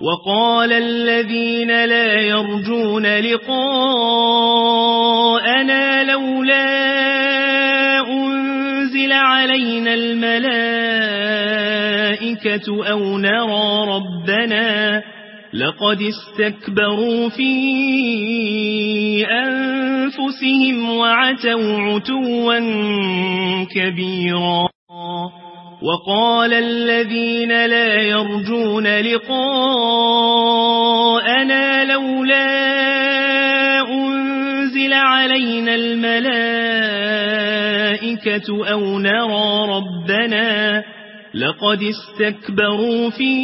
وقال الذين لا يرجون لقاءنا لولا أنزل علينا الملائكة أو نرى ربنا لقد استكبروا في أنفسهم وعتوا عتوا كبيرا. وقال الذين لا يرجون لقاءنا لولا أنزل علينا الملائكة أو نرى ربنا لقد استكبروا في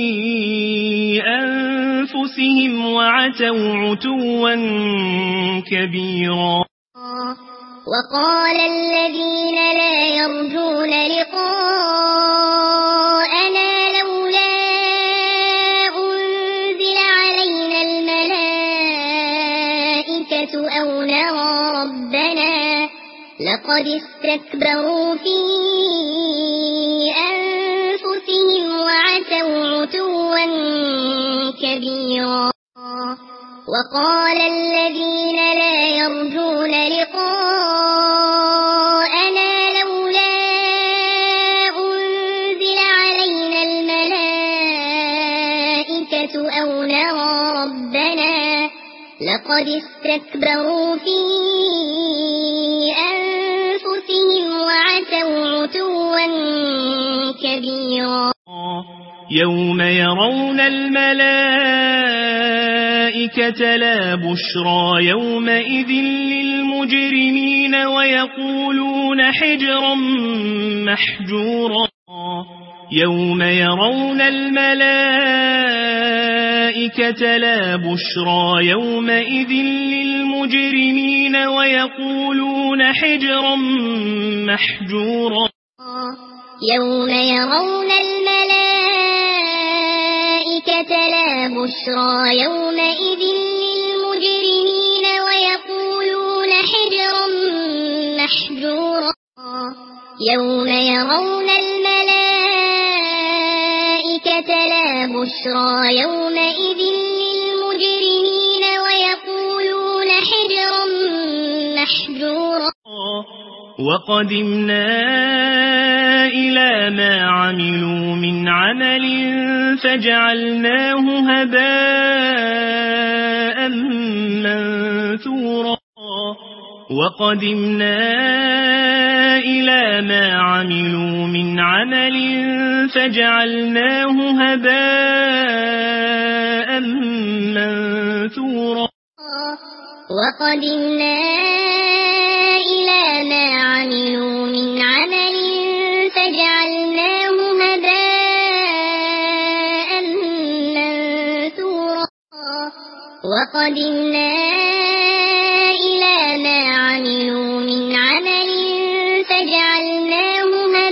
أنفسهم وعتوا عتوا كبيرا. وقال الذين لا يرجون لقاءنا لولا أنزل علينا الملائكة أو نرى ربنا لقد استكبروا في أنفسهم وعتوا عتوا كبيرا. وقال الذين لا يرجون لقاءنا لولا أنزل علينا الملائكة أو نرى ربنا لقد استكبروا في أنفسهم وعتوا عتوا كبيرا. يوم يرون الملائكة لا بشرى يومئذ للمجرمين ويقولون حجرا محجورا. يوم يرون الملائكة لا بشرى يومئذ للمجرمين ويقولون حجرا محجورا. يوم يرون الملائكة لا بشرى يومئذ للمجرمين ويقولون حجرا محجورا. يوم يرون الملائكة لا بشرى يومئذ للمجرمين ويقولون حجرا محجورا. وقدمنا إلى ما عملوا من عمل فجعلناه هباء منثورا. وقدمنا إلى ما عملوا من عمل فجعلناه هباء منثورا. وقدمنا إلى ما عملوا من عمل فجعلناه هباء منثورا. وقدمنا إلى ما عملوا من عمل فجعلناه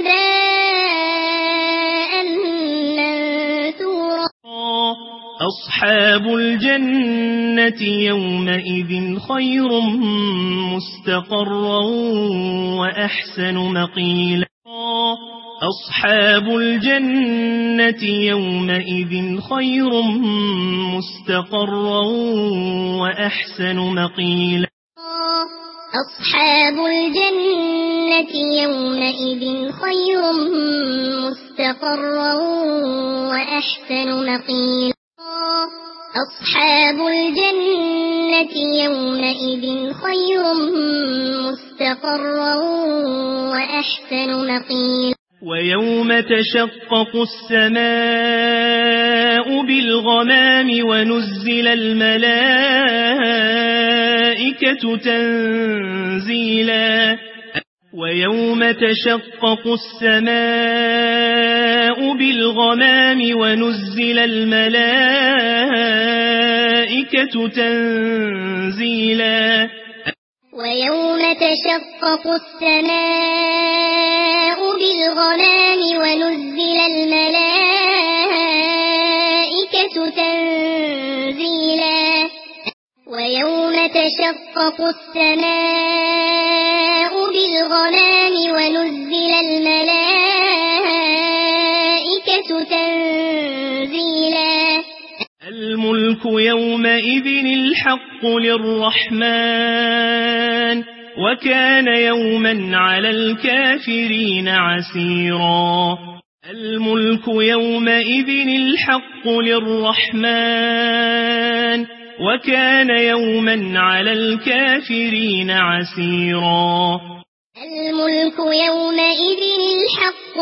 هباء منثورا. أصحاب الجنة يومئذ خير مستقرا وأحسن مقيلا. أصحاب الجنة يومئذ خير مستقرا وأحسن مقيلا. أصحاب الجنة يومئذ خير مستقرا وأحسن مقيلا. أصحاب الجنة يومئذ خير مستقرا وأحسن مقيلا. ويوم تشقق السماء بالغمام ونزل الملائكة تنزيلا. ويوم تشقق السماء بالغمام ونزل الملائكة تنزيلا. ويوم تشقق السماء بالغمام ونزل الملائكة تنزيلا. ويوم تشقق السماء بالغمام ونزل الملائكة تنزيلا. يومئذ الحق للرحمن وكان يوما على الكافرين عسيرا الملك يومئذ الحق للرحمن وكان يوما على الكافرين عسيرا الملك يومئذ الحق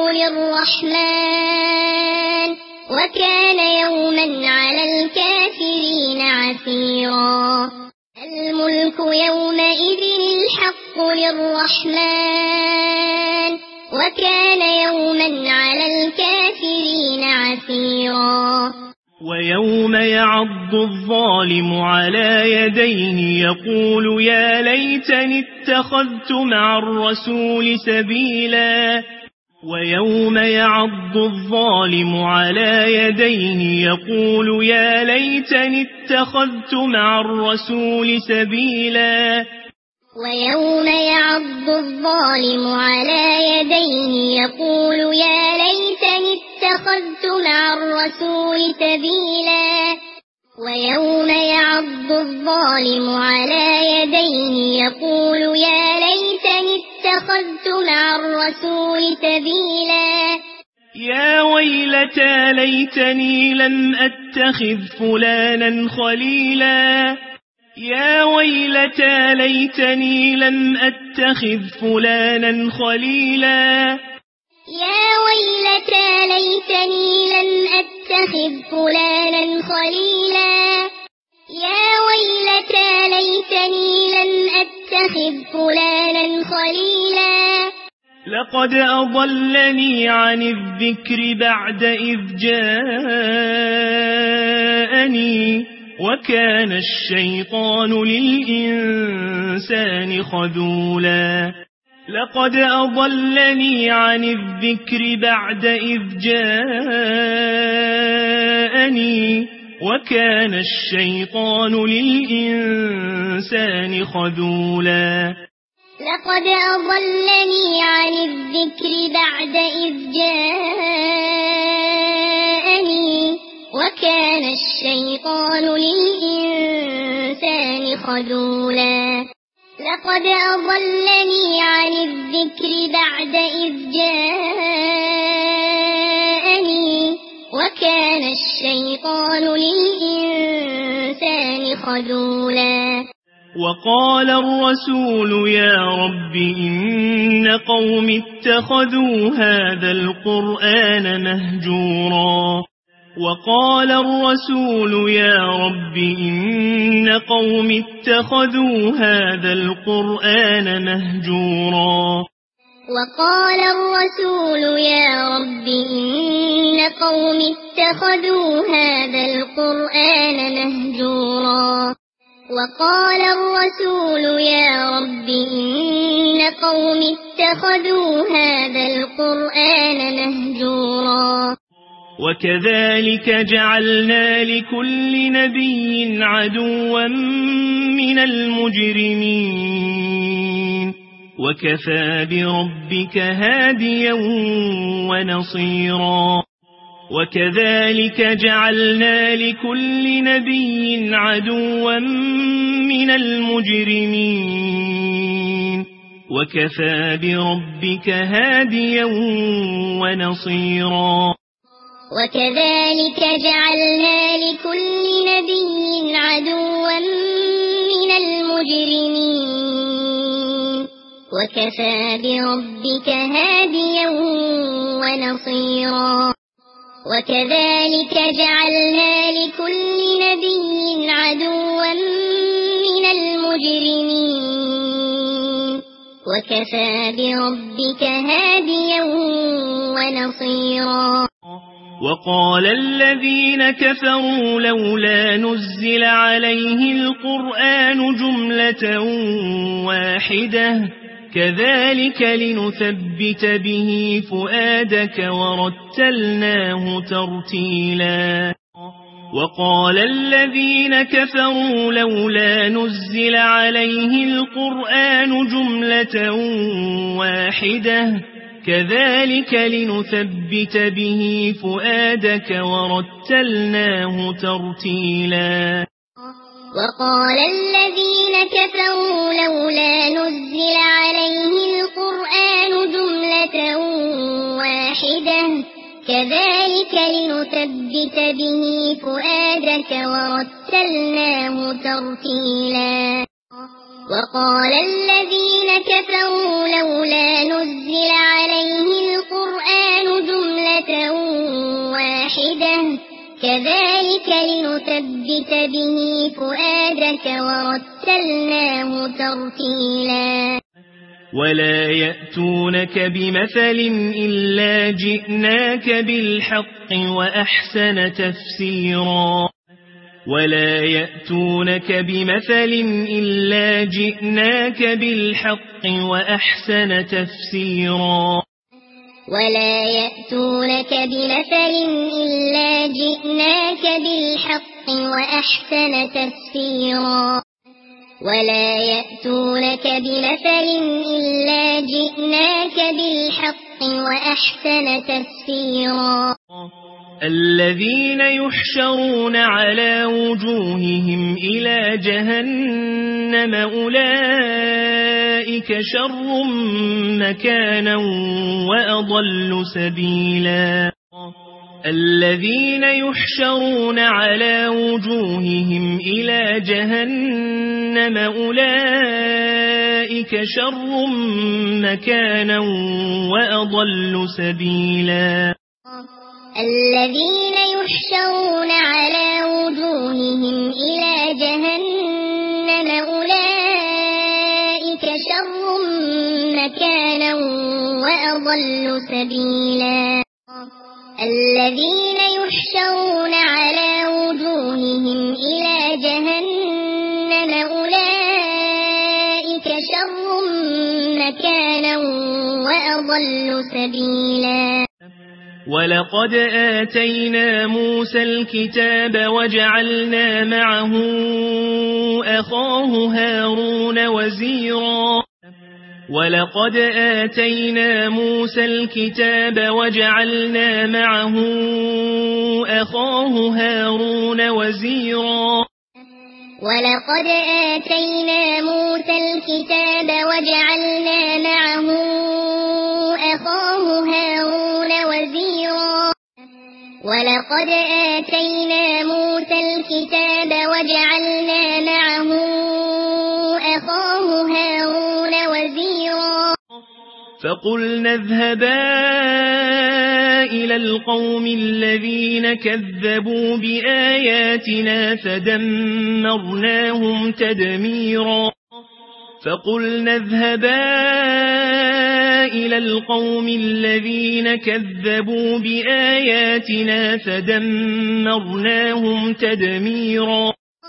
للرحمن وكان يوما على الكافرين عسيرا الملك يومئذ الحق للرحمن وكان يوما على الكافرين عسيرا ويوم يعض الظالم على يديه يقول يا ليتني اتخذت مع الرسول سبيلا ويوم يعض الظالم على يديه يقول يا ليتني اتخذت مع الرسول سبيلا ويوم يعض الظالم على يديه يقول يا ليتني اتخذت مع الرسول سبيلا ويوم يعض الظالم على يديه يقول يا ليتني اتخذت مع الرسول سبيلا يا ويلتى ليتني لم أتخذ فلانا خليلا يا ويلتى ليتني لم أتخذ فلانا خليلا يا ويلتى ليتني لم أتخذ فلانا خليلا يا ويلتى ليتني لم أتخذ فلانا خليلا لقد أضلني عن الذكر بعد إذ جاءني وكان الشيطان للإنسان خذولا لقد أضلني عن الذكر بعد إذ جاءني وكان الشيطان للإنسان خذولا لقد أضلني عن الذكر بعد إذ جاءني وكان الشيطان للإنسان خذولا لقد أضلني عن الذكر بعد إذ جاءني وكان الشيطان للإنسان خذولا وقال الرسول يا رب إن قوم اتخذوا هذا القرآن مهجورا وقال الرسول يا رب إن قوم اتخذوا هذا القرآن مهجورا وقال الرسول يا رب إن قوم اتخذوا هذا القرآن مهجورا وقال الرسول يا رب إن قوم اتخذوا هذا القرآن مهجورا وكذلك جعلنا لكل نبي عدوا من المجرمين وكفى بربك هاديا ونصيرا وكذلك جعلنا لكل نبي عدوا من المجرمين وكفى بربك هاديا ونصيرا وكذلك جعلنا لكل نبي عدوا من المجرمين وكفى بربك هاديا ونصيرا وكذلك جعلنا لكل نبي عدوا من المجرمين وكفى بربك هاديا ونصيرا وقال الذين كفروا لولا نزل عليه القرآن جملة واحدة كذلك لنثبت به فؤادك ورتلناه ترتيلا وقال الذين كفروا لولا نزل عليه القرآن جملة واحدة كذلك لنثبت به فؤادك ورتلناه ترتيلا وقال الذين كفروا لولا نزل عليه القرآن جملة واحدة كذلك لنثبت به فؤادك ورتلناه ترتيلا وقال الذين كفروا لولا نزل عليه القرآن جملة واحدة كذلك لنثبت به فؤادك ورتلناه ترتيلا ولا يأتونك بمثل إلا جئناك بالحق وأحسن تفسيرا ولا يأتونك بمثل إلا جئناك بالحق وأحسن تفسيرا ولا يأتونك بمثل إلا جئناك بالحق وأحسن تفسيرا ولا يأتونك بمثل إلا جئناك بالحق وأحسن تفسيرا الذين يحشرون على وجوههم إلى جهنم أولئك شر مكانا وأضل سبيلا الذين يحشرون على وجوههم إلى جهنم أولئك شر مكانا وأضل سبيلا الذين يحشرون على وجوههم إلى جهنم أولئك شر مكانا وأضل سبيلا الذين يحشرون على وجوههم إلى جهنم أولئك شر مكانا وأضل سبيلا ولقد آتينا موسى الكتاب وجعلنا معه أخاه هارون وزيرا ولقد آتينا موسى الكتاب وجعلنا معه أخاه هارون وزيرا ولقد آتينا موسى الكتاب وجعلنا معه أخاه هارون وزيرا ولقد آتينا موسى الكتاب وجعلنا معه أخاه هارون وزيرا فقلنا اذهبا إلى القوم الذين كذبوا بآياتنا فدمرناهم تدميرا فقلنا اذهبا إلى القوم الذين كذبوا بآياتنا فدمرناهم تدميرا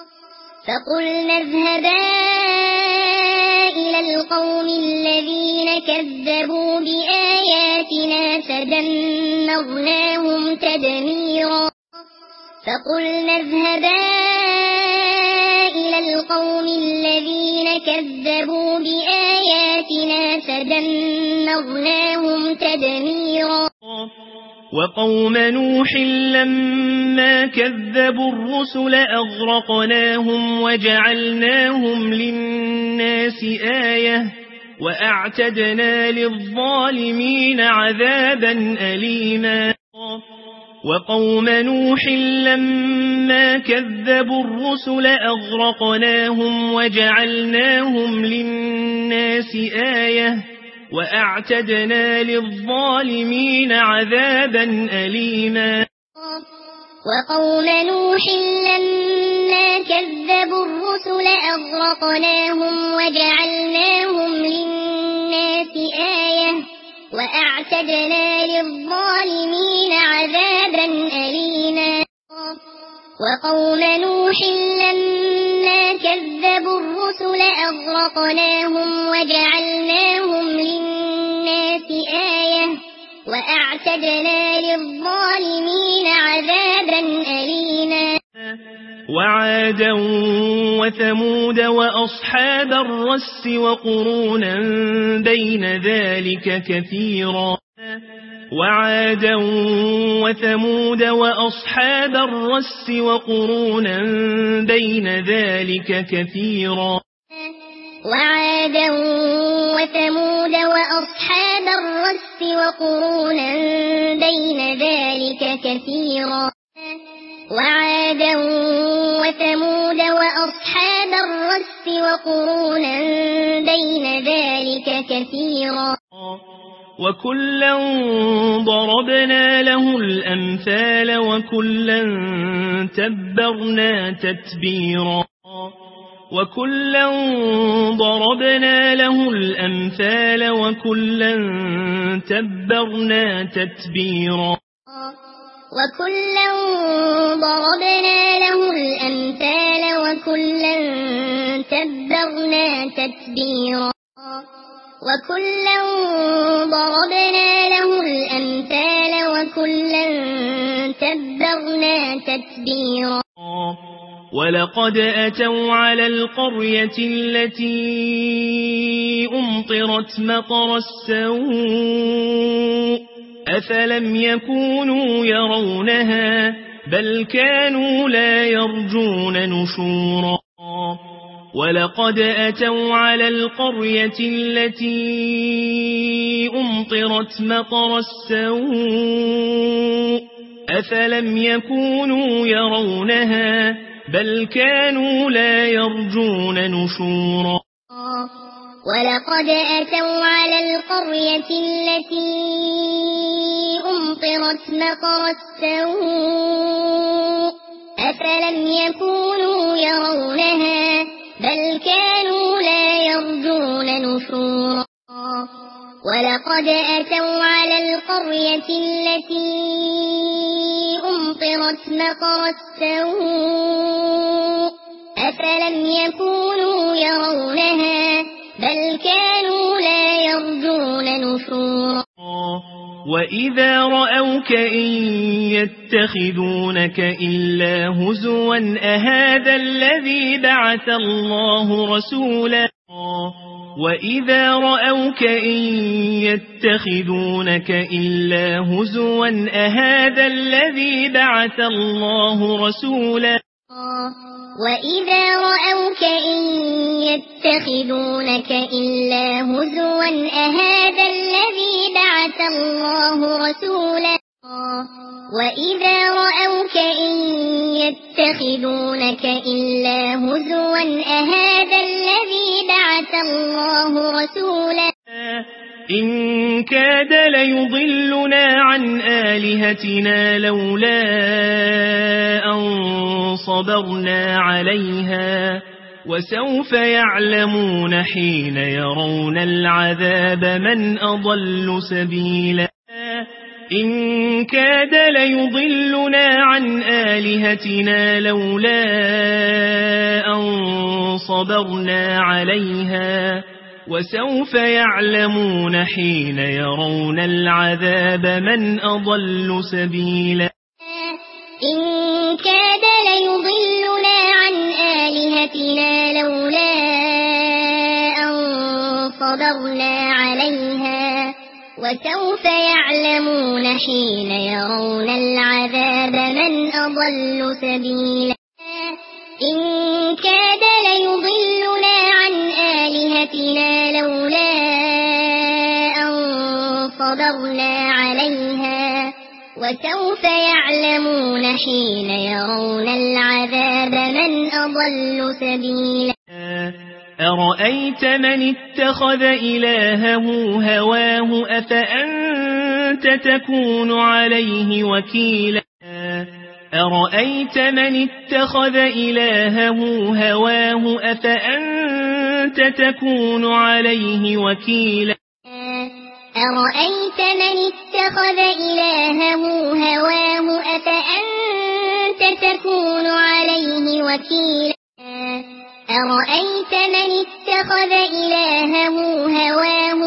فقلنا اذهبا إلى القوم الذين كذبوا بآياتنا فدمرناهم تدميرا فقلنا اذهبا إلى القوم الذين كذبوا بآياتنا فدمرناهم تدميرا وقوم نوح لما كذبوا الرسل أغرقناهم وجعلناهم للناس آية وأعتدنا للظالمين عذابا أليما وقوم نوح لما كذبوا الرسل أغرقناهم وجعلناهم للناس آية وأعتدنا للظالمين عذابا أليما وقوم نوح لما كذبوا الرسل أغرقناهم وجعلناهم للناس آية وأعتدنا للظالمين عذابا أليما وقوم نوح لما كذبوا الرسل أغرقناهم وجعلناهم للناس آية وأعتدنا للظالمين عذابا أليما وعادا وثمود وأصحاب الرس وقرونا بين ذلك كثيرا وعادا وثمود وأصحاب الرس وقرونا بين ذلك كثيرا وعادا وثمود وأصحاب الرس وقرونا بين ذلك كثيرا وعادا وثمود وأصحاب الرس وقرونا بين ذلك كثيرا وكلا ضربنا له الأمثال وكلا تبرنا تتبيرا وكلا ضربنا له الأمثال وكلا تبرنا تتبيرا وكلا ضربنا له الأمثال وكلا تبرنا تتبيرا وكلا ضربنا له الأمثال وكلا تبرنا تتبيرا ولقد أتوا على القرية التي أمطرت مطر السوء أفلم يكونوا يرونها بل كانوا لا يرجون نشورا ولقد أتوا على القرية التي أمطرت مطر السوء أفلم يكونوا يرونها بل كانوا لا يرجون نشورا ولقد أتوا على القرية التي أمطرت مطر السوء أفلم يكونوا يرونها بل كانوا لا يرجون نشورا ولقد أتوا على القرية التي أمطرت مطر السوء أفلم يكونوا يرونها بل كانوا لا يرجون نشورا وإذا رأوك إن يتخذونك إلا هزوا أهذا الذي بعث الله رسولا وإذا رأوك إن يتخذونك إلا هزوا أهذا الذي بعث الله رسولا وإذا رأوك إن يتخذونك إلا هزوا أهذا الذي بعث الله رسولا وإذا رأوك إن يتخذونك إلا هزوا أهذا الذي بعث الله رسولا إن كاد ليضلنا عن آلهتنا لولا أن صبرنا عليها وسوف يعلمون حين يرون العذاب من أضل سبيلا إن كاد ليضلنا عن آلهتنا لولا أن صبرنا عليها وسوف يعلمون حين يرون العذاب من أضل سبيلا إن كاد ليضلنا عن آلهتنا لولا أن صبرنا عليها وسوف يعلمون حين يرون العذاب من أضل سبيلا إن كاد ليضلنا عن آلهتنا لولا أن صبرنا عليها وسوف يعلمون حين يرون العذاب من أضل سبيلا أرأيت من اتخذ إلهه هواه أفأنت تكون عليه وكيلا أرأيت من اتخذ إلهه هواه أفأنت تكون عليه وكيلا أرأيت من اتخذ إلهه هواه أفأنت تكون عليه وكيلا أرأيت من اتخذ إلهه هواه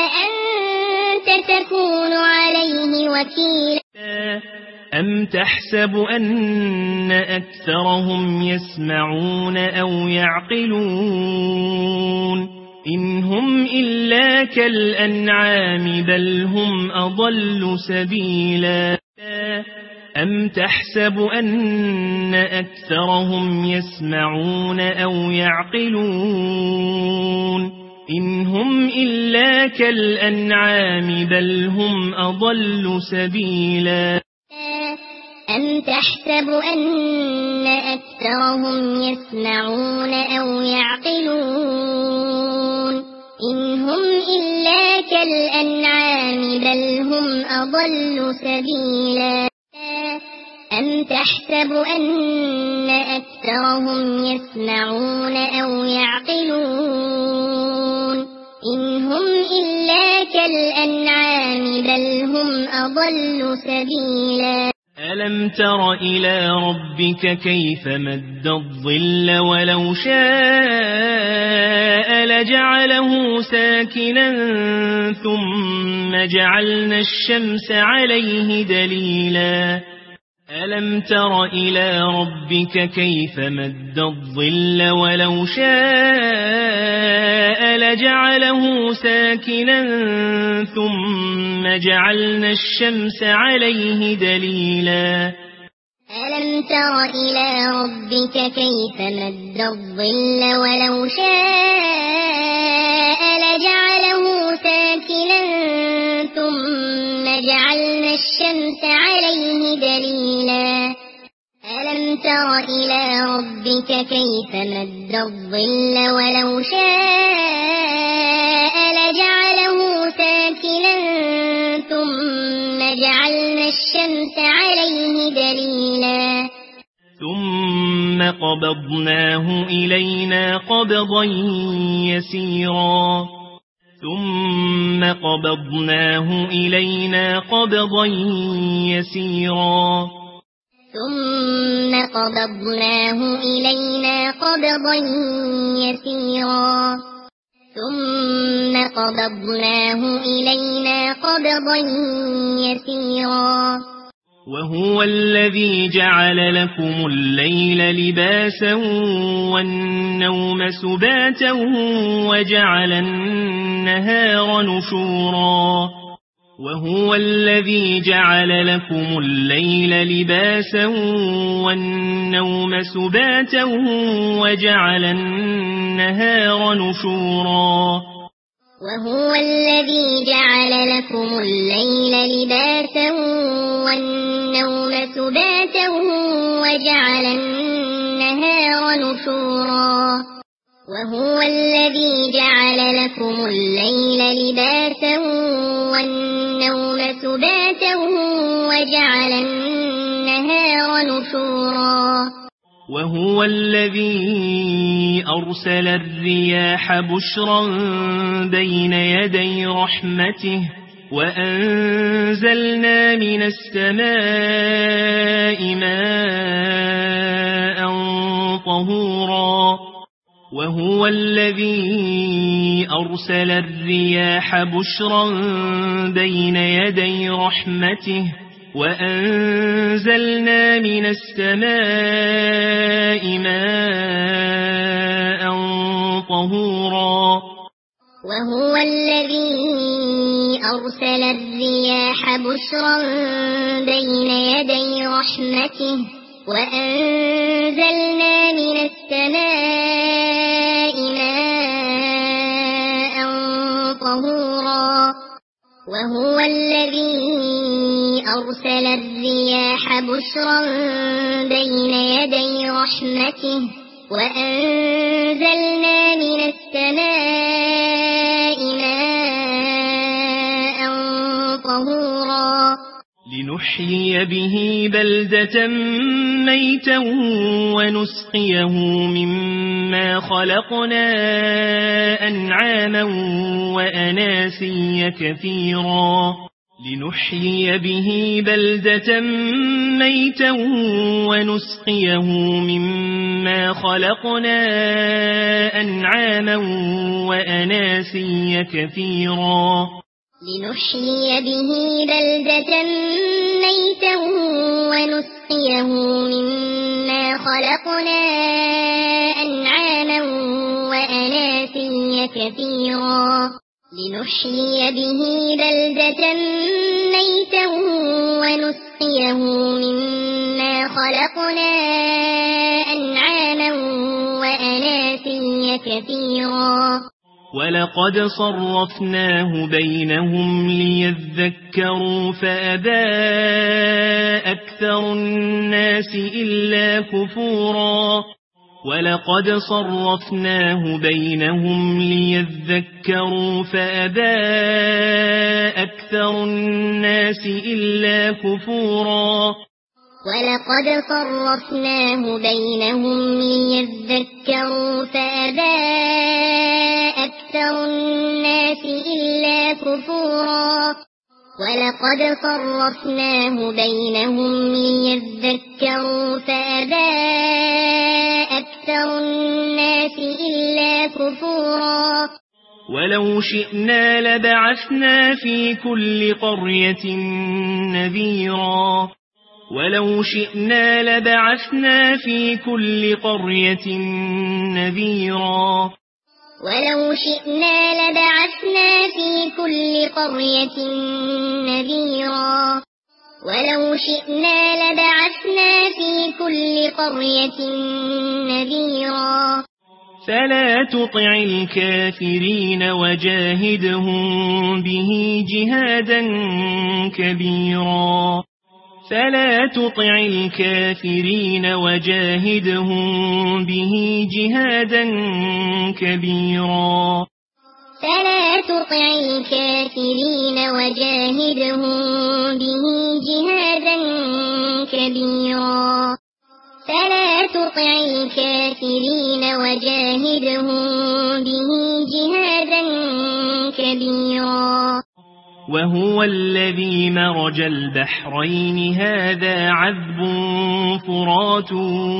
أفأنت تكون عليه وكيلا أم تحسب أن أكثرهم يسمعون أو يعقلون إن هم إلا كالأنعام بل هم أضل سبيلا أم تحسب أن أكثرهم يسمعون أو يعقلون إن هم إلا كالأنعام بل هم أضل سبيلا أم تحسب أن أكثرهم يسمعون أو يعقلون إن هم إلا كالأنعام بل هم أضل سبيلا أم تحسب أن أكثرهم يسمعون أو يعقلون إن هم إلا كالأنعام بل هم أضل سبيلا ألم تر إلى ربك كيف مد الظل ولو شاء لجعله ساكنا ثم جعلنا الشمس عليه دليلا ألم تر إلى ربك كيف مد الظل ولو شاء لجعله ساكنا ثم جعلنا الشمس عليه دليلا ألم تر إلى ربك كيف مد الظل ولو شاء لجعله ساكنا ثم جعلنا الشمس عليه دليلا ألم تر إلى ربك كيف مد الظل ولو شاء لجعله ساكنا ثم جعلنا الشمس عليه دليلا ثم قبضناه إلينا قبضا يسيرا ثم قبضناه إلينا قبضا يسيرا ثم قبضناه إلينا قبضا يسيرا ثم قبضناه إلينا قبضا يسيرا وهو الذي جعل لكم الليل لباسا والنوم سباتا وجعل النهار نشورا وهو الذي جعل لكم الليل لباسا والنوم سباتا وجعل النهار نشورا وهو الذي جعل لكم الليل لباسا والنوم سباتا وجعل النهار نشورا وهو الذي جعل لكم الليل لباسا والنوم سباتا وجعل النهار نشورا وهو الذي أرسل الرياح بشرا بين يدي رحمته وأنزلنا من السماء ماء طهورا وهو الذي أرسل الرياح بشرا بين يدي رحمته وأنزلنا من السماء ماء طهورا وهو الذي أرسل الرياح بشرا بين يدي رحمته وأنزلنا من السماء ماء طهورا وهو الذي أرسل الرياح بشرا بين يدي رحمته وأنزلنا من السماء ماء طهورا لنحيي به بلدة ميتا ونسقيه مما خلقنا أنعاما وأناسيا كثيرا لنحيي به بلدة ميتا ونسقيه مما خلقنا أنعاما وأناسيا كثيرا لنحيي به بلدة ميتا ونسقيه مما خلقنا أنعاما وأناسيا كثيرا لنحيي به بلدة ميتا ونسقيه مما خلقنا أنعاما وأناسيا كثيرا ولقد صرفناه بينهم ليذكروا فأبى أكثر الناس إلا كفورا ولقد صرفناه بينهم ليذكروا فأبى أكثر الناس إلا كفورا ولقد صرفناه بينهم ليذكروا فأبى أكثر الناس إلا كفورا ولقد صرفناه بينهم ليذكروا فأبى أكثر الناس إلا كفورا ولو شئنا لبعثنا في كل قرية نذيرا ولو شئنا لبعثنا في كل قرية نذيرا ولو شئنا لبعثنا في كل قرية نذيرا ولو شئنا لبعثنا في كل قرية نذيرا فلا تطع الكافرين وجاهدهم به جهادا كبيرا فلا تطع الكافرين وجاهدهم به جهادا كبيرا فلا تطع الكافرين وجاهدهم به جهادا كبيرا فلا تطع الكافرين وجاهدهم به جهادا كبيرا وهو الذي مرج البحرين هذا عذب فرات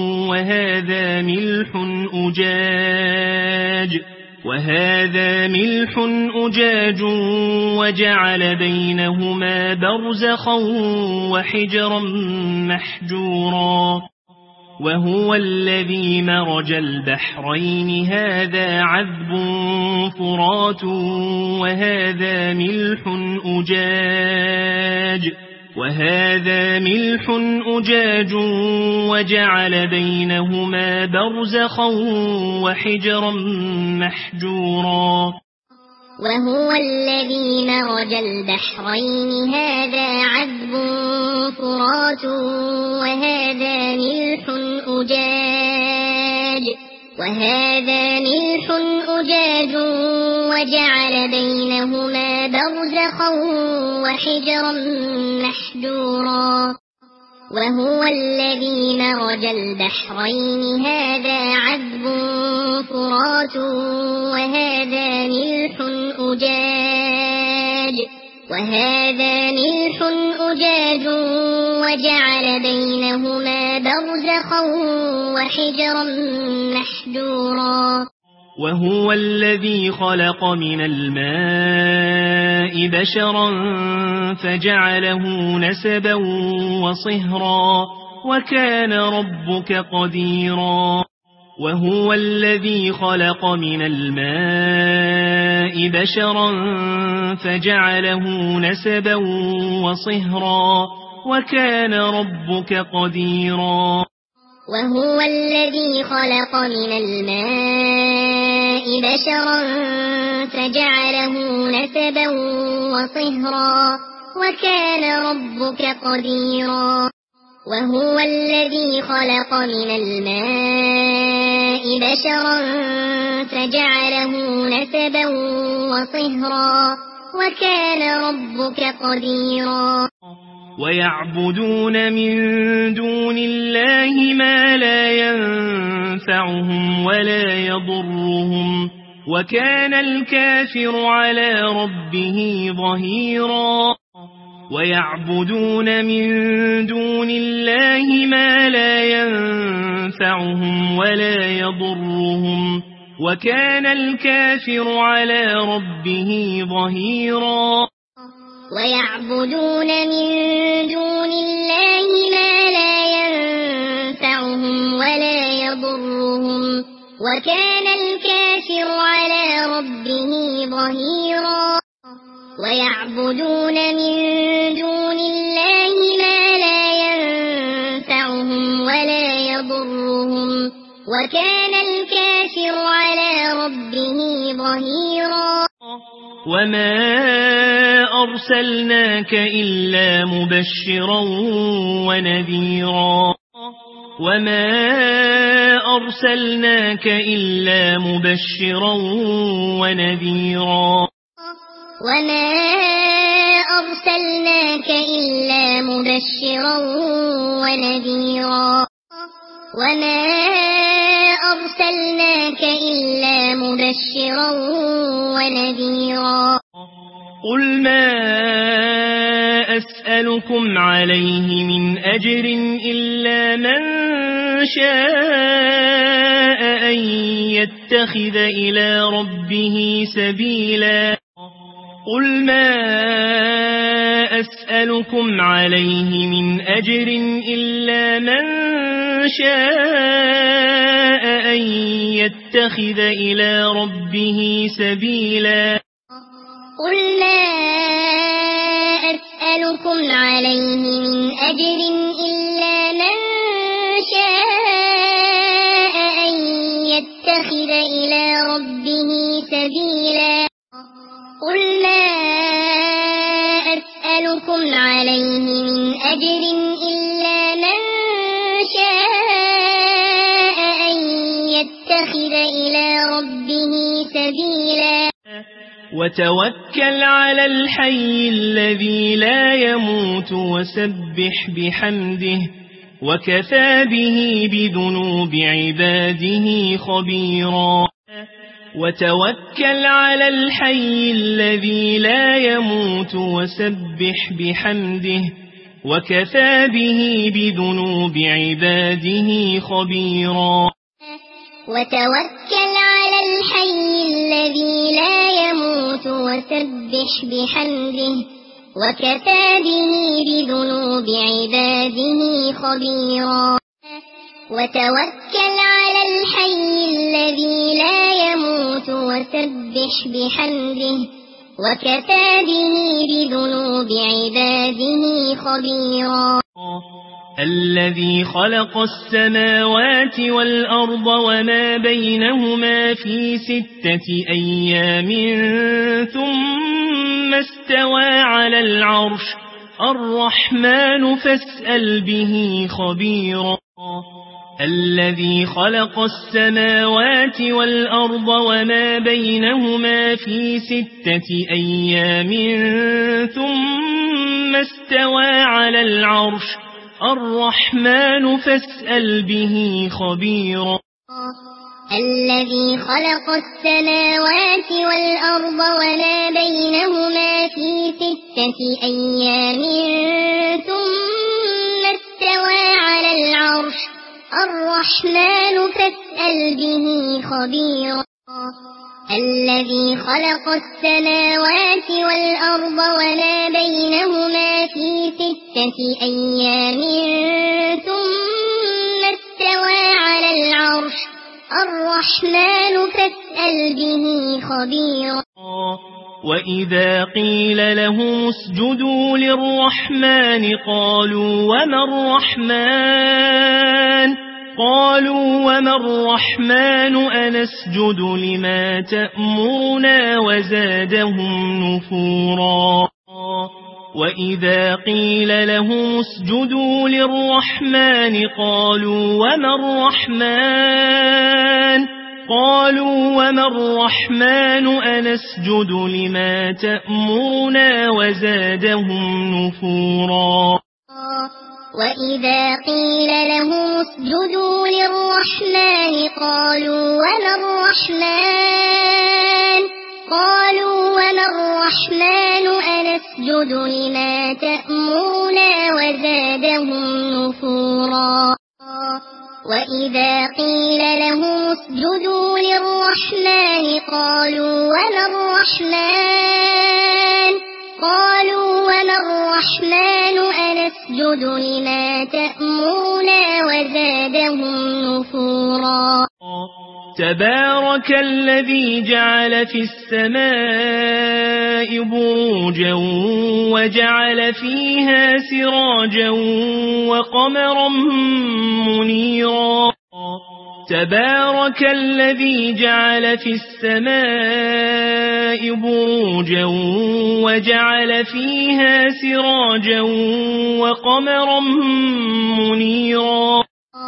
وهذا ملح أجاج وجعل بينهما برزخا وحجرا محجورا وهو الذي مرج البحرين هذا عذب فرات وهذا ملح أجاج وجعل بينهما برزخا وحجرا محجورا وهو الذي مرج البحرين هذا عذب فرات وهذا ملح أجاج وجعل بينهما برزخا وحجرا محجورا وهو الذي مرج البحرين هذا عذب فرات وهذا ملح أجاج وجعل بينهما برزخا وحجرا محجورا وهو الذي خلق من الماء بشرا فجعله نسبا وصهرا وكان ربك قديرا وهو الذي خلق من الماء بشرا فجعله نسبا وصهرا وكان ربك قديرا وهو الذي خلق من الماء بشرا فجعله نسبا وصهرا وكان ربك قديرا وهو الذي خلق من الماء بشرا فجعله نسبا وصهرا وكان ربك قديرا ويعبدون من دون الله ما لا ينفعهم ولا يضرهم وكان الكافر على ربه ظهيرا ويعبدون من دون الله ما لا ينفعهم ولا يضرهم وكان الكافر على ربه ظهيرا ويعبدون من دون الله ما لا ينفعهم ولا يضرهم وكان الكافر على ربه ظهيرا ويعبدون من دون الله ما لا ينفعهم ولا يضرهم وكان الكافر على ربه ظهيرا وما أرسلناك إلا مبشرا ونذيرا وما أرسلناك إلا مبشرا ونذيرا وما أرسلناك إلا مبشرا ونذيرا وما أرسلناك إلا مبشرا ونذيرا قل ما أسألكم عليه من أجر إلا من شاء أن يتخذ إلى ربه سبيلا قل ما أسألكم عليه من أجر إلا من شاء أن يتخذ إلى ربه سبيلا قل ما أسألكم عليه من أجر إلا من شاء أن يتخذ إلى ربه سبيلا قل ما أسألكم عليه من أجر إلا من شاء أن يتخذ إلى ربه سبيلا وتوكل على الحي الذي لا يموت وسبح بحمده وكفى به بذنوب عباده خبيرا وتوكل على الحي الذي لا يموت وسبح بحمده وكفى به بذنوب عباده خبيرا وتوكل على الحي الذي لا يموت وسبح بحمده وكفى به بذنوب عباده خبيرا وتوكل على الحي الذي لا يموت وسبح بحمده وكفى به بذنوب عباده خبيرا الذي خلق السماوات والأرض وما بينهما في 6 أيام ثم استوى على العرش الرحمن فاسأل به خبيرا الذي خلق السماوات والأرض وما بينهما في 6 أيام ثم استوى على العرش الرحمن فاسأل به خبيرا الذي خلق السماوات والأرض وما بينهما في 6 أيام ثم استوى على العرش الرحمن فاسأل به خبيرا الذي خلق السماوات والأرض وما بينهما في 6 أيام ثم استوى على العرش الرحمن فاسأل به خبيرا وإذا قيل لهم اسجدوا للرحمن قالوا وما الرحمن أنسجد لما تأمرنا وزادهم نفورا وإذا قيل لهم اسجدوا للرحمن قالوا وما الرحمن أنسجد لما تأمرنا وزادهم نفورا وإذا قيل لهم اسجدوا للرحمن قالوا وما الرحمن أنسجد لما تأمرنا وزادهم نفورا وإذا قيل لهم اسجدوا للرحمن قالوا وما الرحمن أنسجد لما تأمرنا وزادهم نفورا تبارك الذي جعل في السماء بروجا وجعل فيها سراجا وقمرا منيرا تبارك الذي جعل في السماء بروجا وجعل فيها سراجا وقمرا منيرا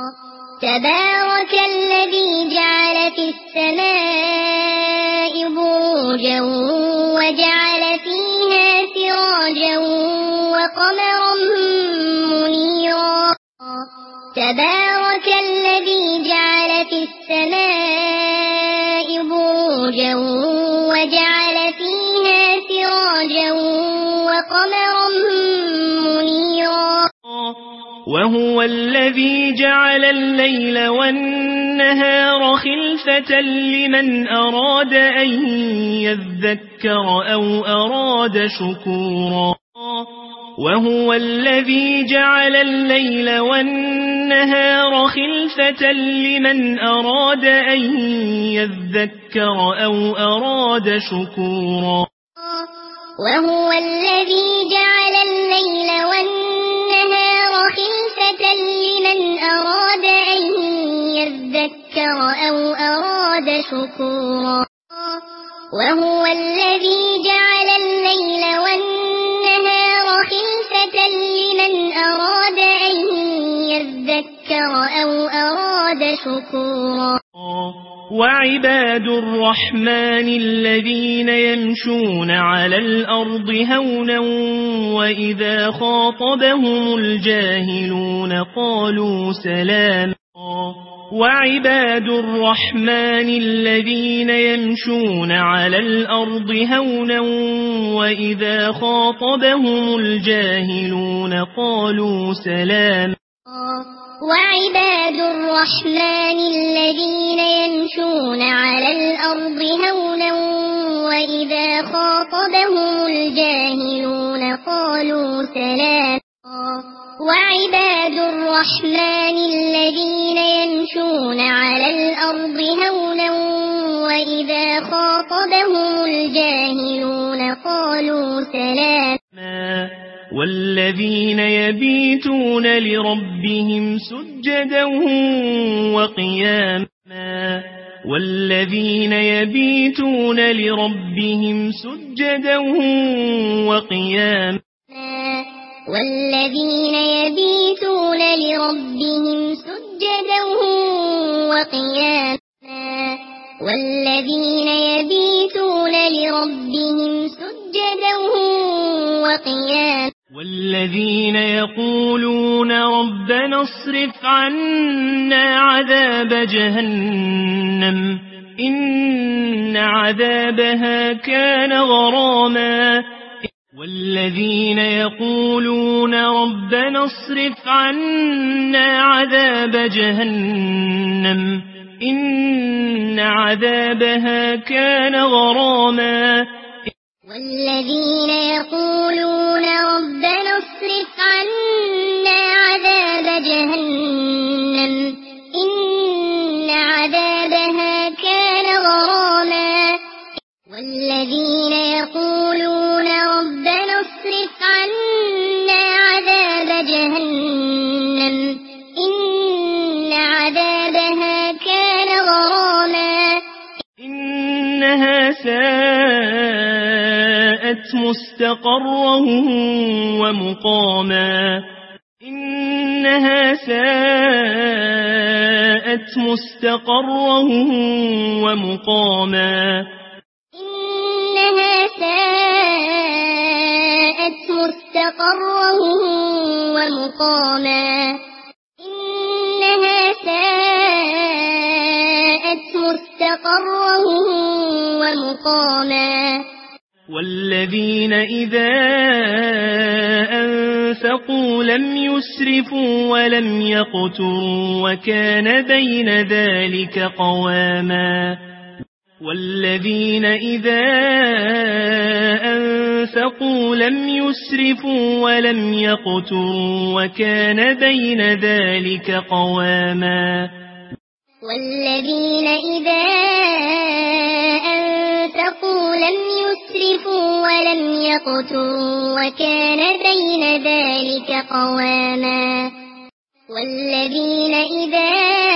تبارك الذي جعل في السماء بروجا وجعل فيها سراجا وقمرا منيرا تبارك الذي جعل في السماء بروجا وجعل فيها سراجا وقمرا منيرا وهو الذي جعل الليل والنهار خلفة لمن أراد أن يذكر أو أراد شكورا وهو الذي جعل الليل والنهار خلفة لمن أراد أن يذكر أو أراد شكورا وهو الذي جعل الليل والنهار خلفة لمن أراد أن يذكر أو أراد شكورا وهو الذي جعل الليل والنهار خلفة لمن أراد أن يذكر أو أراد شكورا وعباد الرحمن الذين يمشون على الأرض هونا وإذا خاطبهم الجاهلون قالوا سلاما وعباد الرحمن الذين يمشون على الأرض هونا وإذا خاطبهم الجاهلون قالوا سلاما وعباد الرحمن الذين يمشون على الأرض هونا وإذا خاطبهم الجاهلون قالوا سلاما وعباد الرحمن الذين يمشون على الأرض هونا وإذا خاطبهم الجاهلون قالوا سلاما والذين يبيتون لربهم سجدا وقياما والذين يبيتون لربهم سجدا وقياما والذين يبيتون لربهم سجدا وقياما والذين يبيتون لربهم سجدا وقياما والذين يقولون ربنا اصرف عنا عذاب جهنم إن عذابها كان غراما والذين يقولون ربنا اصرف عنا عذاب جهنم إن عذابها كان غراما والذين يقولون ربنا اصرف عنا عذاب جهنم إن عذابها كان غراما والذين يقولون ربنا اصرف عنا عذاب جهنم إن عذابها كان غراما إنها ساءت مستقرا ومقاما إنها ساءت مستقرا ومقاما إنها ساءت مستقرا ومقاما إنها ساءت مستقرا ومقاما والذين إذا أنفقوا لم يسرفوا ولم يقتروا وكان بين ذلك قواما والذين إذا أنفقوا لم يسرفوا ولم يقتروا وكان بين ذلك قواما والذين إذا أنفقوا لم يسرفوا ولم يقتروا وكان بين ذلك قواما والذين إذا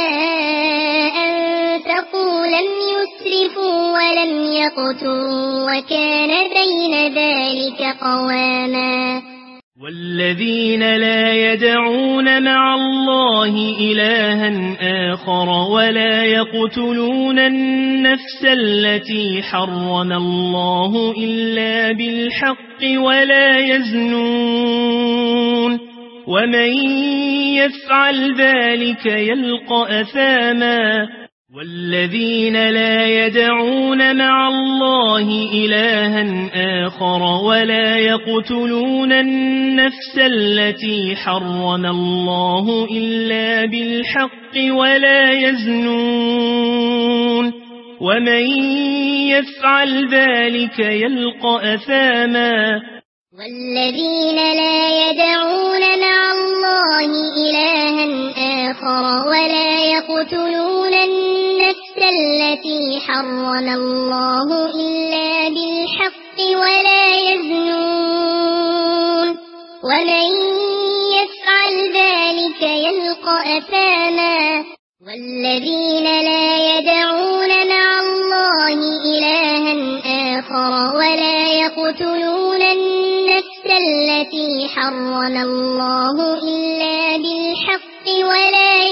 أنفقوا لم يسرفوا ولم يقتروا وكان بين ذلك قواما والذين لا يدعون مع الله إلها آخر ولا يقتلون النفس التي حرم الله إلا بالحق ولا يزنون ومن يفعل ذلك يلقى أثاما والذين لا يدعون مع الله إلها آخر ولا يقتلون النفس التي حرم الله إلا بالحق ولا يزنون ومن يفعل ذلك يلقى أثاما والذين لا يدعون مع الله إلها آخر ولا يقتلون النفس التي حرم الله إلا بالحق ولا يزنون ومن يفعل ذلك يلقى أثاما والذين لا يدعون مع الله إلها آخر ولا يقتلون النفس التي حرم الله إلا بالحق ولا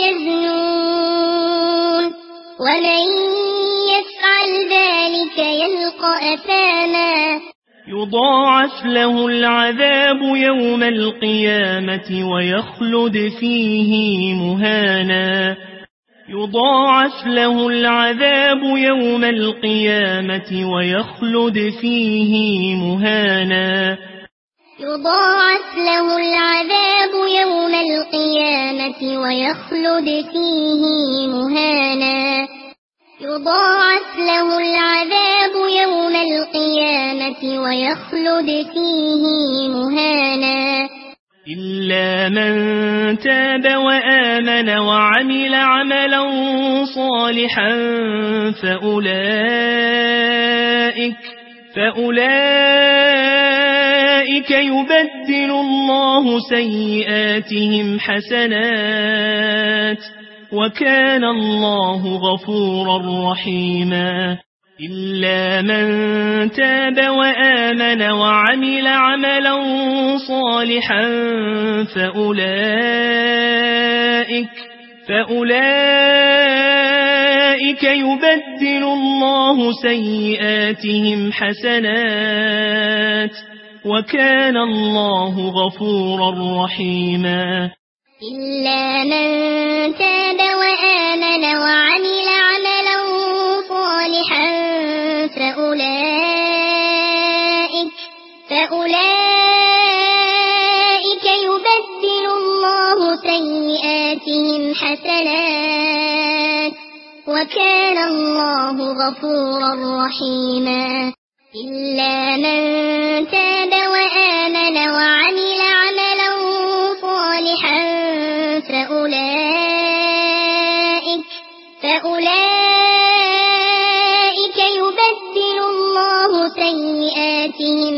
يزنون ومن يفعل ذلك يلقى أثاما يضاعف له العذاب يوم القيامة ويخلد فيه مهانا يضاعف له العذاب يوم القيامة ويخلد فيه مهانا يضاعف له العذاب يوم القيامة ويخلد فيه مهانا يضاعف له العذاب يوم القيامة ويخلد فيه مهانا إلا من تاب وآمن وعمل عملا صالحا فأولئك يبدل الله سيئاتهم حسنات وكان الله غفورا رحيما إلا من تاب وآمن وعمل عملا صالحا فأولئك يبدل الله سيئاتهم حسنات وكان الله غفورا رحيما إلا من تاب وآمن وعمل عملا صالحا فأولئك يبدل الله سيئاتهم حسنات وكان الله غفورا رحيما إلا من تاب وآمن وعمل عملا صالحا فأولئك يبدل الله سيئاتهم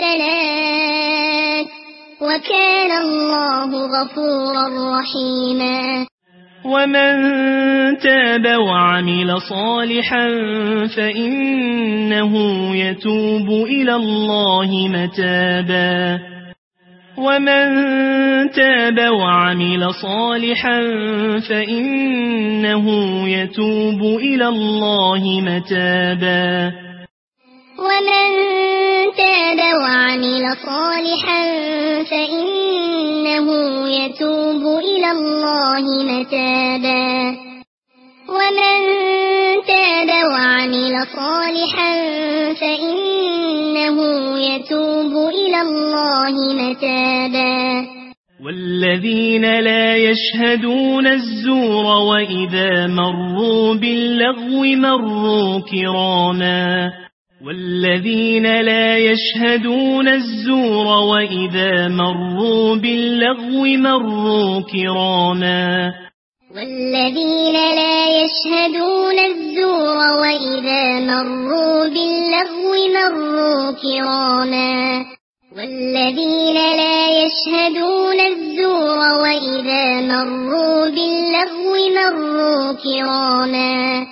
حسنات وكان الله غفورا رحيما ومن تاب وعمل صالحا فإنه يتوب إلى الله متابا ومن تاب وعمل صالحا فإنه يتوب إلى الله متابا ومن تاب وعمل صالحا فإنه يتوب إلى الله متابا ومن تاب وعمل صالحا فإنه يتوب إلى الله متابا والذين لا يشهدون الزور وإذا مروا باللغو مروا كراما والذين لا يشهدون الزور وإذا مروا باللغو مروا كراما والذين لا يشهدون الزور وإذا مروا باللغو مروا كراما والذين لا يشهدون الزور وإذا مروا باللغو مروا كراما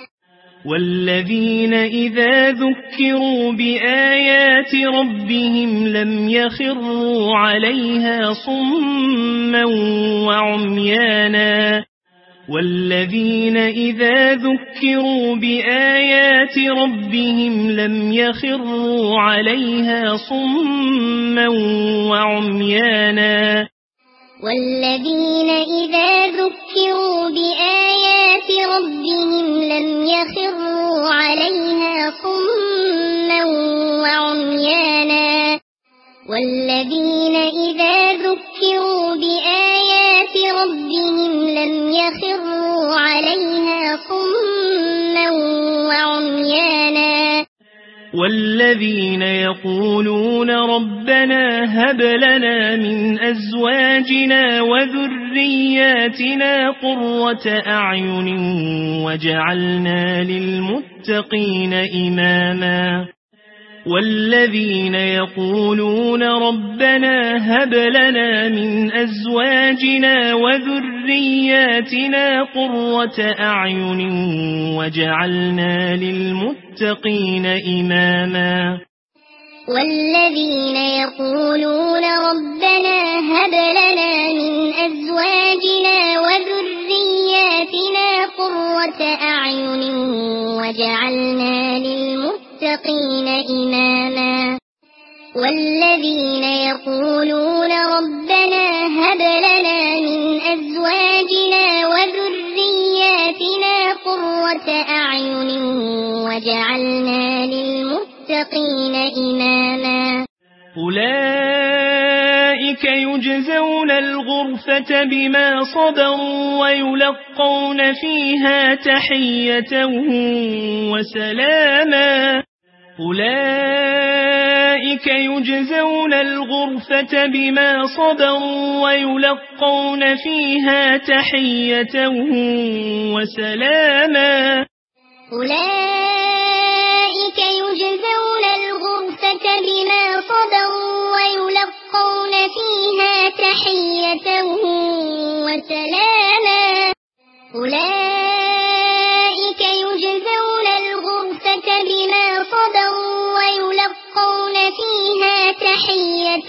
والذين إذا ذكروا بآيات ربهم لم يخروا عليها صما وعميانا والذين إذا ذكروا بآيات ربهم لم يخروا عليها صما وعميانا والذين إذا ذكروا بآيات ربهم لم يخروا عليها صما وعميانا والذين إذا ذكروا بآيات ربهم لم يخروا عليها صما وعميانا والذين يقولون ربنا هب لنا من أزواجنا وذرياتنا قرة أعين وجعلنا للمتقين إماما والذين يقولون ربنا هب لنا من أزواجنا وذرياتنا قرة أعين وجعلنا للمتقين إماما والذين يقولون ربنا هب لنا من أزواجنا وذرياتنا قرة أعين وجعلنا للمتقين إماما والذين يقولون ربنا هب لنا من أزواجنا وذرياتنا قرة أعين وجعلنا للمتقين إماما أولئك يجزون الغرفة بما صبروا ويلقون فيها تحية وسلاما أولئك يجزون الغرفة بما صبروا ويلقون فيها تحية وسلاما أولئك يجزون الغرفة بما صبروا ويلقون فيها تحية وسلاما أولئك يجزون الغرفة بما صبروا ويلقون فيها تحية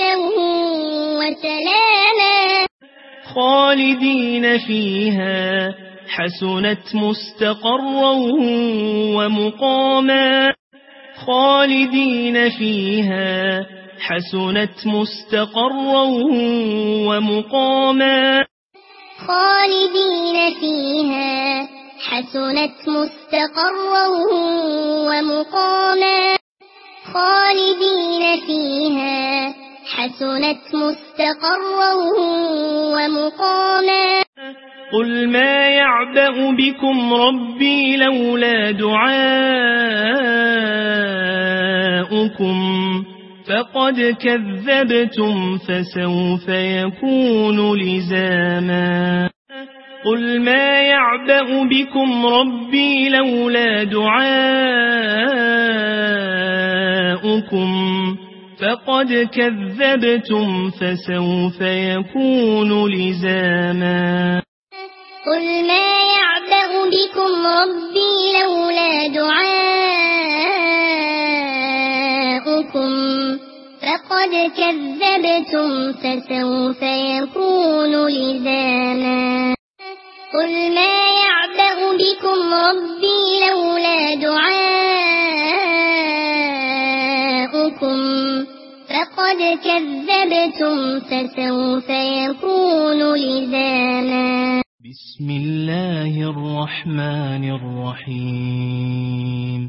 وسلاما خالدين فيها حسنت مستقرا ومقاما خالدين فيها حسنت مستقرا ومقاما خالدين فيها حسنت مستقرا ومقاما خالدين فيها حسنت مستقرا ومقاما قل ما يعبأ بكم ربي لولا دعاؤكم فقد كذبتم فسوف يكون لزاما قل ما يعبأ بكم ربي لولا دعاؤكم فقد كذبتم فسوف يكون لزاما قل ما يعبأ بكم ربي لولا دعاؤكم فقد كذبتم فسوف يكون لزاما قل ما يعبأ بكم ربي لولا دعاؤكم فقد كذبتم فسوف يكون لزاما بسم الله الرحمن الرحيم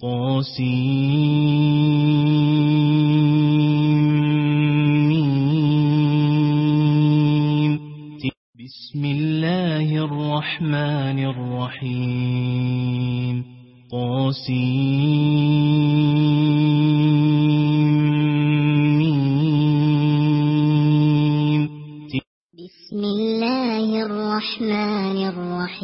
طاسيم بسم الله الرحمن الرحيم طاسيم بسم الله الرحمن الرحيم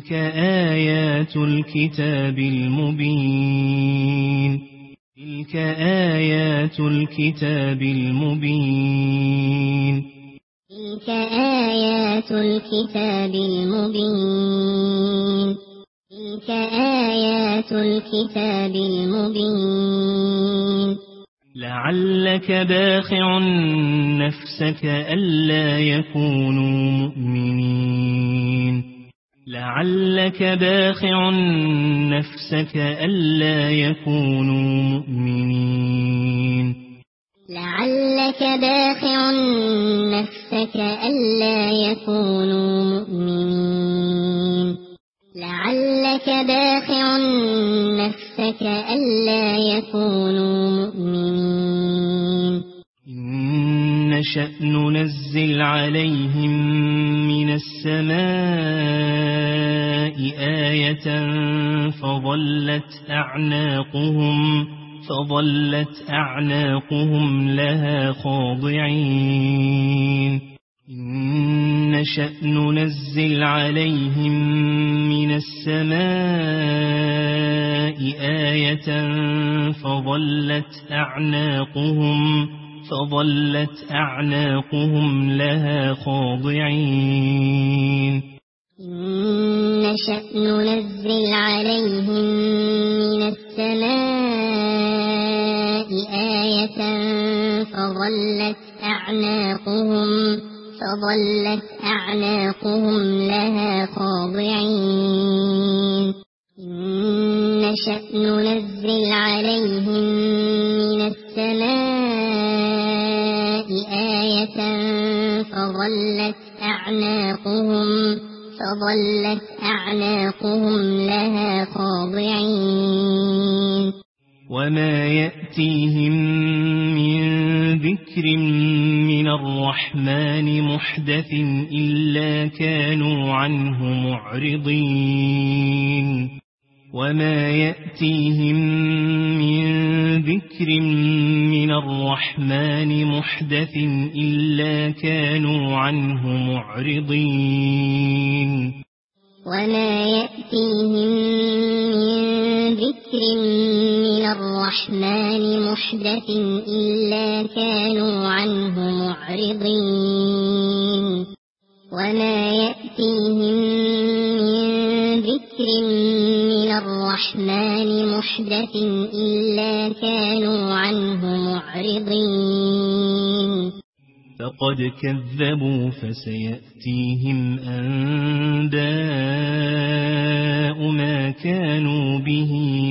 تلك آيات الكتاب المبين تلك آيات الكتاب المبين تلك آيات الكتاب المبين تلك آيات الكتاب المبين لعلك باخع نفسك ألا يكونوا مؤمنين لعلك باخع نفسك ألا يكونوا مؤمنين لعلك باخع نفسك ألا يكونوا مؤمنين لعلك باخع نفسك ألا يكونوا مؤمنين إن نشأ ننزل عليهم من السماء آية فظلت أعناقهم لها خاضعين إن نشأ ننزل عليهم من السماء آية فظلت أعناقهم لها خاضعين إن نشأ ننزل عليهم من السماء آية فظلت أعناقهم لها خاضعين إن نشأ ننزل عليهم من السماء آية فظلت أعناقهم لها خاضعين وما يأتيهم من ذكر من الرحمن محدث إلا كانوا عنه معرضين وما يأتيهم من ذكر من الرحمن محدث إلا كانوا عنه معرضين وما يأتيهم من ذكر من الرحمن محدث إلا كانوا عنه معرضين وما يأتيهم من ذكر من الرحمن محدث إلا كانوا عنه معرضين فقد كذبوا فسيأتيهم أنباء ما كانوا به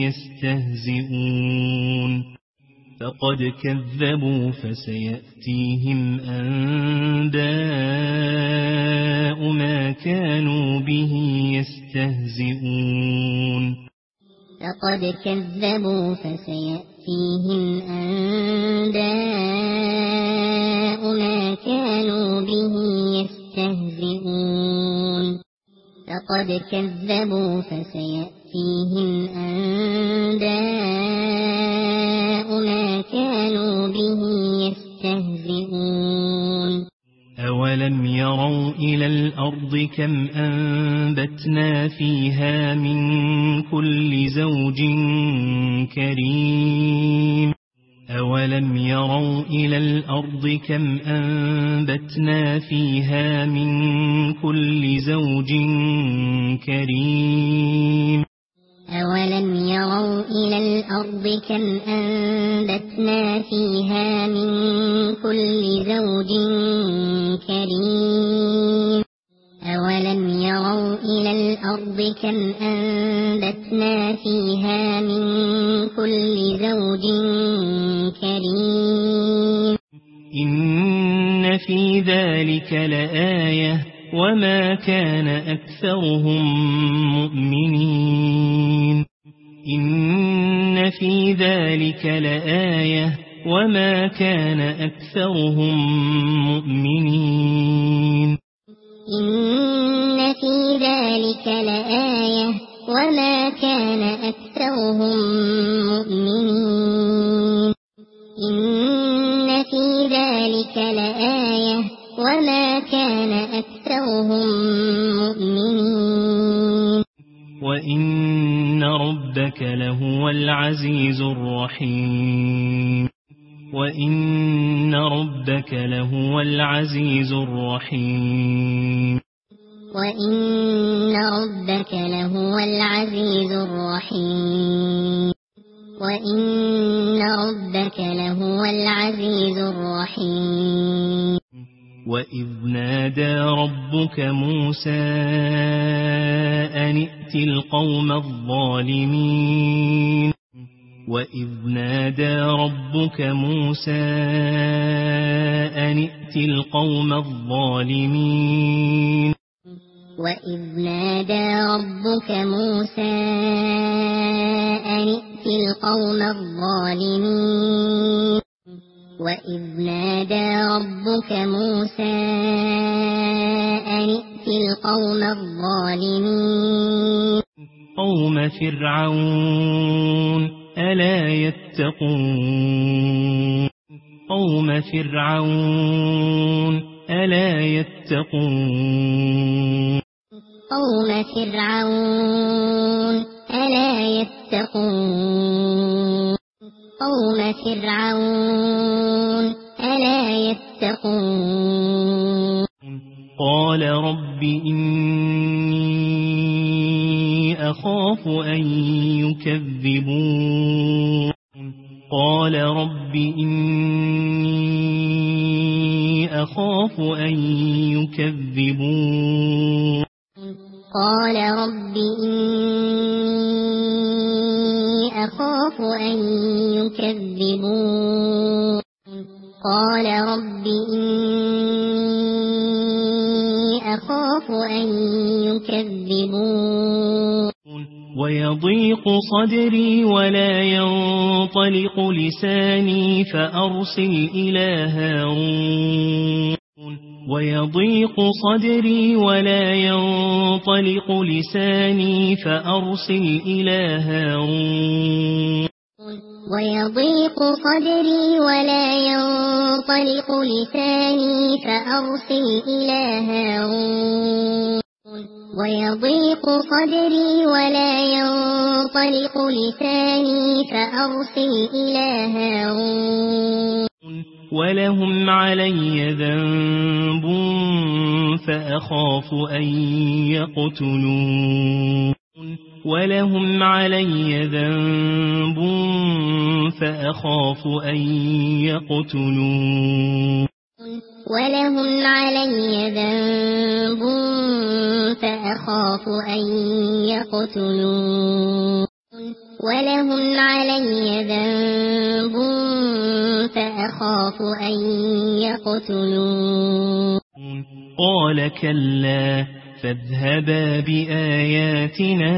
يستهزئون فقد كذبوا فسيأتيهم أنباء ما كانوا به يستهزئون فقد كذبوا فسيأتيهم أنباء ما كانوا به يستهزئون فقد كذبوا فسيأتيهم أنباء ما كانوا به يستهزئون أولم يروا إلى الأرض كم أنبتنا فيها من كل زوج كريم أولم يروا إلى الأرض كم أنبتنا فيها من كل زوج كريم أولم يروا إلى الأرض كم أنبتنا فيها من كل زوج كريم أولم يروا إلى الأرض كم أنبتنا فيها من كل زوج كريم إن في ذلك لآية وما كان أكثرهم مؤمنين إن في ذلك لآية وما كان أكثرهم مؤمنين إن في ذلك لآية وما كان أكثرهم مؤمنين إن في ذلك لآية وما كان أكثرهم مؤمنين ربك لهو العزيز الرحيم وإن ربك لهو العزيز الرحيم وإن ربك لهو العزيز الرحيم وإن ربك لهو العزيز الرحيم وإذ نادى ربك موسى أن ائت القوم الظالمين وإذ نادى ربك موسى أن ائت القوم الظالمين وإذ نادى ربك موسى أن ائت القوم الظالمين وإذ نادى ربك موسى أن ائت القوم الظالمين قوم فرعون ألا يتقون قوم فرعون ألا يتقون قوم فرعون ألا يتقون قوم فرعون ألا يتقون قال رب إني أخاف أن يكذبون قال رب إني أخاف أن يكذبون قال رب إني أخاف أن يكذبون قال رب إني أخاف أن يكذبون ويضيق صدري ولا ينطلق لساني فأرسل إلى هارون ويضيق صدري ولا ينطلق لساني فأرسل إلى هارون ويضيق صدري ولا ينطلق لساني فأرسل إلى هارون ويضيق صدري ولا ينطلق لساني فأرسل إلى هارون ولهم علي ذنب فأخاف أن يقتلون ولهم علي ذنب فأخاف أن يقتلون ولهم علي ذنب فأخاف أن يقتلون ولهم علي ذنب فأخاف أن يقتلون قال كلا فاذهبا بآياتنا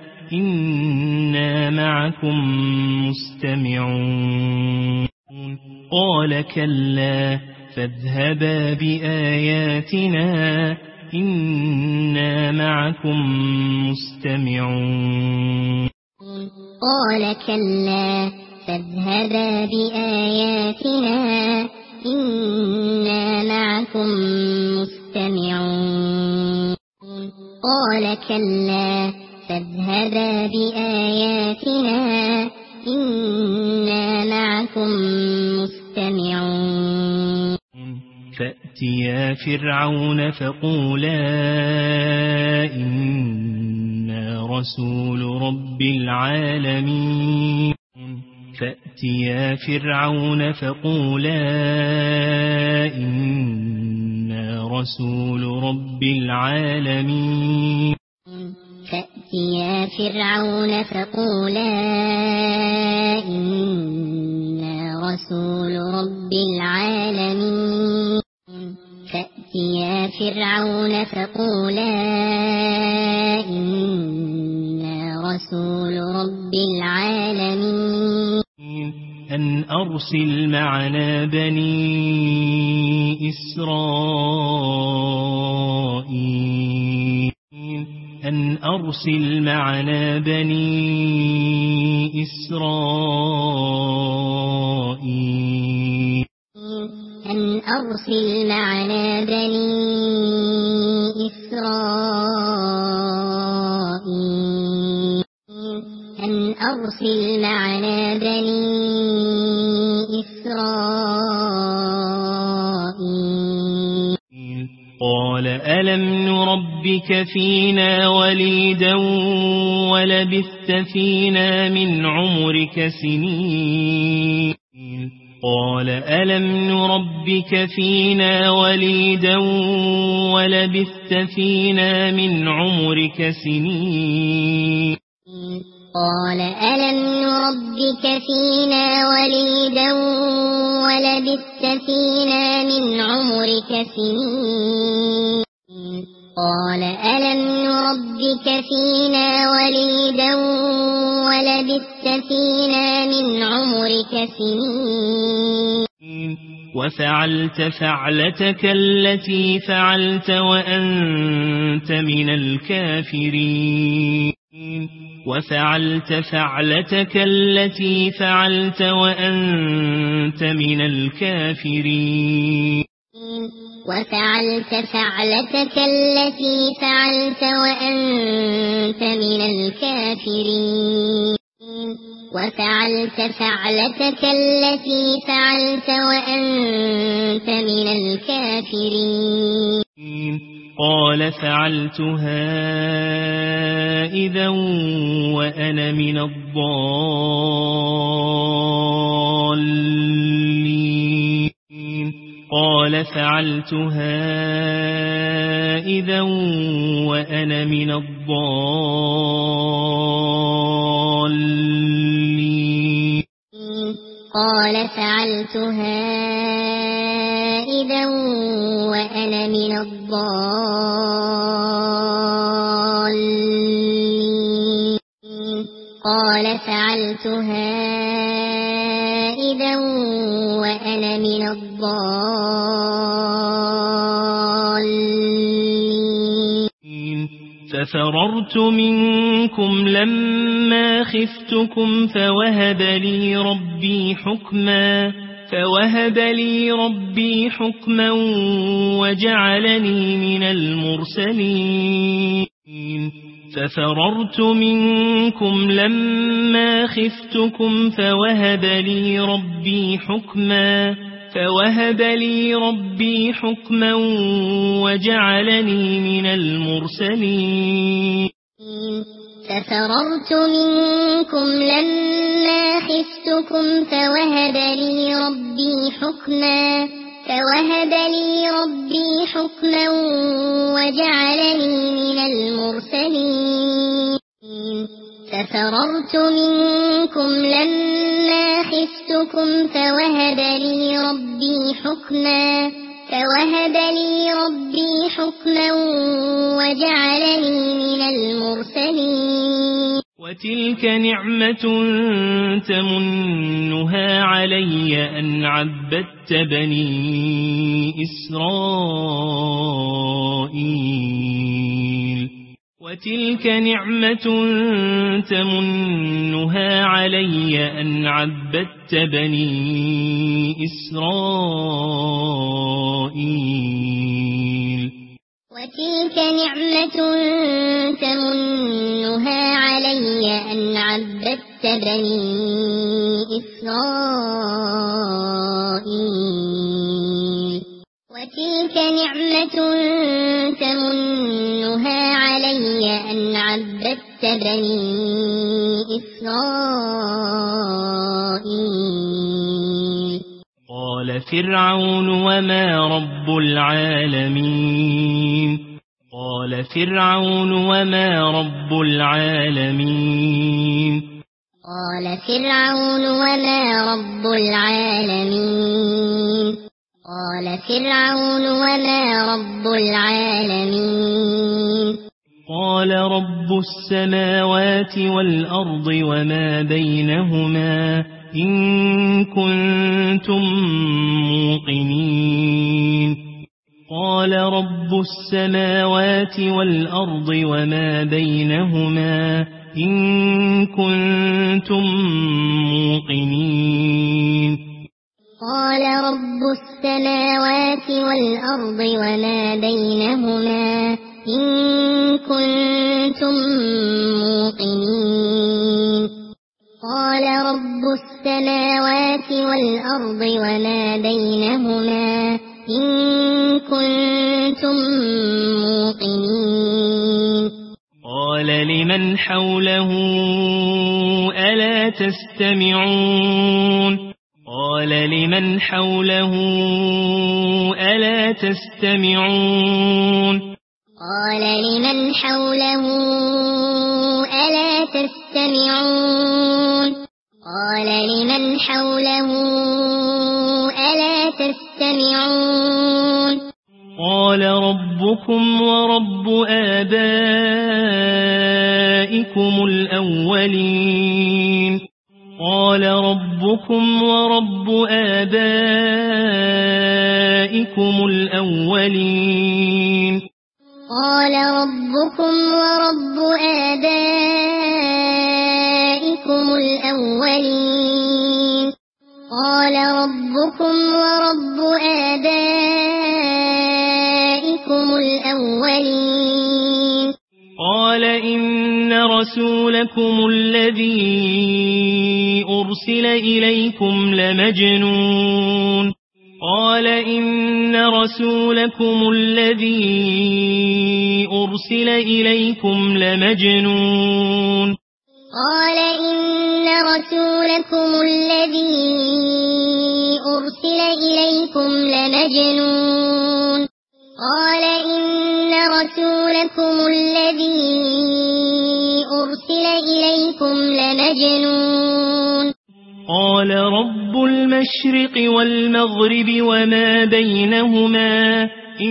إنا معكم مستمعون قال كلا فاذهبا بآياتنا إنا معكم مستمعون قال كلا فاذهبا بآياتنا إنا معكم مستمعون قال كلا فاذهبا بآياتنا إنا معكم مستمعون فأتيا فرعون فقولا إنا رسول رب العالمين فأتيا فرعون فقولا إنا رسول رب العالمين فأتيا فرعون فقولا إنا رسول رب العالمين فأتيا فرعون فقولا إنا رسول رب العالمين أن أرسل معنا بني إسرائيل أن أرسل معنا بني إسرائيل أن أرسل معنا بني إسرائيل أن أرسل معنا بني إسرائيل. قال ألم نربك فينا وليدا ولبثت فينا من عمرك سنين. قال ألم نربك فينا وليدا ولبثت فينا من عمرك سنين. قال ألم نربك فينا وليدا ولبثت فينا من عمرك سنين. قال ألم نربك فينا وليدا ولبثت فينا من عمرك سنين. وفعلت فعلتك التي فعلت وأنت من الكافرين. وفعلت فعلتك التي فعلت وأنت من الكافرين. وفعلت فعلتك التي فعلت وأنت من الكافرين. وفعلت فعلتك التي فعلت وأنت من الكافرين. قال فعلتها إذا وأنا من الضالين. قال فعلتها إذا وأنا من الضالين. قال فعلتها إذا وأنا من الضالين. قال فعلتها إذا وأنا من الضالين. ففررت منكم لما خفتكم فوهب لي ربي حكما وجعلني من المرسلين. ففررت منكم لما خفتكم فوهب لي ربي حكما وجعلني من المرسلين. ففررت منكم لما خفتكم فوهب لي ربي حكما وجعلني من المرسلين. ففررت منكم لما خفتكم فوهب لي ربي حكما وجعلني من المرسلين. وتلك نعمة تمنها علي أن عبدت بني إسرائيل. وتلك نعمة تمنها علي أن عبدت بني إسرائيل. وتلك نعمة تمنها علي أن عبدت بني إسرائيل. وتلك نعمة تمنها علي أن عبدت بني إسرائيل. قال فرعون وما رب العالمين. قال فرعون وما رب العالمين. قال فرعون وما رب العالمين. قال فرعون وما رب العالمين. قال رب السماوات والأرض وما بينهما إن كنتم موقنين. قال رب السماوات والأرض وما بينهما إن كنتم موقنين. قال رب السماوات والأرض وما بينهما إن كنتم موقنين. قال رب السماوات والأرض وما بينهما إن كنتم موقنين قال لمن حوله ألا تستمعون قال لمن حوله ألا تستمعون قال لمن حوله ألا تستمعون قال لمن حوله ألا تستمعون قال ربكم ورب آبائكم الأولين قال ربكم ورب آبائكم الأولين قال ربكم ورب آبائكم الأولين قال ربكم ورب آبائكم الأولين قال إن رسولكم الذي أرسل إليكم لمجنون قال إن رسولكم الذي أرسل إليكم لمجنون قال إن رسولكم الذي أرسل إليكم لمجنون قال إن رسولكم الذي أرسل إليكم لمجنون قال رب المشرق والمغرب وما بينهما إن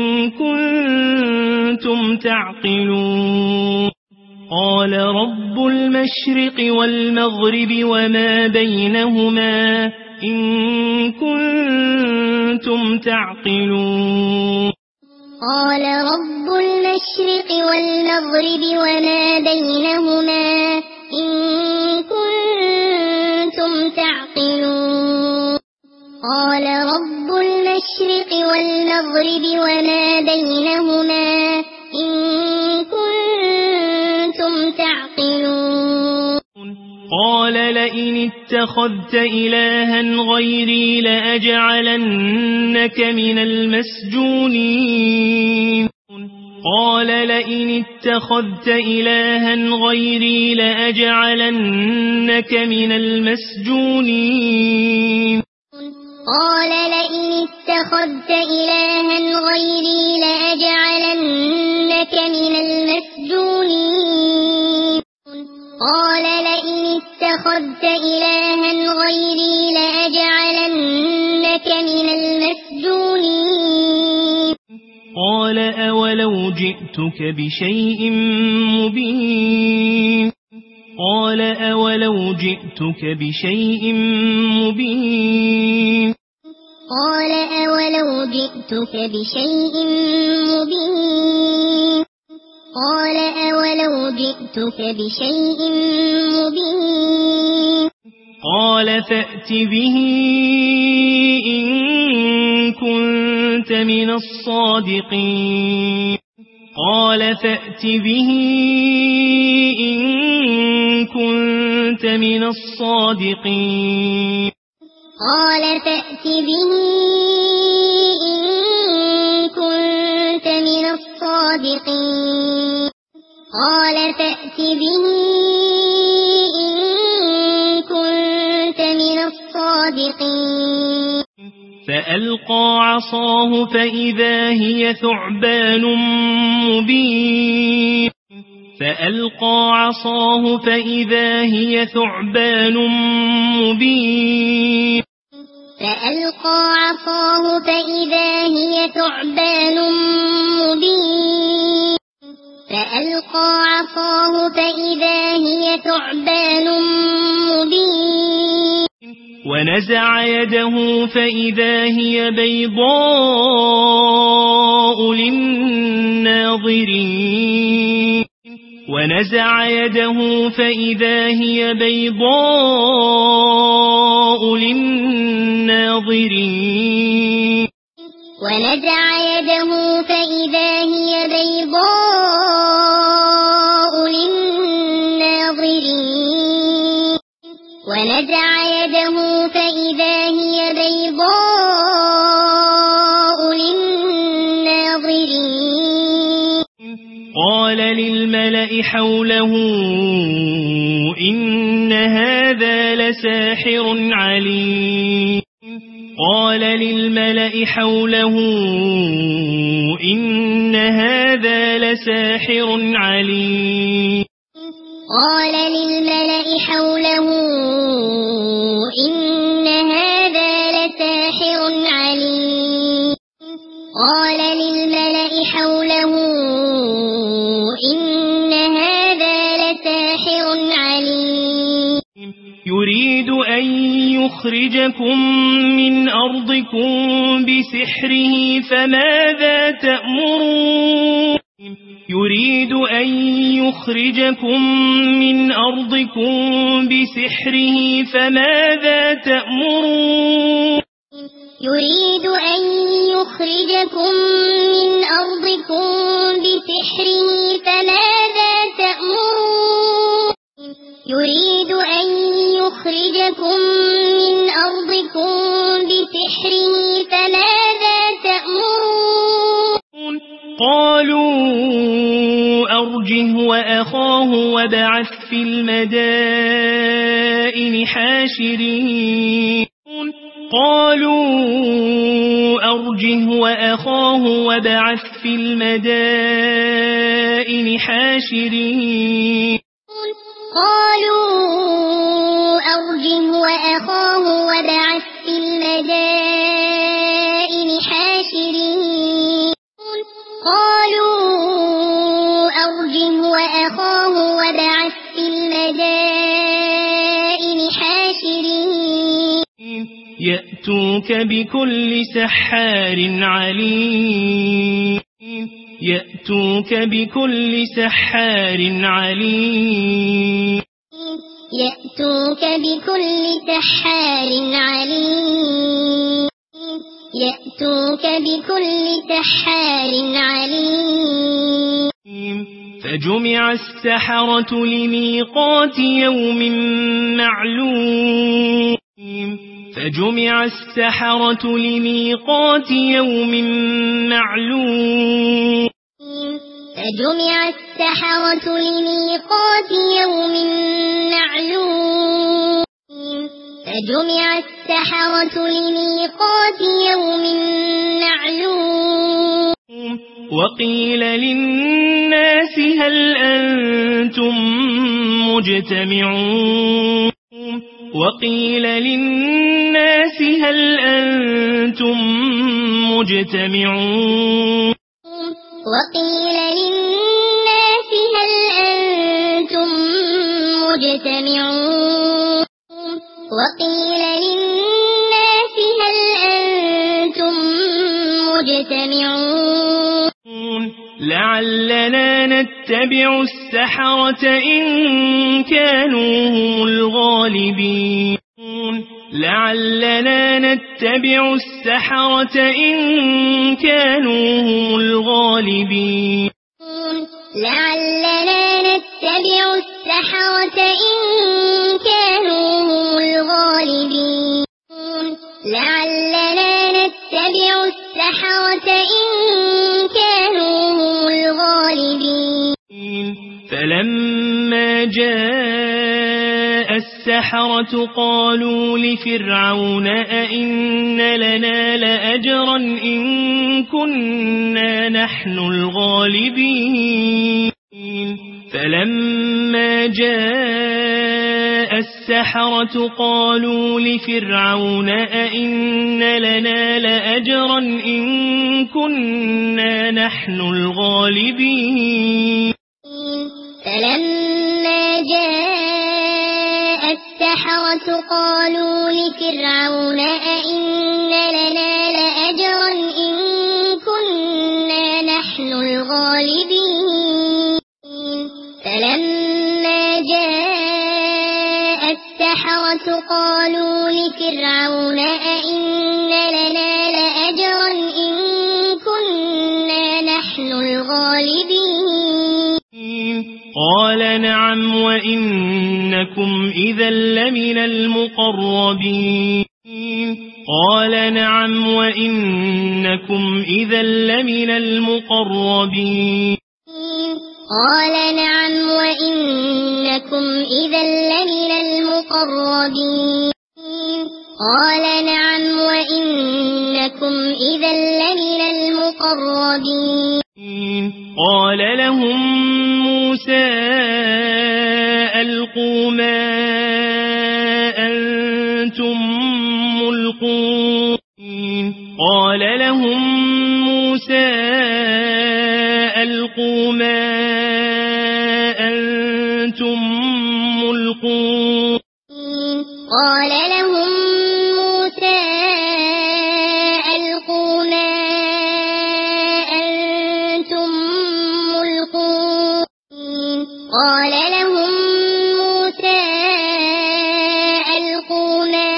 كنتم تعقلون قال رب المشرق والمغرب وما بينهما إن كنتم تعقلون قال رب المشرق والمغرب وما بينهما إن كنتم تعقلون قال رب المشرق والمغرب وما بينهما إن كنتم تعقلون قال لئن اتخذت إلها غيري لأجعلنك من المسجونين قال لئن اتخذت إلها غيري لأجعلنك من المسجونين قال لئن اتخذت إلها غيري لأجعلنك من المسجونين قال لئن اتخذت إلها غيري لأجعلنك من المسجونين قال أولو جئتك بشيء مبين قال أولو جئتك بشيء مبين قال أولو جئتك بشيء مبين قال أولو جئتك بشيء مبين قال فأت به إن كنت من الصادقين قال فأت به إن كنت من الصادقين قال فأت به إن كنت من الصادقين قال فأت به إن كنت من الصادقين فألقى عصاه فإذا هي ثعبان مبين فألقى عصاه فإذا هي ثعبان مبين فألقى عصاه فإذا هي ثعبان مبين فألقى عصاه فإذا هي ثعبان مبين ونزع يده فإذا هي بيضاء للناظرين ونزع يده فإذا هي بيضاء للناظرين ونزع يده فإذا هي بيضاء للناظرين فنزع يده فإذا هي بيضاء للناظرين قال للملأ حوله إن هذا لساحر عليم قال للملأ حوله إن هذا لساحر عليم قال للملأ حوله إن هذا لساحر عليم قال للملأ حوله إن هذا لساحر عليم يريد أن يخرجكم من أرضكم بسحره فماذا تأمرون يريد أن يخرجكم من أرضكم بسحره فماذا تأمرون يريد أن يخرجكم من أرضكم بسحره فماذا تأمرون يريد أن يخرجكم من أرضكم بسحره فماذا تأمرون قالوا أرجه وأخاه وابعث في المدائن حاشرين قالوا أرجه وأخاه وابعث في المدائن حاشرين قالوا أرجه وأخاه وابعث في المدائن حاشرين قالوا أرجه وأخاه وابعث في المدائن حاشرين يأتوك بكل سحار عليم يأتوك بكل سحار عليم يأتوك بكل سحار عليم يأتوك بكل سحار عليم فجمع السحرة لميقات يوم معلوم فجمع السحرة لميقات يوم معلوم فجمع السحرة لميقات يوم معلوم فجمع السحرة لميقات يوم معلوم وقيل للناس هل أنتم مجتمعون وقيل للناس هل أنتم مجتمعون وقيل للناس هل أنتم مجتمعون وقيل للناس هل أنتم مجتمعون لعلنا نتبع السحرة إن كانوا هم الغالبين لعلنا نتبع السحرة إن كانوا هم الغالبين لعلنا نتبع السحرة إن كانوا هم الغالبين لعلنا نتبع السحرة إن كانوا هم الغالبين فلما جاء السحرة قالوا لفرعون أئن لنا لأجرا إن كنا نحن الغالبين فلما جاء السحرة قالوا لفرعون أئن لنا لأجرا إن كنا نحن الغالبين فلما جاء السحرة قالوا لفرعون أئن لنا لأجرا إن كنا نحن الغالبين فلما جاء السحرة قالوا لفرعون أئن لنا لأجرا إن كنا نحن الغالبين قال نعم وإنكم إذا لمن لمن المقربين قال نعم وإنكم إذا لمن المقربين قال نعم وإنكم إذا لمن المقربين قال نعم وإنكم إذا لمن المقربين قال لهم موسى ألقوا ما أنتم ملقون قال لهم موسى ألقوا ما أنتم ملقون قال لهم موسى ألقوا ما أنتم ملقون قال لهم موسى ألقوا ما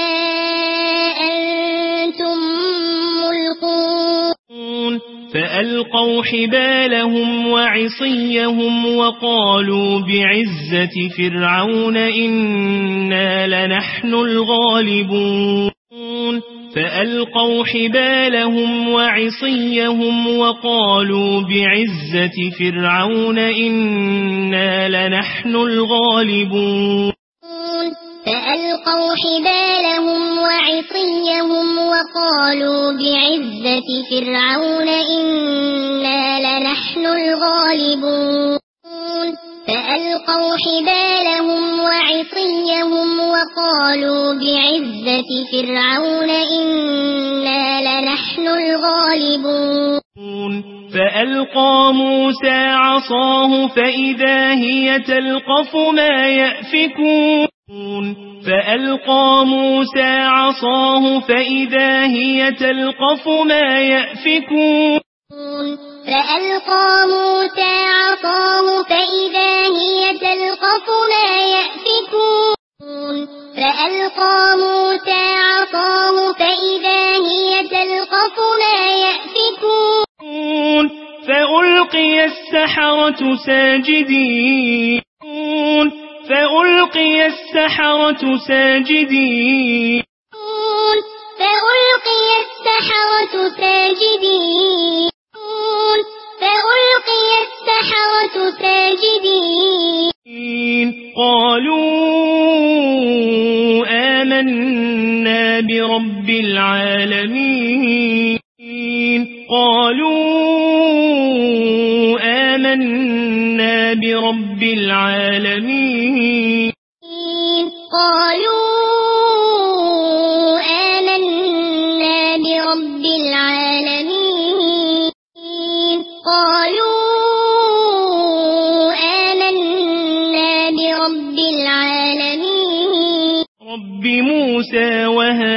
أنتم ملقون فألقوا حبالهم وعصيهم وقالوا بعزة فرعون إنا لنحن الغالبون فألقوا حبالهم وعصيهم وقالوا بعزة فرعون إنا لنحن الغالبون فألقوا حبالهم وعصيهم وقالوا بعزة فرعون إنا لنحن الغالبون فألقوا حبالهم وعصيهم وقالوا بعزة فرعون إنا لنحن الغالبون فألقى موسى عصاه فإذا هي تلقف ما يأفكون فألقى موسى عصاه فإذا هي تلقف ما يأفكون فألقى موسى عصاه فإذا هي تلقف ما يأفكون فألقى موسى عصاه فإذا هي تلقف ما يأفكون فألقي السحرة ساجدين فألقي السحرة ساجدين فألقي السحرة ساجدين فألقي السحرة ساجدين قالوا آمنا برب العالمين قالوا آمنا برب العالمين قالوا آمنا برب العالمين قالوا آمنا برب العالمين رب موسى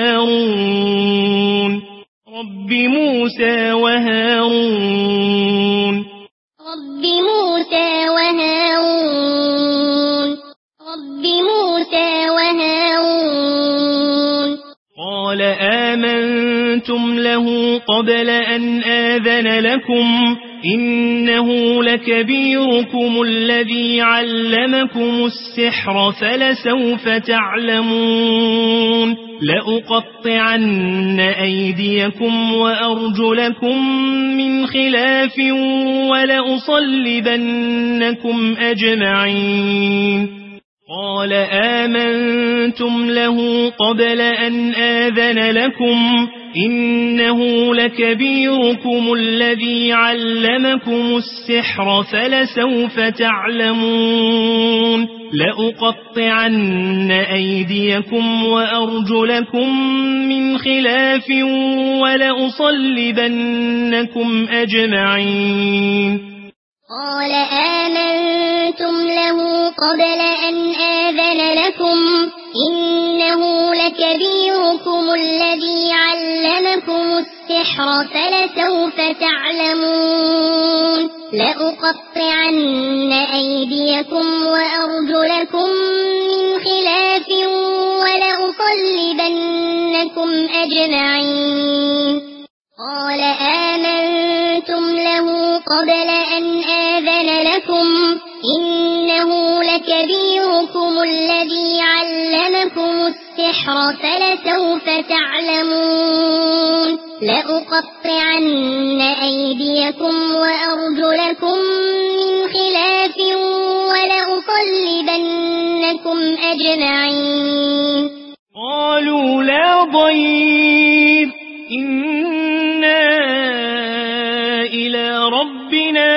وهارون رب موسى وهارون رب موسى وهارون رب موسى وهارون قال آمنتم له قبل أن آذن لكم إنه لكبيركم الذي علمكم السحر فلسوف تعلمون لأقطعن أيديكم وأرجلكم من خلاف ولأصلبنكم أجمعين قال آمنتم له قبل أن آذن لكم إنه لكبيركم الذي علمكم السحر فلسوف تعلمون لأقطعن أيديكم وأرجلكم من خلاف ولأصلبنكم أجمعين قال آمنتم له قبل أن آذن لكم إنه لكبيركم الذي علمكم السحر فلسوف تعلمون لأقطعن أيديكم وأرجلكم من خلاف ولأصلبنكم أجمعين قال آمنتم له قبل أن آذن لكم إنه لكبيركم كبيركم الذي علمكم السحر فلسوف تعلمون لأقطعن أيديكم وأرجلكم من خلاف ولأصلبنكم أجمعين قالوا لا ضير إنا إلى ربنا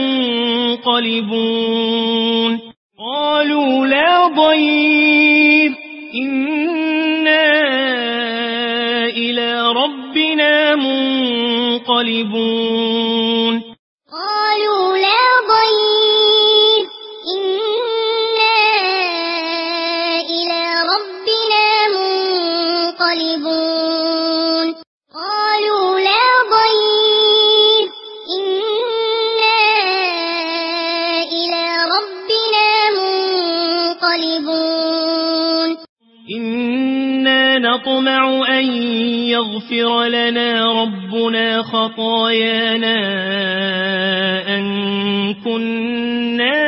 منقلبون قالوا لا ضير إنا إلى ربنا منقلبون قالوا لا ضير إنا إلى ربنا منقلبون قالوا لا ضير إنا إلى ربنا منقلبون إنا نطمع أن يغفر لنا ربنا خطايانا أن كنا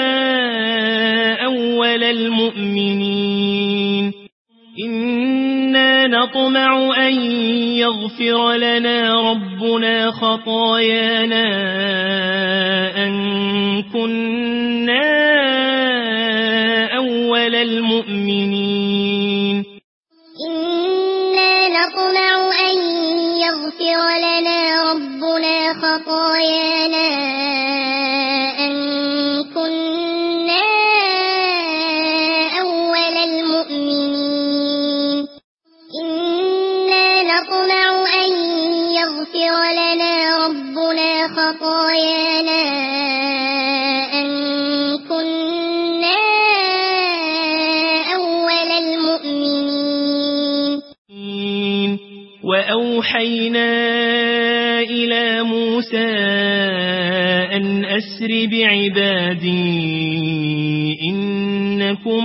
أول المؤمنين إنا نطمع أن يغفر لنا ربنا خطايانا أن كنا أول المؤمنين إنا نطمع أن يغفر لنا ربنا خطايانا أن كنا أول المؤمنين إنا نطمع أن يغفر لنا ربنا خطايانا أن كنا أول المؤمنين وأوحينا إلى موسى أن أسر بعبادي إنكم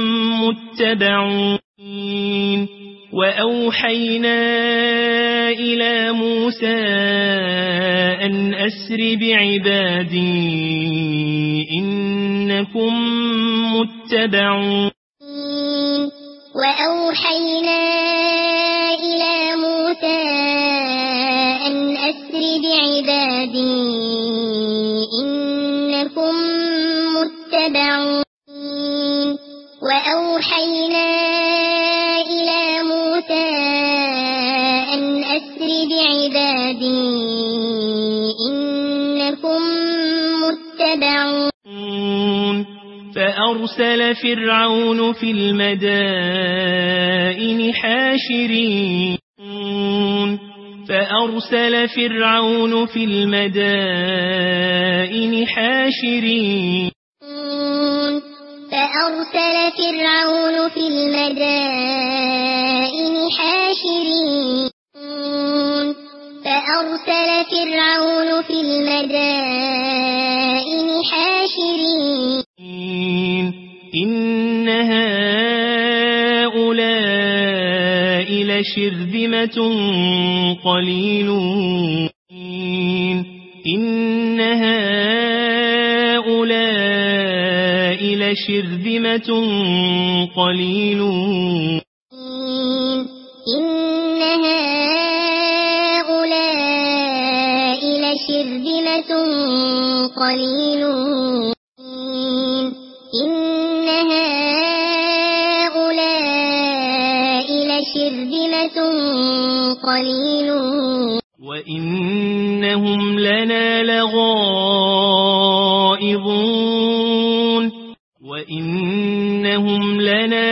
متبعون وأوحينا إلى موسى أن أسر بعبادي إنكم متبعون وأوحينا إلى موسى أن أسر بعبادي إنكم متبعون وأوحينا إلى موسى أن أسر بعبادي إنكم متبعون فأرسل فرعون في المدائن حاشرين فأرسل فرعون في المدائن حاشرين فأرسل فرعون في المدائن حاشرين فأرسل فرعون في المدائن حاشرين إن هؤلاء لشرذمة قليلون إن هؤلاء لشرذمة قليلون إن هؤلاء لشرذمة قليلون إن هؤلاء لشرذمة قليلون وإنهم لنا لغائظون وإنهم لنا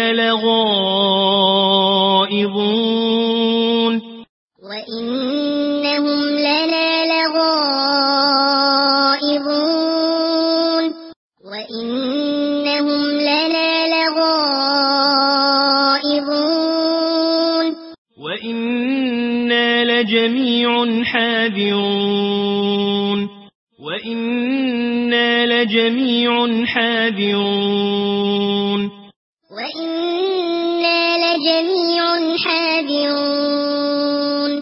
لغائظون وإنهم لنا لغائظون وإنهم لنا لغائظون وإنا لجميع حاذرون وإنا لجميع حاذرون وإنا لجميع حاذرون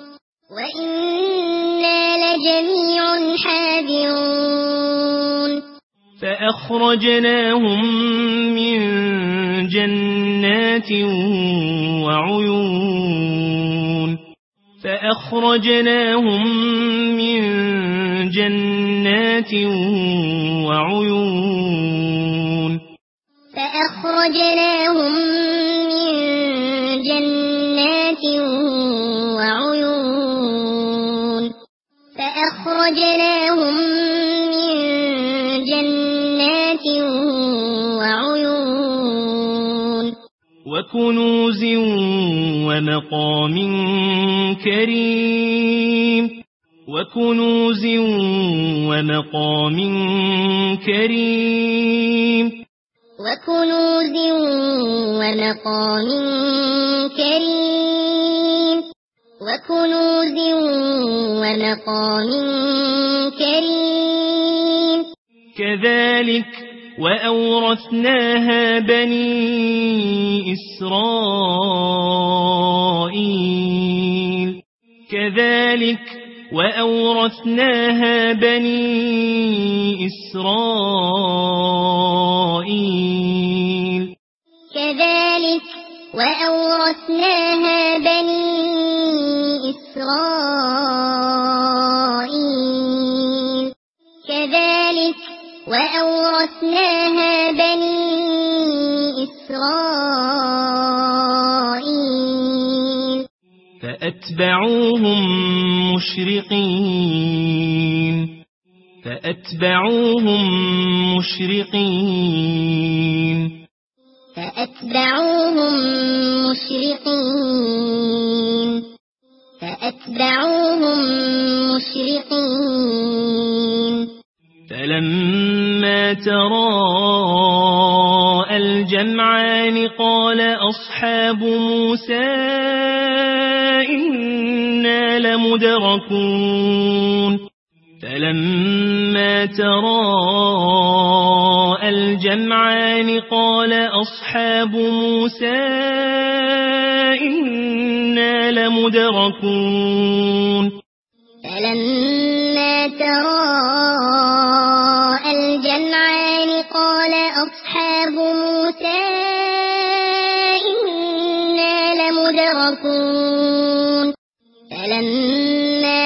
وإنا لجميع حاذرون فأخرجناهم من جنات وعيون فأخرجناهم من جنات وعيون فأخرجناهم من جنات وعيون فأخرجناهم من جنات وعيون وكنوز ومقام كريم وكنوز ومقام كريم وكنوز ومقام كريم وكنوز ومقام كريم كذلك وأورثناها بني إسرائيل كذلك وأورثناها بني إسرائيل كذلك وأورثناها بني إسرائيل كذلك وأورثناها بني إسرائيل فأتبعوهم مشرقين فأتبعوهم مشرقين فأتبعوهم مشرقين فأتبعوهم مشرقين فلما تراءى الجمعان قال أصحاب موسى إنا لمدركون فلما تراءى الجمعان قال أصحاب موسى إنا لمدركون فلما تراءى الجمعان قال أصحاب موسى إنا لمدركون فلما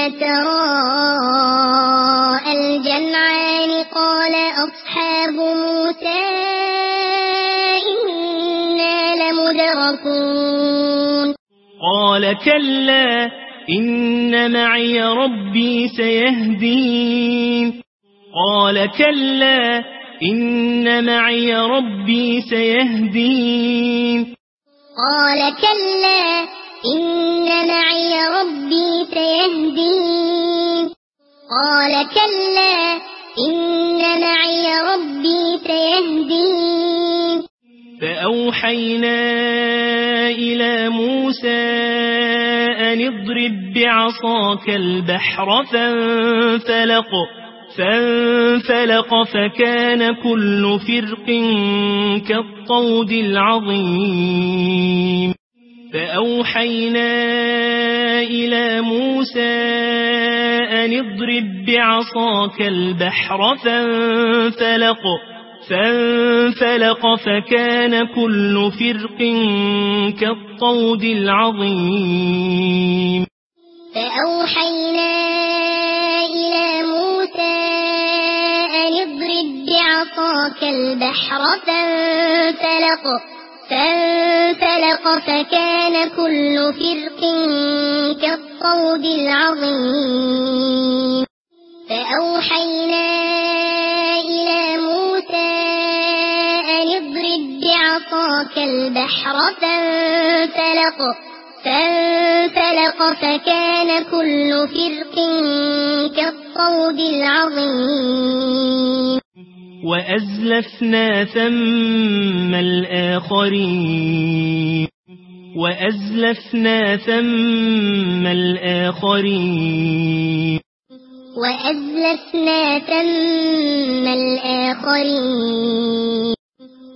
تراءى الجمعان قال أصحاب موسى إنا لمدركون قال كلا إن معي ربي سيهدين قال كلا إن معي ربي سيهدين قال كلا إن معي ربي سيهدين قال كلا إن معي ربي سيهدين فأوحينا إلى موسى أن اضرب بعصاك البحر فانفلق فكان كل فرق كالطود العظيم فأوحينا إلى موسى أن اضرب بعصاك البحر فانفلق فكان كل فرق كالطود العظيم فأوحينا إلى موسى أن اضرب بعصاك البحر فانفلق فكان كل فرق كالطود العظيم فأوحينا إلى موسى أن اضرب بعصاك البحر فانفلق فكان كل فرق كالطود العظيم وأزلفنا ثم الآخرين وأزلفنا ثم الآخرين وأزلفنا ثم الآخرين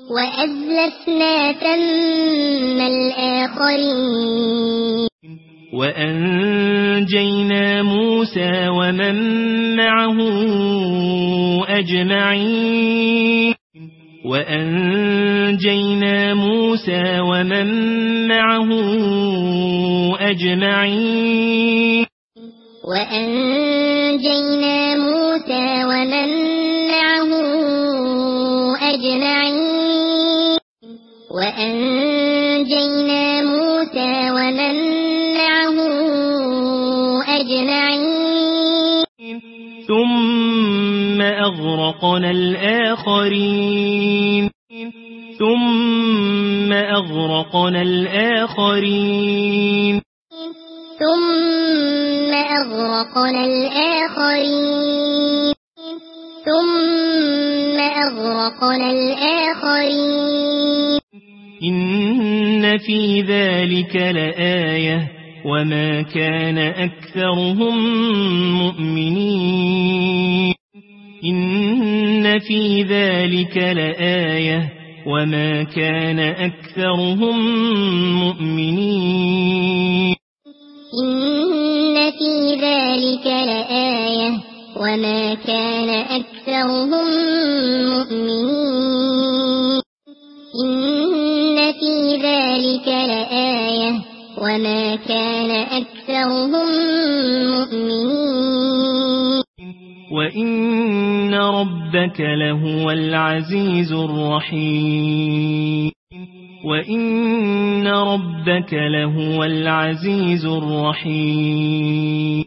وأزلفنا ثم الآخرين وأنجينا موسى ومن معه أجمعين وأنجينا موسى ومن معه أجمعين وأنجينا موسى ومن معه أجمعين وأنجينا موسى ومن معه أجمعين ثم أغرقنا الآخرين ثم أغرقنا الآخرين ثم أغرقنا الآخرين ثم أغرقنا الآخرين إن في ذلك لآية وما كان أكثرهم مؤمنين إن في ذلك لآية وما كان أكثرهم مؤمنين إن في ذلك لآية وما كان أكثرهم مؤمنين إن في ذلك لآية وما كان أكثرهم مؤمنين وإن ربك لهو العزيز الرحيم وإن ربك لهو العزيز الرحيم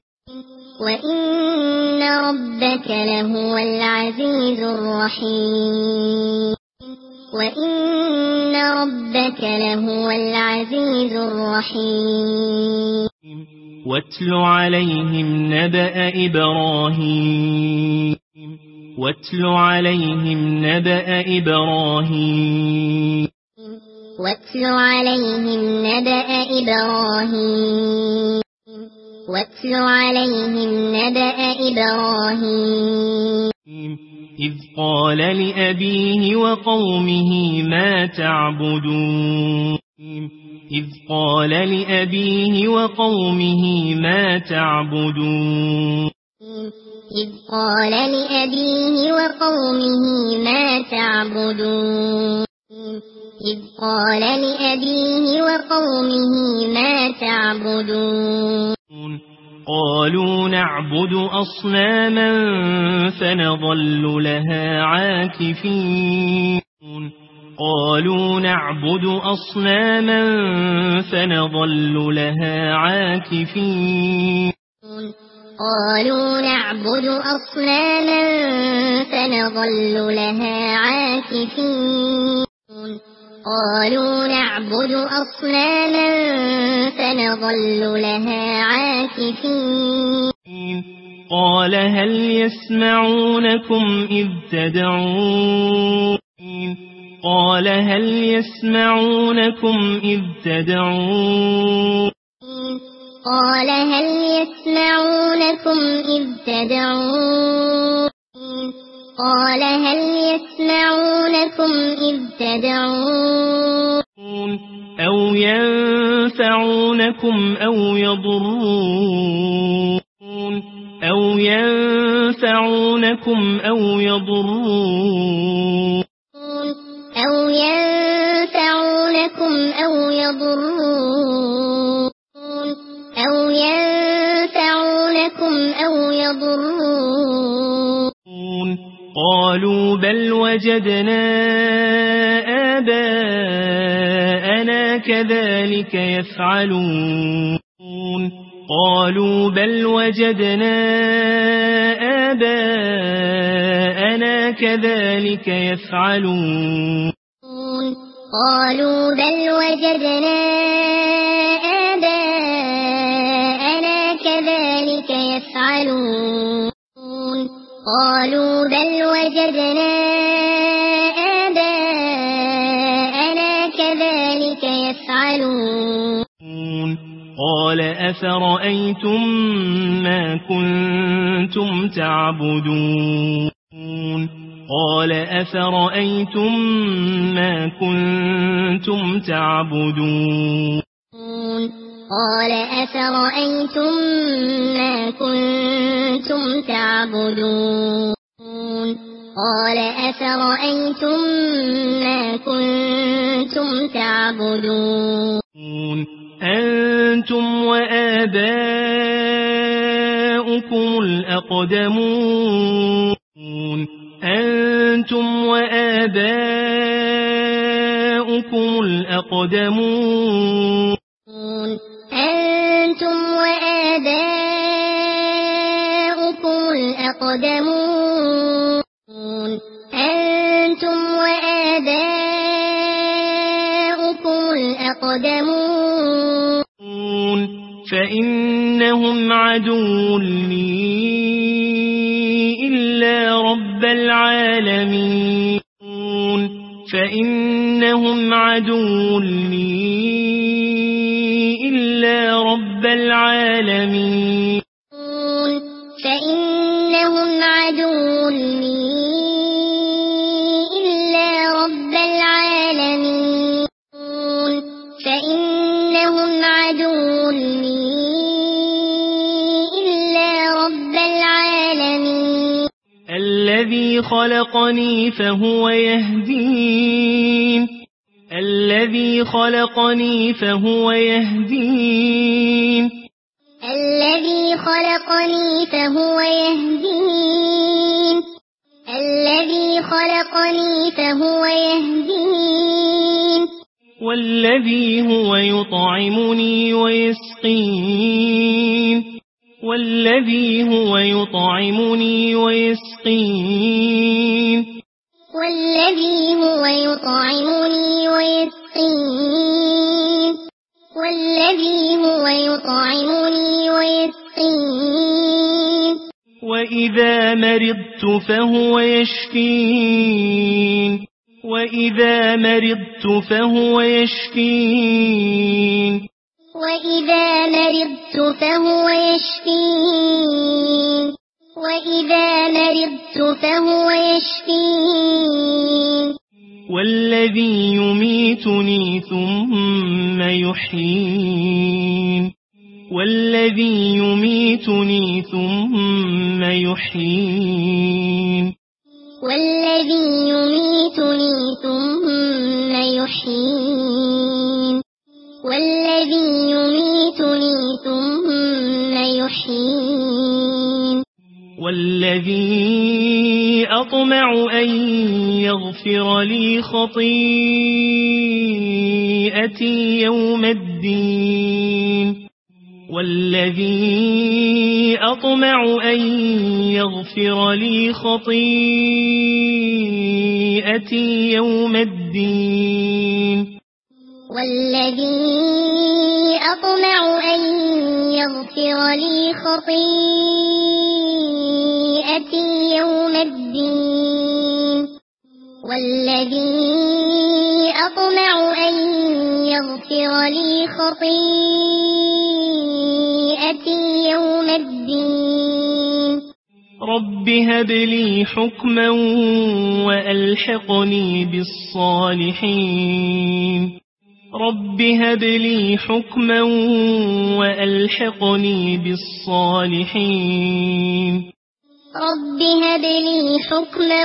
وإن ربك لهو العزيز الرحيم وإن ربك لهو العزيز الرحيم واتل عليهم نبأ إبراهيم واتل عليهم نبأ إبراهيم واتل عليهم نبأ إبراهيم واتل عليهم نبأ إبراهيم إذ قال لأبيه وقومه ما تعبدون إذ قال لأبيه وقومه ما تعبدون إذ قال لأبيه وقومه ما تعبدون إذ قال لأبيه وقومه ما تعبدون قالوا نعبد أصناما فنظل لها عاكفين قالوا نعبد أصناما فنظل لها عاكفين قالوا نعبد أصناما فنظل لها عاكفين قالوا نعبد أصناما فنظل لها عاكفين قال هل يسمعونكم إذ تدعون قال هل يسمعونكم إذ تدعون قال هل يسمعونكم إذ تدعون قال هل يسمعونكم إذ تدعون أو ينفعونكم أو يضرون أو ينفعونكم أو يضرون أو ينفعونكم أو يضرون أو ينفعونكم أو يضرون قالوا بل وجدنا آباءنا كذلك يفعلون قالوا بل وجدنا آباءنا كذلك يفعلون قالوا بل وجدنا آباءنا كذلك يفعلون قالوا بل وجدنا آباءنا كذلك يفعلون قال أفرأيتم ما كنتم تعبدون قال أفرأيتم ما كنتم تعبدون قال أفرأيتم ما كنتم تعبدون قال أفرأيتم ما كنتم تعبدون أنتم وآباؤكم الأقدمون أنتم وآباؤكم الأقدمون أنتم وآباؤكم الأقدمون أنتم وآباؤكم الأقدمون فإنهم عدو لي إلا رب العالمين فإنهم عدو لي إلا رب العالمين فإنهم عدو لي إلا رب العالمين فإنهم عدو لي إلا رب العالمين الذي خلقني فهو يهدين الذي خلقني فهو يهدين الذي خلقني فهو يهدين الذي خلقني فهو يهدين والذي هو يطعمني ويسقين والذي هو يطعمني ويسقين والذي هو يطعمني ويسقين والذي هو يطعمني ويسقين وإذا مرضت فهو يشفين وإذا مرضت فهو يشفين وإذا مرضت فهو يشفين وإذا مرضت فهو يشفين والذي يميتني ثم يحيين والذي يميتني ثم يحيين والذي يميتني ثم يحيين والذي يميتني ثم يحيين والذي أطمع أن يغفر لي خطيئتي يوم الدين والذي أطمع أن يغفر لي خطيئتي يوم الدين والذي أطمع أن يغفر لي خطيئتي يوم الدين والذي أطمع أن يغفر لي خطيئتي يوم الدين رب هب لي حكما وألحقني بالصالحين رب هب لي حكما وألحقني بالصالحين رب هب لي حكما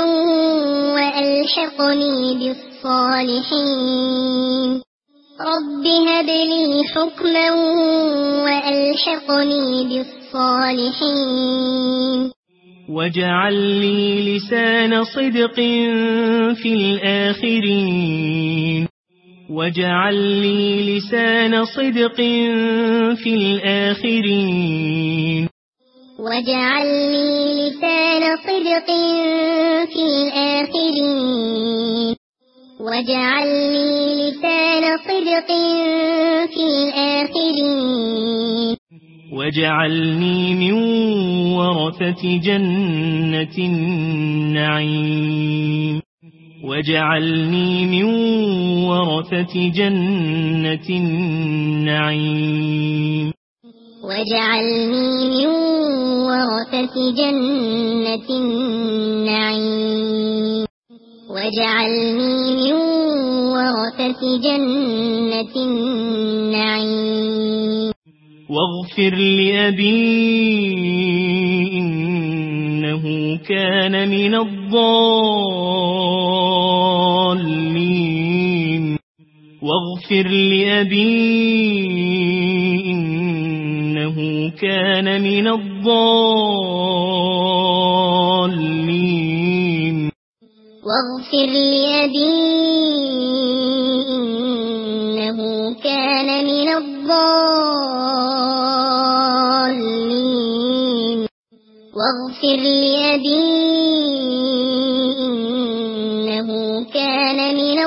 وألحقني بالصالحين رب هب لي حكما وألحقني بالصالحين واجعل لي لسان صدق في الآخرين واجعل لي لسان صدق في الآخرين واجعل لي لسان صدق في الآخرين واجعل لي لسان صدق في الآخرين واجعلني من ورثة جنة النعيم واجعلني من ورثة جنة النعيم واجعلني من ورثة جنة النعيم واجعلني من ورثة جنة النعيم واغفر لأبي إنه كان من الضالين واغفر لأبي إنه كان من الضالين واغفر لأبي إنه كان من الضالين واغفر لأبي إنه كان من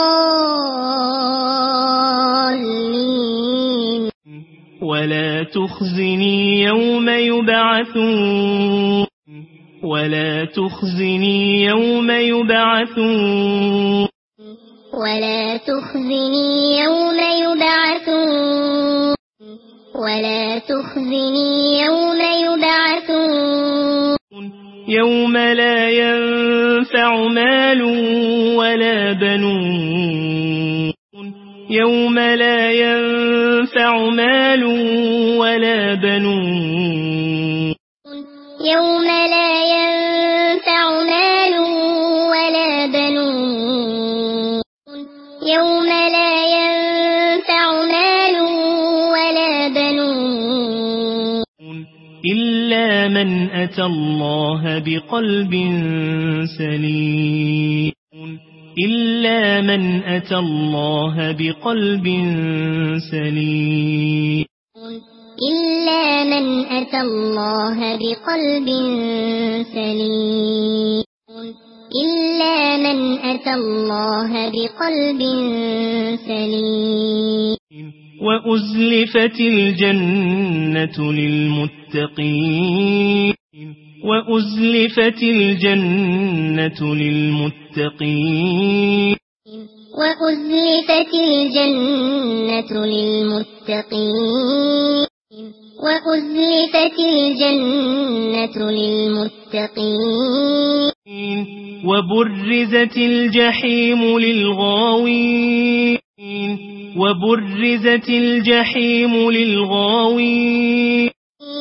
الضالين ولا تخزني يوم يبعثون ولا تخزني يوم يبعثون ولا تخزني يوم يبعثون ولا تخزني يوم يبعثون يوم لا ينفع مال ولا بنون يوم لا ينفع مال ولا بنون يوم لا ينفع مال ولا بنون يوم لا ينفع مال ولا بنون إلا من أتى الله بقلب سليم إلا من أتى الله بقلب سليم إلا من أتى الله بقلب سليم إلا من أتى الله بقلب سليم وأزلفت الجنة للمتقين وأزلفت الجنة للمتقين وأزلفت الجنة للمتقين وأزلفت الجنة للمتقين وبرزت الجحيم للغاوين وبرزت الجحيم للغاوين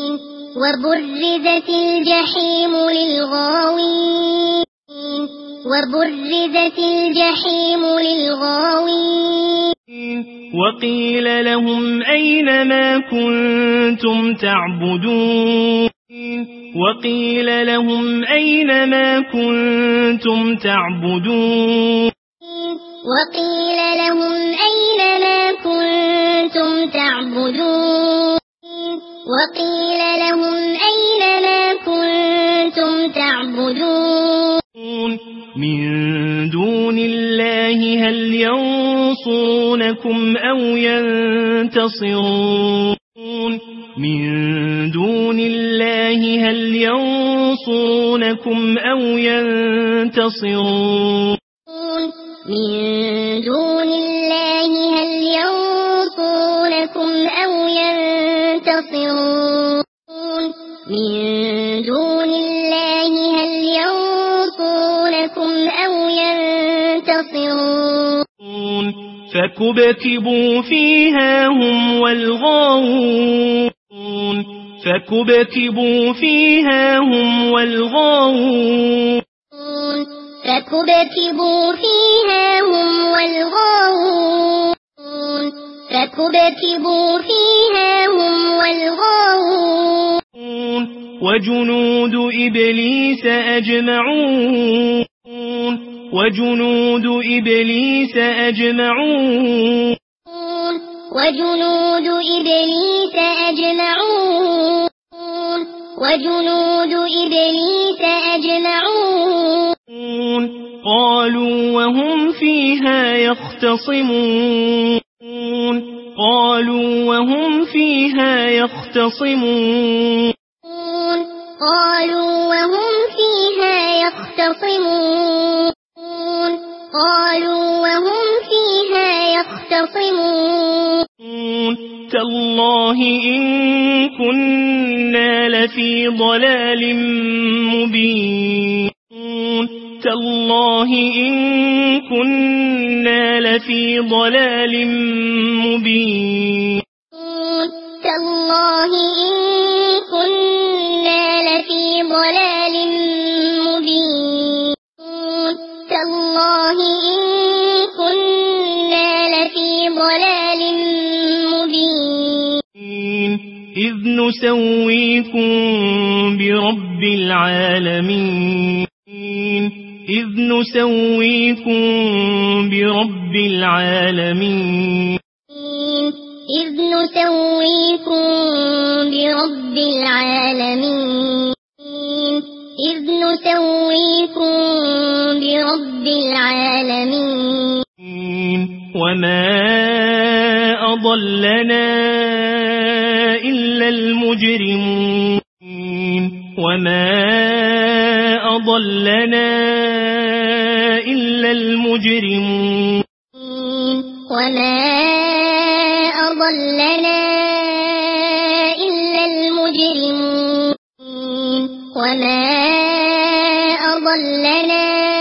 وبرزت الجحيم للغاوين وبرزت الجحيم للغاوين وقيل لهم أين ما كنتم تعبدون وقيل لهم أين ما كنتم تعبدون وقيل لهم أين ما كنتم تعبدون وقيل لهم أين ما كنتم تعبدون من دون الله هل ينصرونكم أو ينتصرون من دون الله هل ينصرونكم أو ينتصرون من دون الله هل ينصرونكم أو ينتصرون من دون الله هل ينصرونكم أو ينتصرون فكبكبوا فيها هم والغاوون فكبكبوا فيها هم والغاوون فكبكبوا فيها هم والغاوون فكبكبوا فيها هم والغاوون وجنود إبليس أجمعون وجنود إبليس أجمعون وجنود إبليس أجمعون وجنود إبليس أجمعون قالوا وهم فيها يختصمون قالوا وهم فيها يختصمون قالوا وهم فيها يختصمون قالوا وهم فيها يختصمون تالله إن كنا لفي ضلال مبين تالله إن كنا لفي ضلال مبين تالله إن كنا لفي ضلال مبين تالله إن كنا لفي ضلال مبين إذ نسويكم برب العالمين إذ نسويكم برب العالمين إذ نسويكم برب العالمين إذ نسويكم برب العالمين وما أضلنا إلا المجرمون وما أضلنا إلا المجرمون وما أضلنا إلا المجرمون وما أضلنا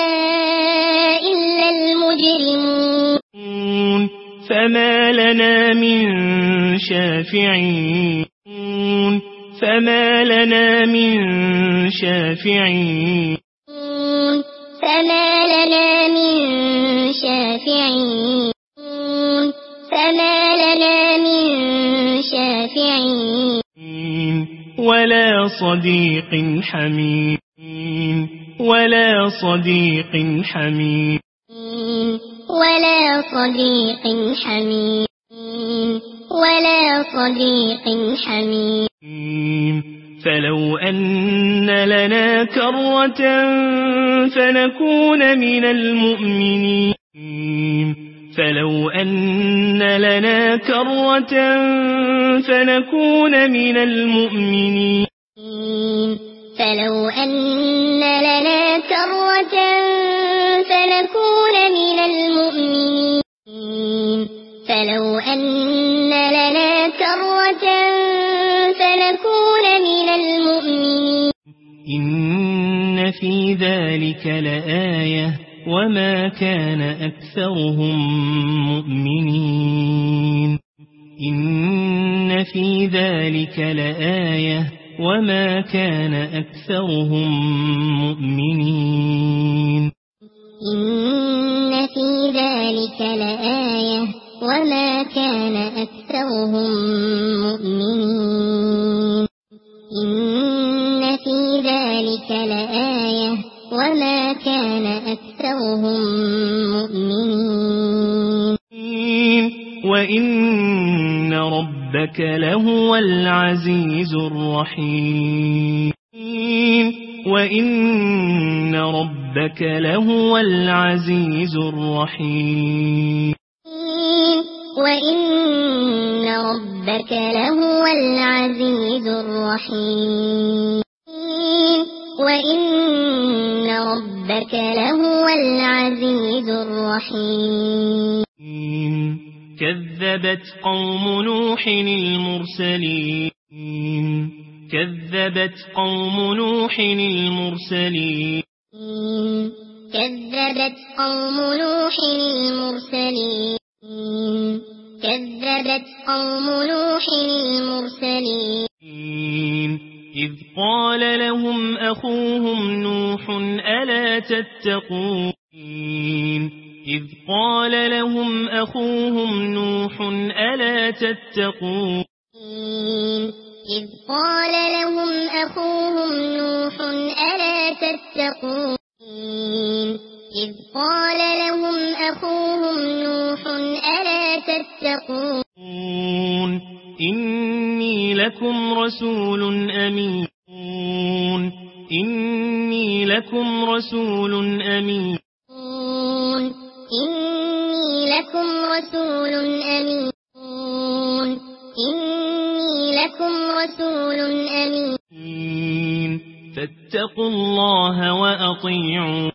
إلا المجرمون فما لنا من شافعين فما لنا من شافعين فما لنا من شافعين فما لنا من شافعين ولا صديق حميم ولا صديق حميم ولا صديق حميم ولا صديق حميم فلو أن لنا كرة فنكون من المؤمنين فلو أن لنا كرة فنكون من المؤمنين فلو أن لنا كرة فنكون من المؤمنين فلو أن لنا كرة فنكون من المؤمنين إن في ذلك لآية وما كان أكثرهم مؤمنين إن في ذلك لآية وما كان أكثرهم مؤمنين إن في ذلك لآية وما كان أكثرهم مؤمنين إن في ذلك لآية وما كان أكثرهم مؤمنين وإن ربك لهو العزيز الرحيم وإن ربك لهو العزيز الرحيم وإن ربك لهو العزيز الرحيم وإن ربك لهو العزيز الرحيم كذبت قوم نوح المرسلين كذبت قوم نوح المرسلين كذبت قوم نوح المرسلين كذبت قوم نوح المرسلين إذ قال لهم أخوهم نوح ألا تتقون إذ قال لهم أخوهم نوح ألا تتقون إذ قال لهم أخوهم نوح ألا تتقون إذ قال لهم أخوهم نوح ألا تتقون إني لكم رسول أمين إني لكم رسول أمين إني لكم رسول أمين إني لكم رسول أمين فاتقوا الله وأطيعون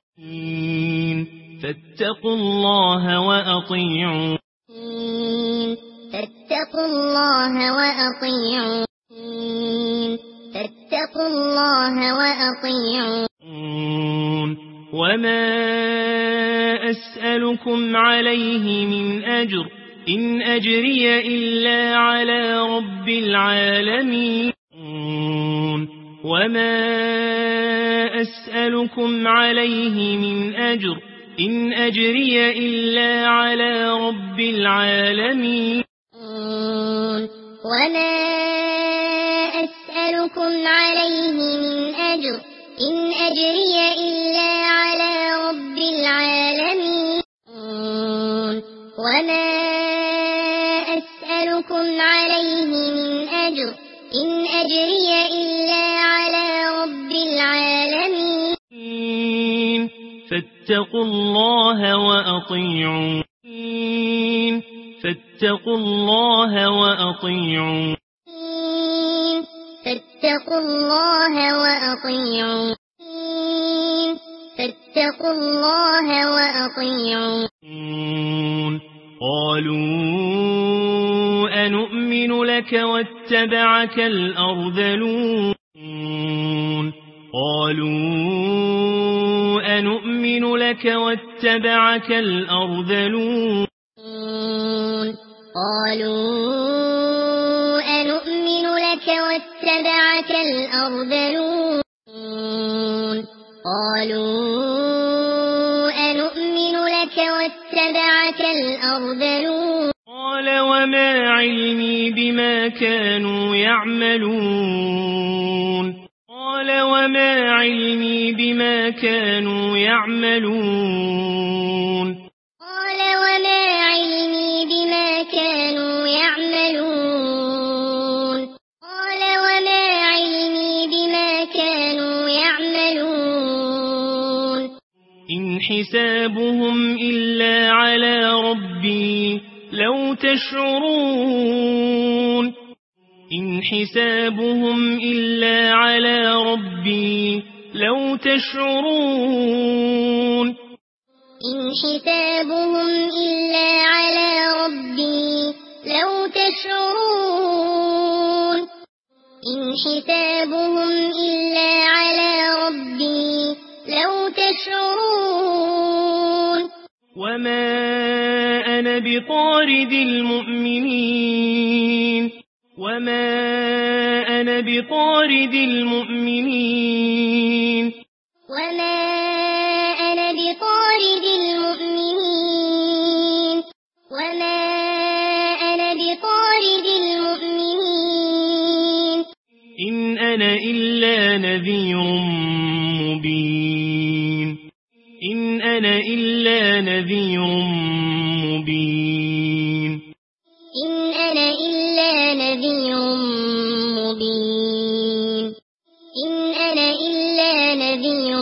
فاتقوا الله وأطيعون فاتقوا الله وأطيعون فاتقوا الله وأطيعون وما أسألكم عليه من أجر إن أجري إلا على رب العالمين وما أسألكم عليه من أجر إن أجري إلا على رب العالمين وما أسألكم عليه من أجر إن أجري إلا على رب العالمين وما أسألكم عليه من أجر إن أجري إلا على رب العالمين فاتقوا الله وأطيعون فاتقوا الله وأطيعون فاتقوا الله وأطيعون فاتقوا الله وأطيعون قالوا أنؤمن لك واتبعك الأرذلون قالوا أنؤمن لك واتبعك الأرذلون قالوا أنؤمن لك واتبعك الأرذلون قالوا أنؤمن لك واتبعك الأرذلون قال وما علمي بما كانوا يعملون قال وما علمي بما كانوا يعملون قال وما علمي بما كانوا يعملون قال وما علمي بما كانوا يعملون إن حسابهم إلا على ربي لو تشعرون إن حسابهم إلا على ربي لو تشعرون إن حسابهم إلا على ربي لو تشعرون إن حسابهم إلا على ربي لو تشعرون وما أنا بطارد المؤمنين وما أنا بطارد المؤمنين وما أنا بطارد المؤمنين وما أنا بطارد المؤمنين إن أنا إلا نذير مبين إن أنا إلا نذير مبين إن أنا إلا نذير مبين إن أنا إلا نذير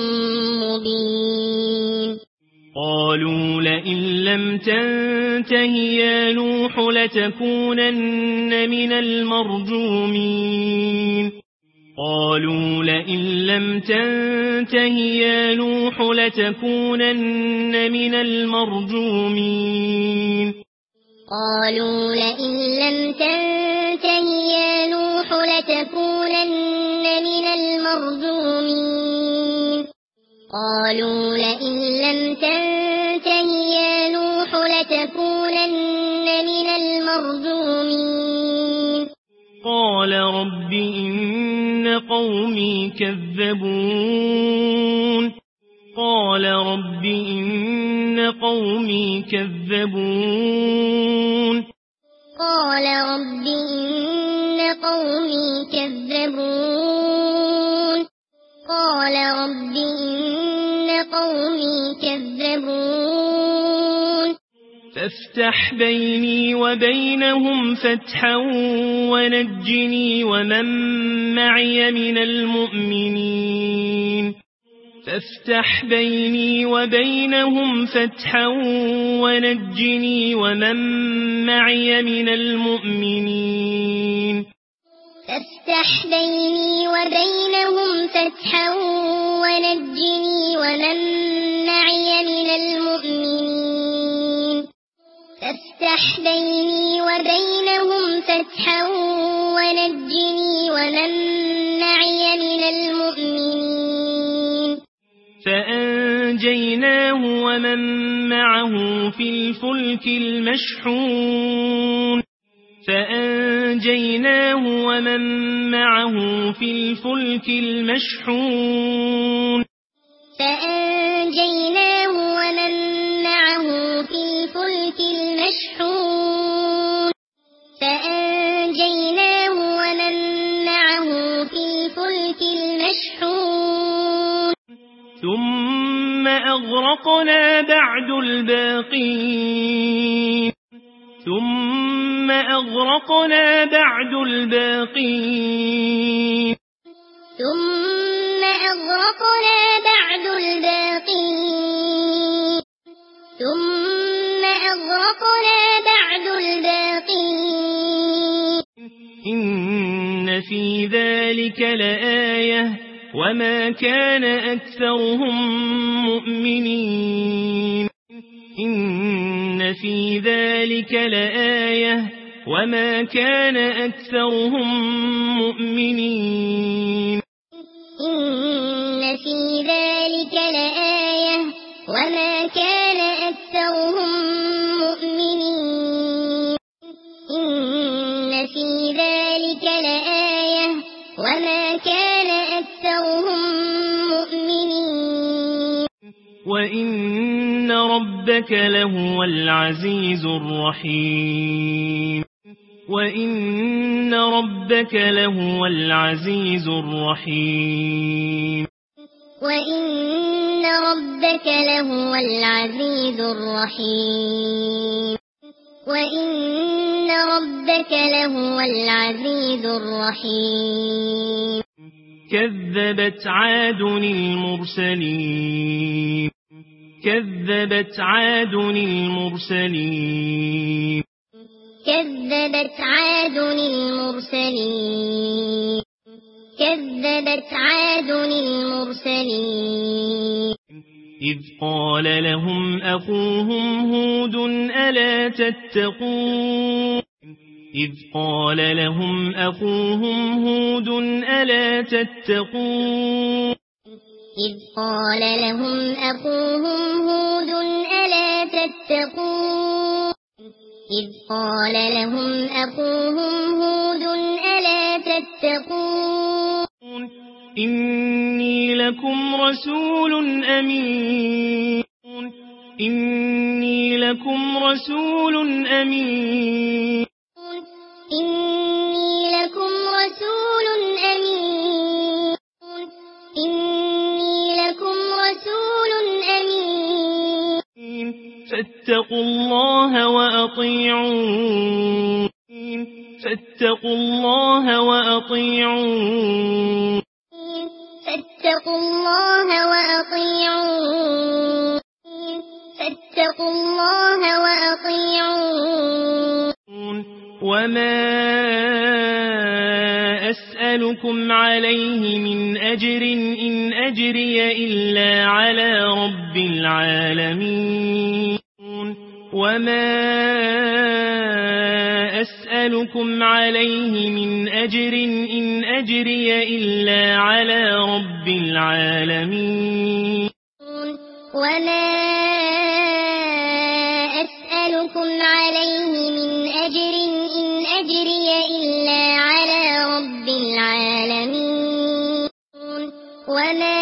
مبين قالوا لئن لم تنته يا نوح لتكونن من المرجومين قالوا لئن لم تنته يا نوح لتكونن من المرجومين قالوا لئن لم تنته يا نوح لتكونن من المرجومين قالوا لئن لم تنته يا نوح لتكونن من المرجومين قال رب إن قومي كذبون قال رب إن قومي كذبون قال رب إن قومي كذبون قال رب إن قومي كذبون فافتح بيني وبينهم فتحا ونجني ومن معي من المؤمنين فافتح بيني وبينهم فتحا ونجني ومن معي من المؤمنين فافتح بيني وبينهم فتحا ونجني ومن معي من المؤمنين فافتح بيني وبينهم فتحا ونجني ومن معي من المؤمنين فأنجيناه ومن معه في الفلك المشحون فأنجيناه ومن معه في الفلك المشحون فأنجيناه ومن معه في الفلك المشحون فأنجيناه ومن معه في الفلك المشحون ثم أغرقنا بعد الباقين ثم أغرقنا بعد الباقين ثم أغرقنا بعد الباقين ثم أغرقنا بعد الباقين إن في ذلك لآية وما كان أكثرهم مؤمنين إن في ذلك لآية وما كان أكثرهم مؤمنين إن في ذلك لآية وما كان أكثرهم مؤمنين إن في ذلك لآية وما كان أكثرهم مؤمنين وإن ربك لهو العزيز الرحيم وإن ربك لهو العزيز الرحيم وإن ربك لهو العزيز الرحيم وإن ربك لهو العزيز الرحيم كذبت عاد المرسلين كذبت عاد المرسلين كذبت عاد المرسلين كذبت عاد المرسلين إذ قال لهم أخوهم هود ألا تتقون إذ قال لهم أخوهم هود ألا تتقون إذ قال لهم أخوهم هود ألا تتقون إذ قال لهم أخوهم هود ألا تتقون إني لكم رسول أمين إني لكم رسول أمين إني لكم رسول أمين إني لكم رسول أمين فاتقوا الله وأطيعون فاتقوا الله وأطيعون فاتقوا الله وأطيعون فاتقوا الله وأطيعون وما أسألكم عليه من أجر إن أجري إلا على رب العالمين وما أسألكم عليه من أجر إن أجري إلا على رب العالمين وما أسألكم عليه من أجر إن أجري إلا على رب العالمين وما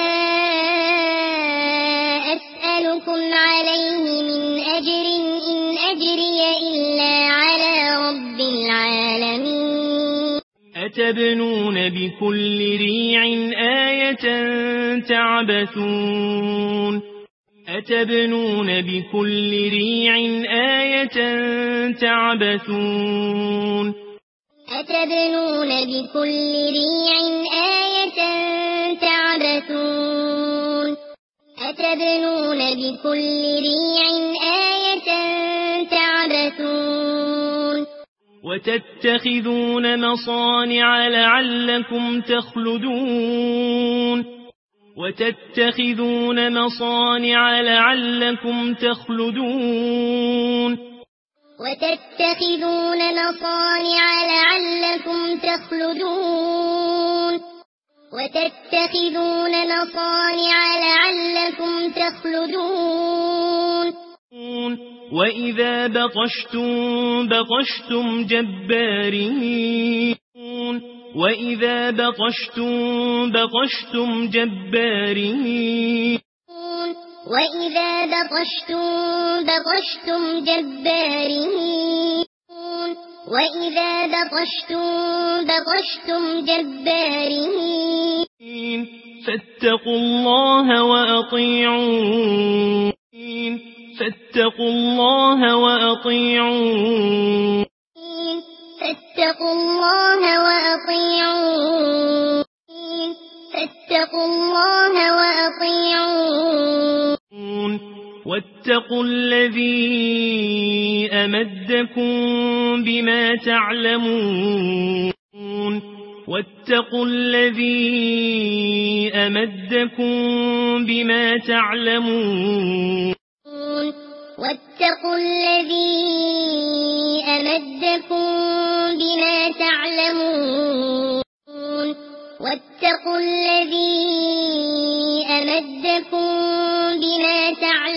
أسألكم عليه من أجر إن أجري إلا على رب العالمين أتبنون بكل ريع آية تعبثون أتبنون بكل ريع آية تعبثون أتبنون بكل ريع آية تعبثون أتبنون بكل ريع آية تعبثون وتتخذون مصانع لعلكم تخلدون وتتخذون مصانع لعلكم تخلدون وتتخذون مصانع لعلكم تخلدون وتتخذون مصانع لعلكم تخلدون وإذا بطشتم جبارين وإذا بطشتم جبارين وإذا بطشتم جبارين وإذا بطشتم جبارين فاتقوا الله وأطيعون فاتقوا الله وأطيعون فاتقوا الله وأطيعون فاتقوا الله وأطيعون واتقوا الذي أمدكم بما تعلمون واتقوا الذي أمدكم بما تعلمون واتقوا الذي أمدكم بما تعلمون واتقوا الذي أمدكم بما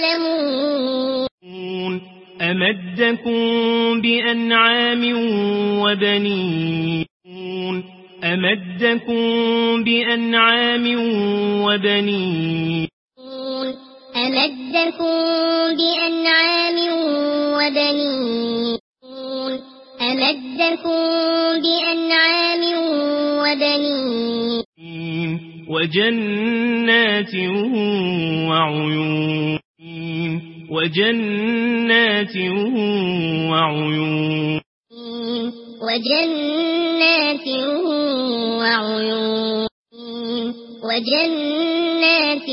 تعلمون أمدكم بأنعام وبنين أمدكم بأنعام وبنين أمدكم بأنعام وبنين أمدكم بأنعام وبنين وجنات وعيون وجنات وعيون وجنات وعيون وجنات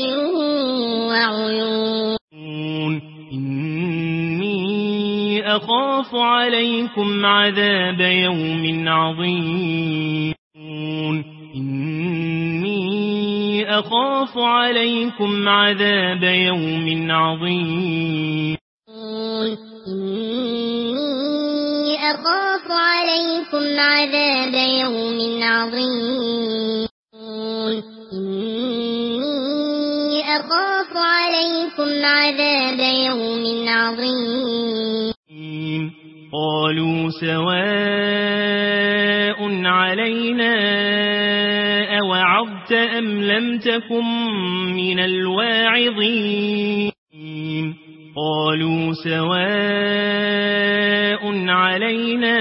وعيون إني أخاف عليكم عذاب يوم عظيم إني أخاف عليكم عذاب يوم عظيم إني أخاف عليكم عذاب يوم عظيم إني أخاف عليكم عذاب يوم عظيم قالوا سواء علينا أوعظت أم لم تكن من الواعظين قالوا سواء علينا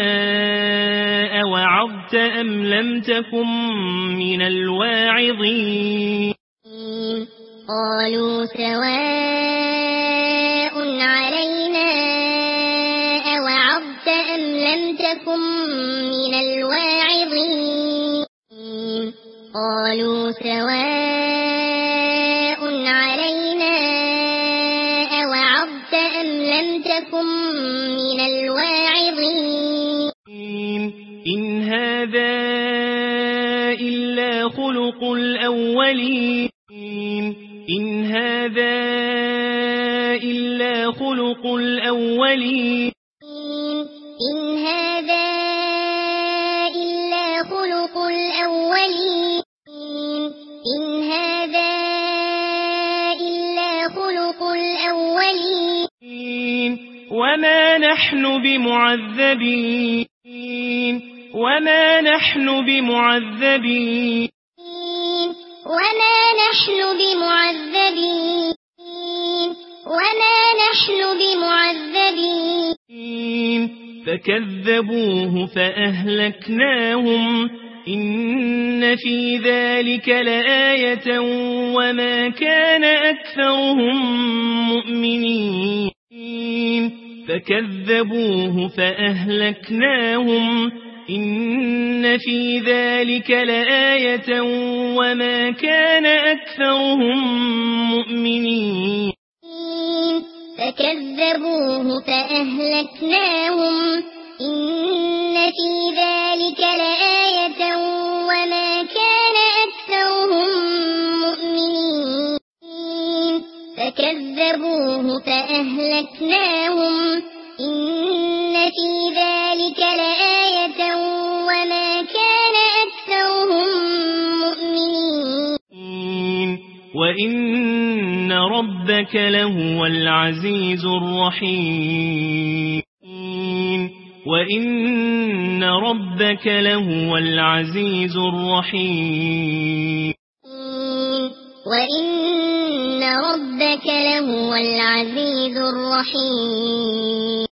أوعظت أم لم تكن من الواعظين قالوا سواء علينا أوعظت أم لم تكن من الواعظين قالوا سواء علينا أوعظت أم لم تكن من الواعظين إن هذا إلا خلق الأولين إن هذا إلا خلق الأولين إن هذا إلا خلق الأولين إن هذا إلا خلق الأولين وما نحن بمعذبين وما نحن بمعذبين وما نحن بمعذبين وما نحن بمعذبين فكذبوه فأهلكناهم إن في ذلك لآية وما كان أكثرهم مؤمنين فكذبوه فأهلكناهم إن في ذلك لآية وما كان أكثرهم مؤمنين فكذبوه فأهلكناهم إن في ذلك لآية وما كان أكثرهم مؤمنين فكذبوه فأهلكناهم إن في ذلك لآية وما كان أكثرهم مؤمنين وإن ربك لهو العزيز الرحيم وإن ربك لهو العزيز الرحيم وإن ربك لهو العزيز الرحيم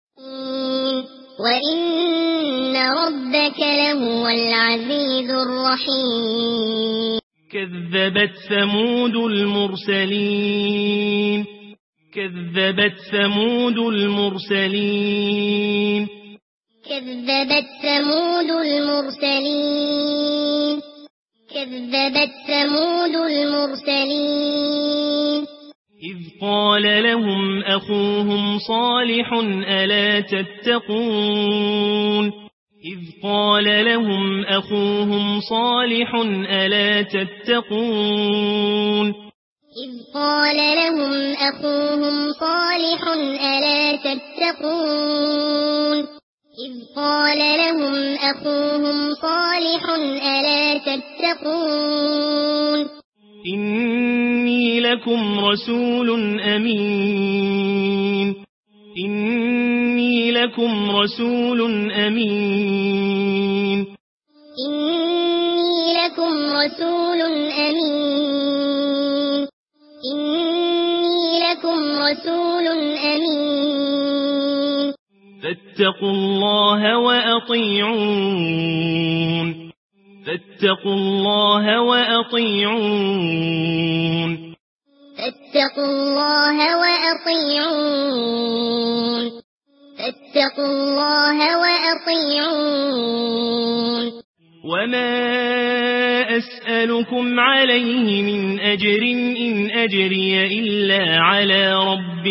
وإن ربك لهو العزيز الرحيم كذبت ثمود المرسلين كذبت ثمود المرسلين كذبت ثمود المرسلين كذبت ثمود المرسلين إذ قال لهم أخوهم صالح ألا تتقون إذ قال لهم أخوهم صالح ألا تتقون إذ قال لهم أخوهم صالح ألا تتقون إذ قال لهم أخوهم صالح ألا تتقون إني لكم رسول أمين إني لكم رسول أمين إني لكم رسول أمين إني لكم رسول أمين فاتقوا الله وأطيعون فاتقوا الله وأطيعون فاتقوا الله وأطيعون فاتقوا الله وأطيعون وما أسألكم عليه من أجر إن أجري إلا على رب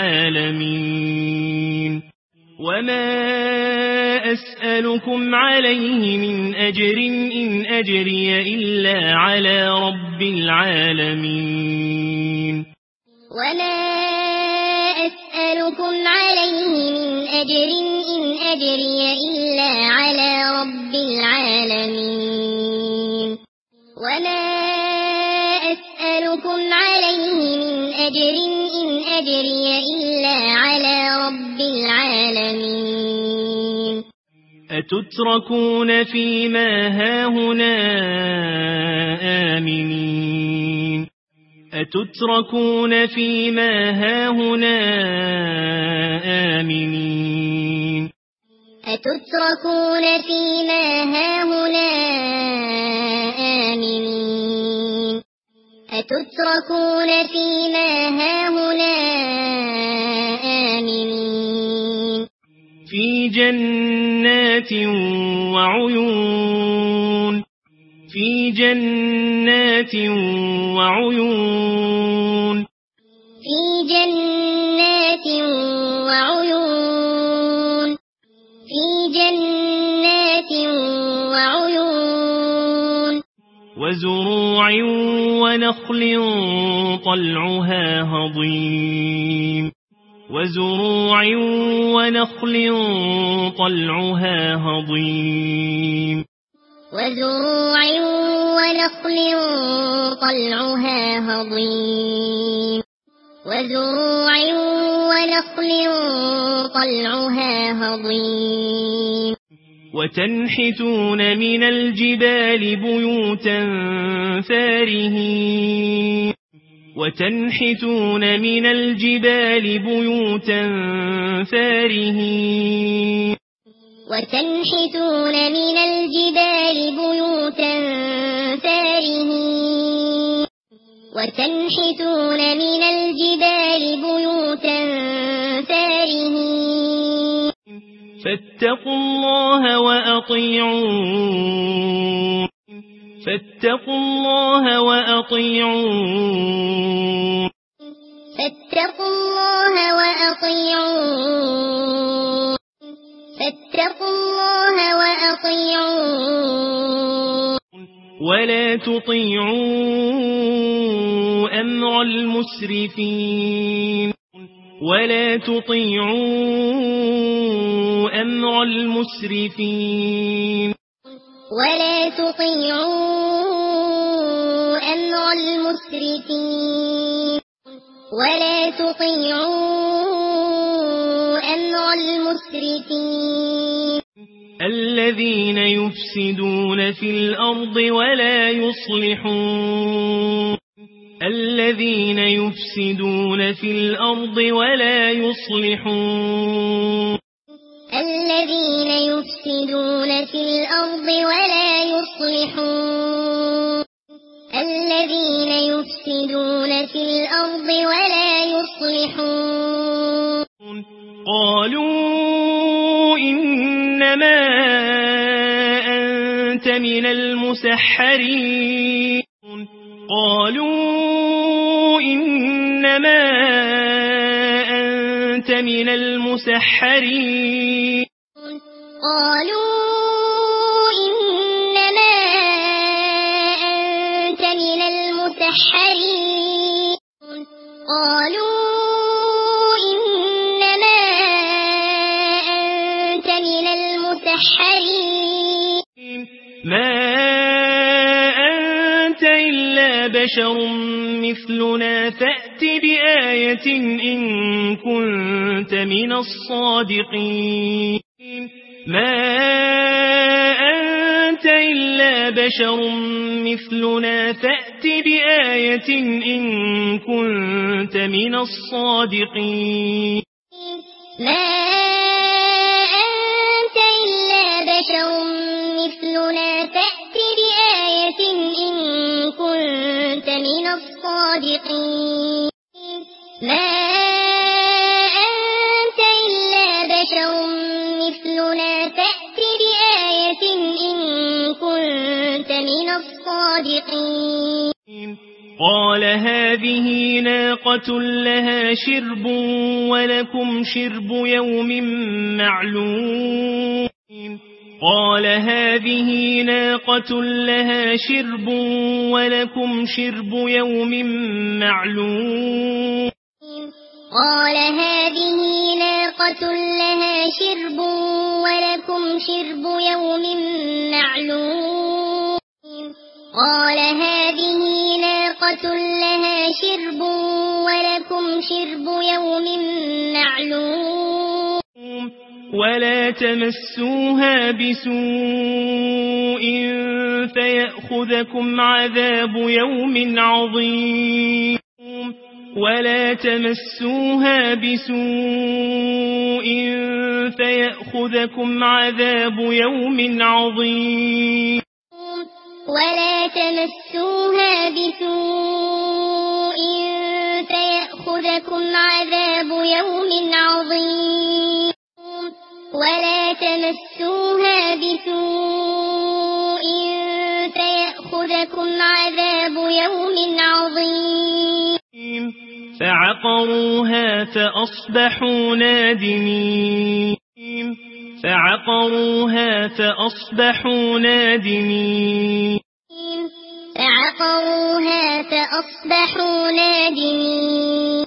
العالمين وما أسألكم عليه من أجر إن أجري إلا على رب العالمين وما أسألكم عليه من أجر إن أجري إلا على رب العالمين وما أسألكم عليه من أجر إن أجري إلا على رب العالمين أتتركون فيما هاهنا آمنين أتتركون فيما هاهنا آمنين أتتركون فيما هاهنا آمنين أتتركون فيما هاهنا آمنين في جنات وعيون في جنات وعيون في جنات وعيون في جنات وعيون وزروع ونخل طلعها هضيم وزروع ونخل طلعها هضيم وزروع ونخل طلعها هضيم وزروع ونخل طلعها هضيم وتنحتون من الجبال بيوتا فارهين وتنحتون من الجبال بيوتا فارهين وتنحتون من الجبال بيوتا فارهين وتنحتون من الجبال بيوتا فارهين فاتقوا الله وأطيعون فاتقوا الله وأطيعون فاتقوا الله وأطيعون فاتقوا الله وأطيعون ولا تطيعوا أمر المسرفين ولا تطيعوا أمر المسرفين ولا تطيعوا أمر أمر المسرفين ولا تطيعوا أمر المسرفين الذين يفسدون في الأرض ولا يصلحون الذين يفسدون في الأرض ولا يصلحون الذين يفسدون في الأرض ولا يصلحون الذين يفسدون في الأرض ولا يصلحون قالوا إنما أنت من المسحرين قالوا إنما أنت من المسحرين قالوا إنما أنت من المسحرين قالوا إنما أنت من المسحرين ما أنت إلا بشر مثلنا فأت بآية إن كنت من الصادقين ما أنت إلا بشر مثلنا فأت بآية إن كنت من الصادقين ما أنت إلا بشر مثلنا فأت بآية إن كنت من الصادقين ما أنت إلا بشر مثلنا فأت بآية إن كنت من الصادقين قال هذه ناقة لها شرب ولكم شرب يوم معلوم قال هذه ناقة لها شرب ولكم شرب يوم معلوم قال هذه ناقة لها شرب ولكم شرب يوم معلوم قال هذه ناقة لها شرب ولكم شرب يوم معلوم ولا تمسوها بسوء فيأخذكم عذاب يوم عظيم ولا تمسوها بسوء فيأخذكم عذاب يوم عظيم ولا تمسوها بسوء فيأخذكم عذاب يوم عظيم ولا تمسوها بسوء فيأخذكم عذاب يوم عظيم فعقروها فأصبحوا نادمين فعقروها فأصبحوا نادمين فعقروها فأصبحوا نادمين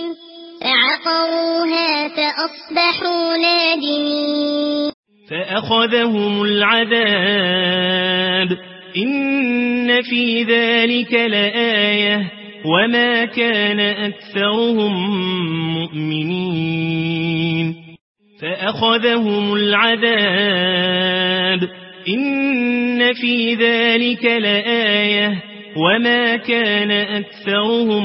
فعقروها فأصبحوا نادمين فأخذهم العذاب إن في ذلك لآية وما كان أكثرهم مؤمنين فأخذهم العذاب إن في ذلك لآية وما كان أكثرهم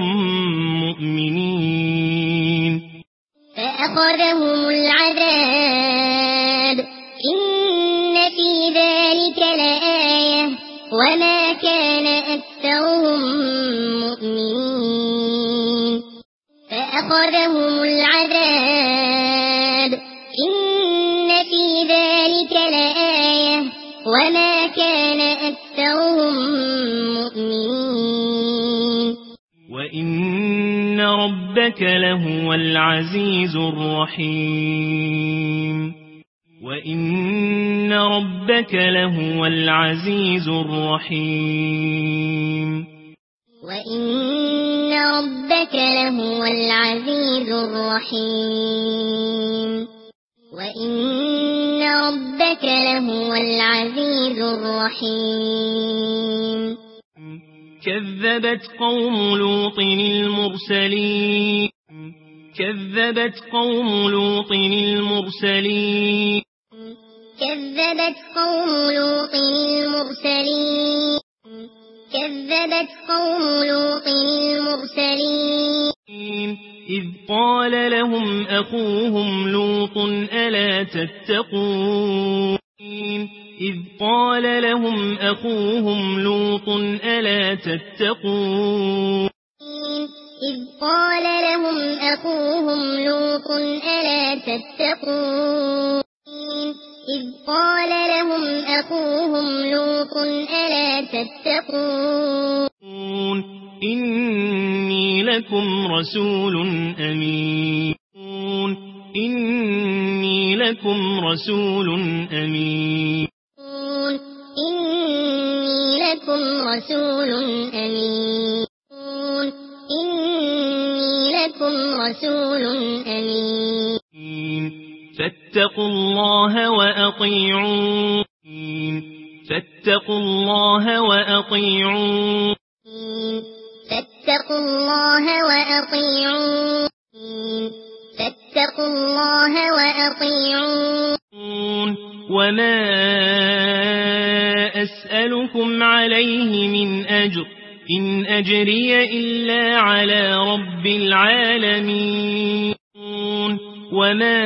مؤمنين فأخذهم العذاب إن في ذلك لآية وما كان أكثرهم مؤمنين فأخذهم العذاب إن في ذلك لآية وما كان أكثرهم مؤمنين وإن ربك لهو العزيز الرحيم وإن ربك لهو العزيز الرحيم وإن ربك لهو العزيز الرحيم وإن ربك لهو العزيز الرحيم كذبت قوم لوط المرسلين كذبت قوم لوط المرسلين كذبت قوم لوط المرسلين كذبت قوم لوط المرسلين إذ قال لهم أخوهم لوط ألا تتقون إذ قال لهم أخوهم لوط ألا تتقون إذ قال لهم أخوهم لوط ألا تتقون إذ قال لهم أخوهم لوط ألا تتقون إني لكم رسول أمين إني لكم رسول أمين إني لكم رسول أمين إني لكم رسول أمين فاتقوا الله وأطيعون فاتقوا الله وأطيعون فاتقوا الله وأطيعون فاتقوا الله وأطيعون وما أسألكم عليه من أجر إن أجري إلا على رب العالمين وما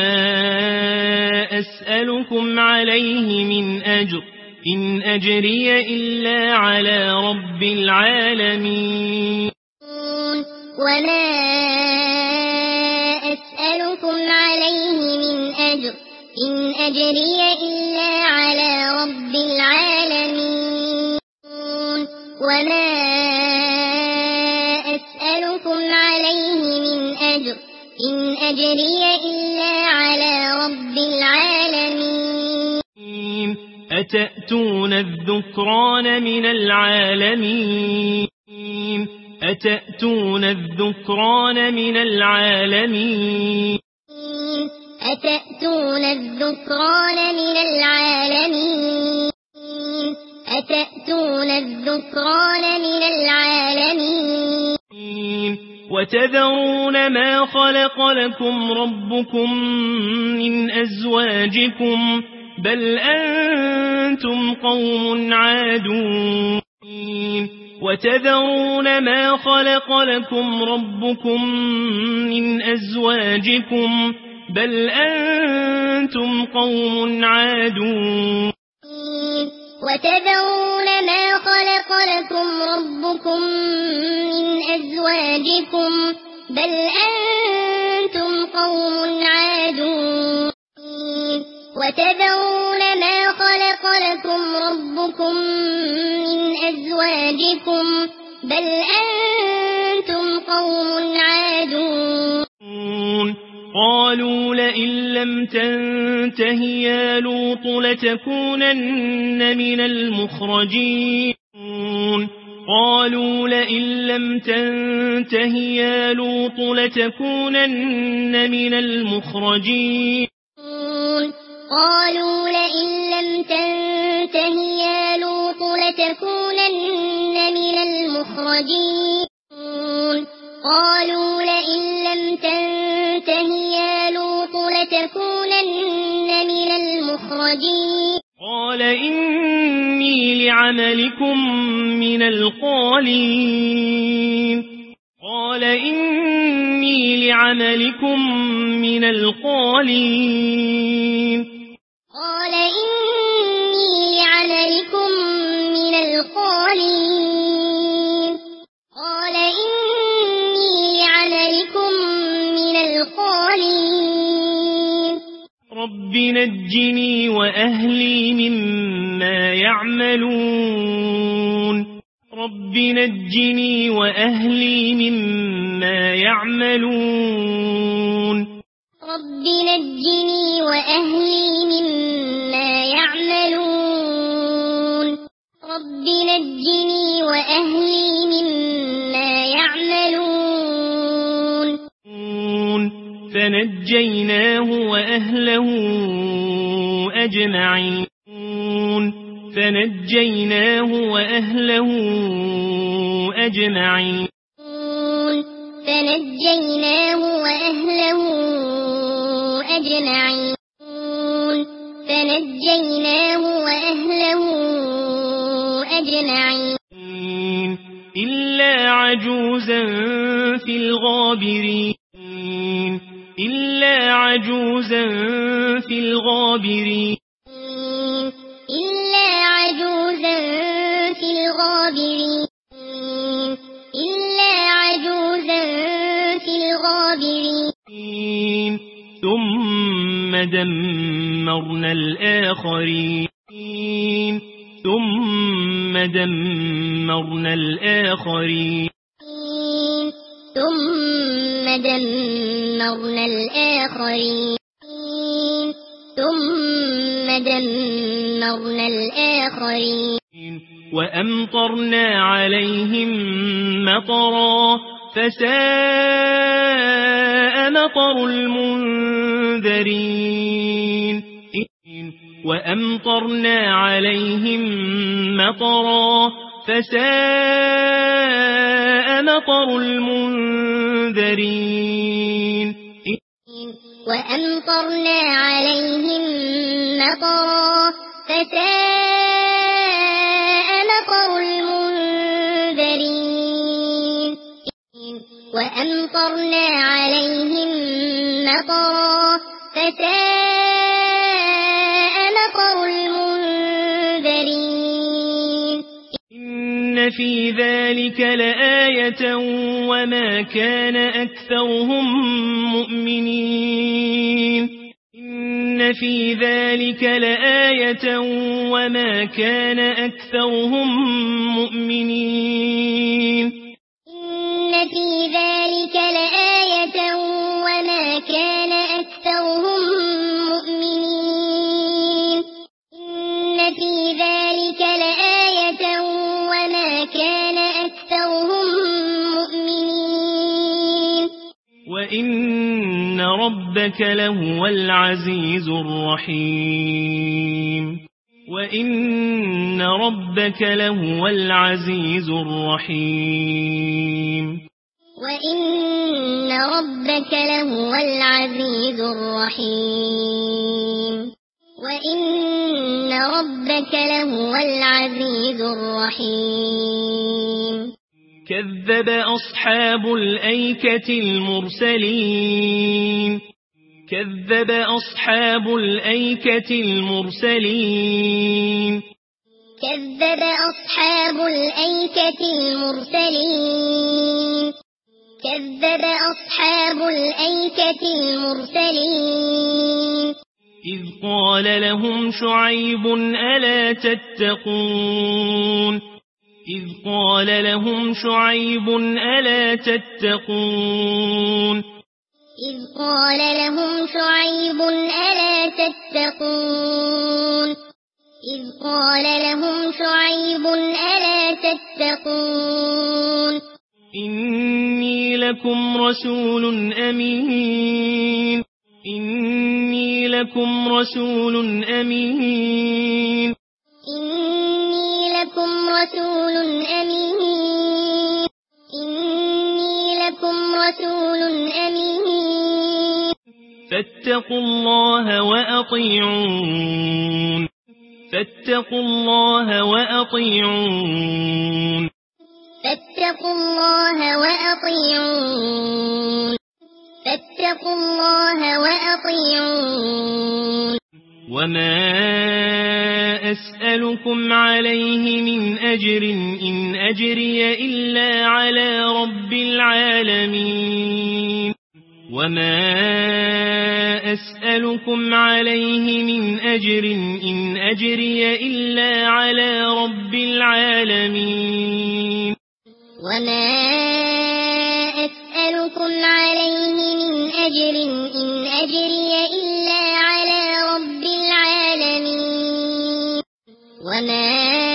أسألكم عليه من أجر إن أجري إلا على رب العالمين وما أسألكم عليه من أجر إن أجري إلا على رب العالمين وما أسألكم عليه من أجر إن أجري إلا على رب العالمين أتأتون الذكران من العالمين أتأتون الذكران من العالمين أتأتون الذكران من العالمين أتأتون الذكران من العالمين وتذرون ما خلق لكم ربكم من أزواجكم بل أنتم قوم عادون وتذرون ما خلق لكم ربكم من أزواجكم بل أنتم قوم عادون وتذرون ما خلق لكم ربكم من أزواجكم بل أنتم قوم عادون وتذرون ما خلق لكم ربكم من أزواجكم بل أنتم قوم عادون قالوا لئن لم تنته يا لوط لتكونن من المخرجين قالوا لئن لم تنته يا لوط لتكونن من المخرجين قالوا لئن لم تنته يا لوط لتكونن من المخرجين قالوا لئن لم تنته يا لوط لتكونن من المخرجين قال إني لعملكم من القالين قال إني لعملكم من القالين قال إني لعملكم من القالين قال إني لعملكم من القالين رب نجني وأهلي مما يعملون رب نجني وأهلي مما يعملون رب نجني وأهلي مما يعملون رب نجني وأهلي مما يعملون فنجيناه وأهله أجمعين فنجيناه وأهله أجمعين. فنجيناه وأهله أجمعين. فنجيناه وأهله أجمعين. إلا عجوزا في الغابرين. إلا عجوزا في الغابرين. إلا عجوزا في الغابرين. إلا عجوزا في الغابرين. ثم دمرنا الآخرين. ثم دمرنا الآخرين. ثم دمرنا الآخرين. ثم دمرنا الآخرين. وأمطرنا عليهم مطرا فساء مطر المنذرين. وأمطرنا عليهم مطرا فساء مطر المنذرين. وأمطرنا عليهم مطرا فساء مطر المنذرين. وأمطرنا عليهم مطرا فساء مطر المنذرين. إن في ذلك لآية وما كان أكثرهم مؤمنين. إن في ذلك لآية وما كان أكثرهم مؤمنين. إن في ذلك لآية وما كان أكثرهم مؤمنين. إن في ذلك لآية وما كان أكثرهم مؤمنين. وإن ربك لهو العزيز الرحيم. وإن ربك لهو العزيز الرحيم. وإن ربك لهو العزيز الرحيم. وإن ربك لهو العزيز الرحيم. كذب أصحاب الأيكة المرسلين. كذب أصحاب الأيكة المرسلين. كذب أصحاب الأيكة المرسلين. كذب أصحاب الأيكة المرسلين. إذ قال لهم شعيب ألا تتقون. إذ قال لهم شعيب ألا تتقون. إذ قال لهم شعيب ألا تتقون. إذ قال لهم شعيب ألا تتقون. إني لكم رسول أمين. إني لكم رسول أمين. إني لكم رسول أمين. إني لكم رسول أمين. فاتقوا الله وأطيعون. فاتقوا الله وأطيعون. فاتقوا الله وأطيعون. فاتقوا الله وأطيعون. وما أسألكم عليه من أجر إن أجري إلا على رب العالمين. وما أسألكم عليه من أجر إن أجري إلا على رب العالمين. وما أسألكم عليه من أجر إن أجري إلا على رب العالمين. وما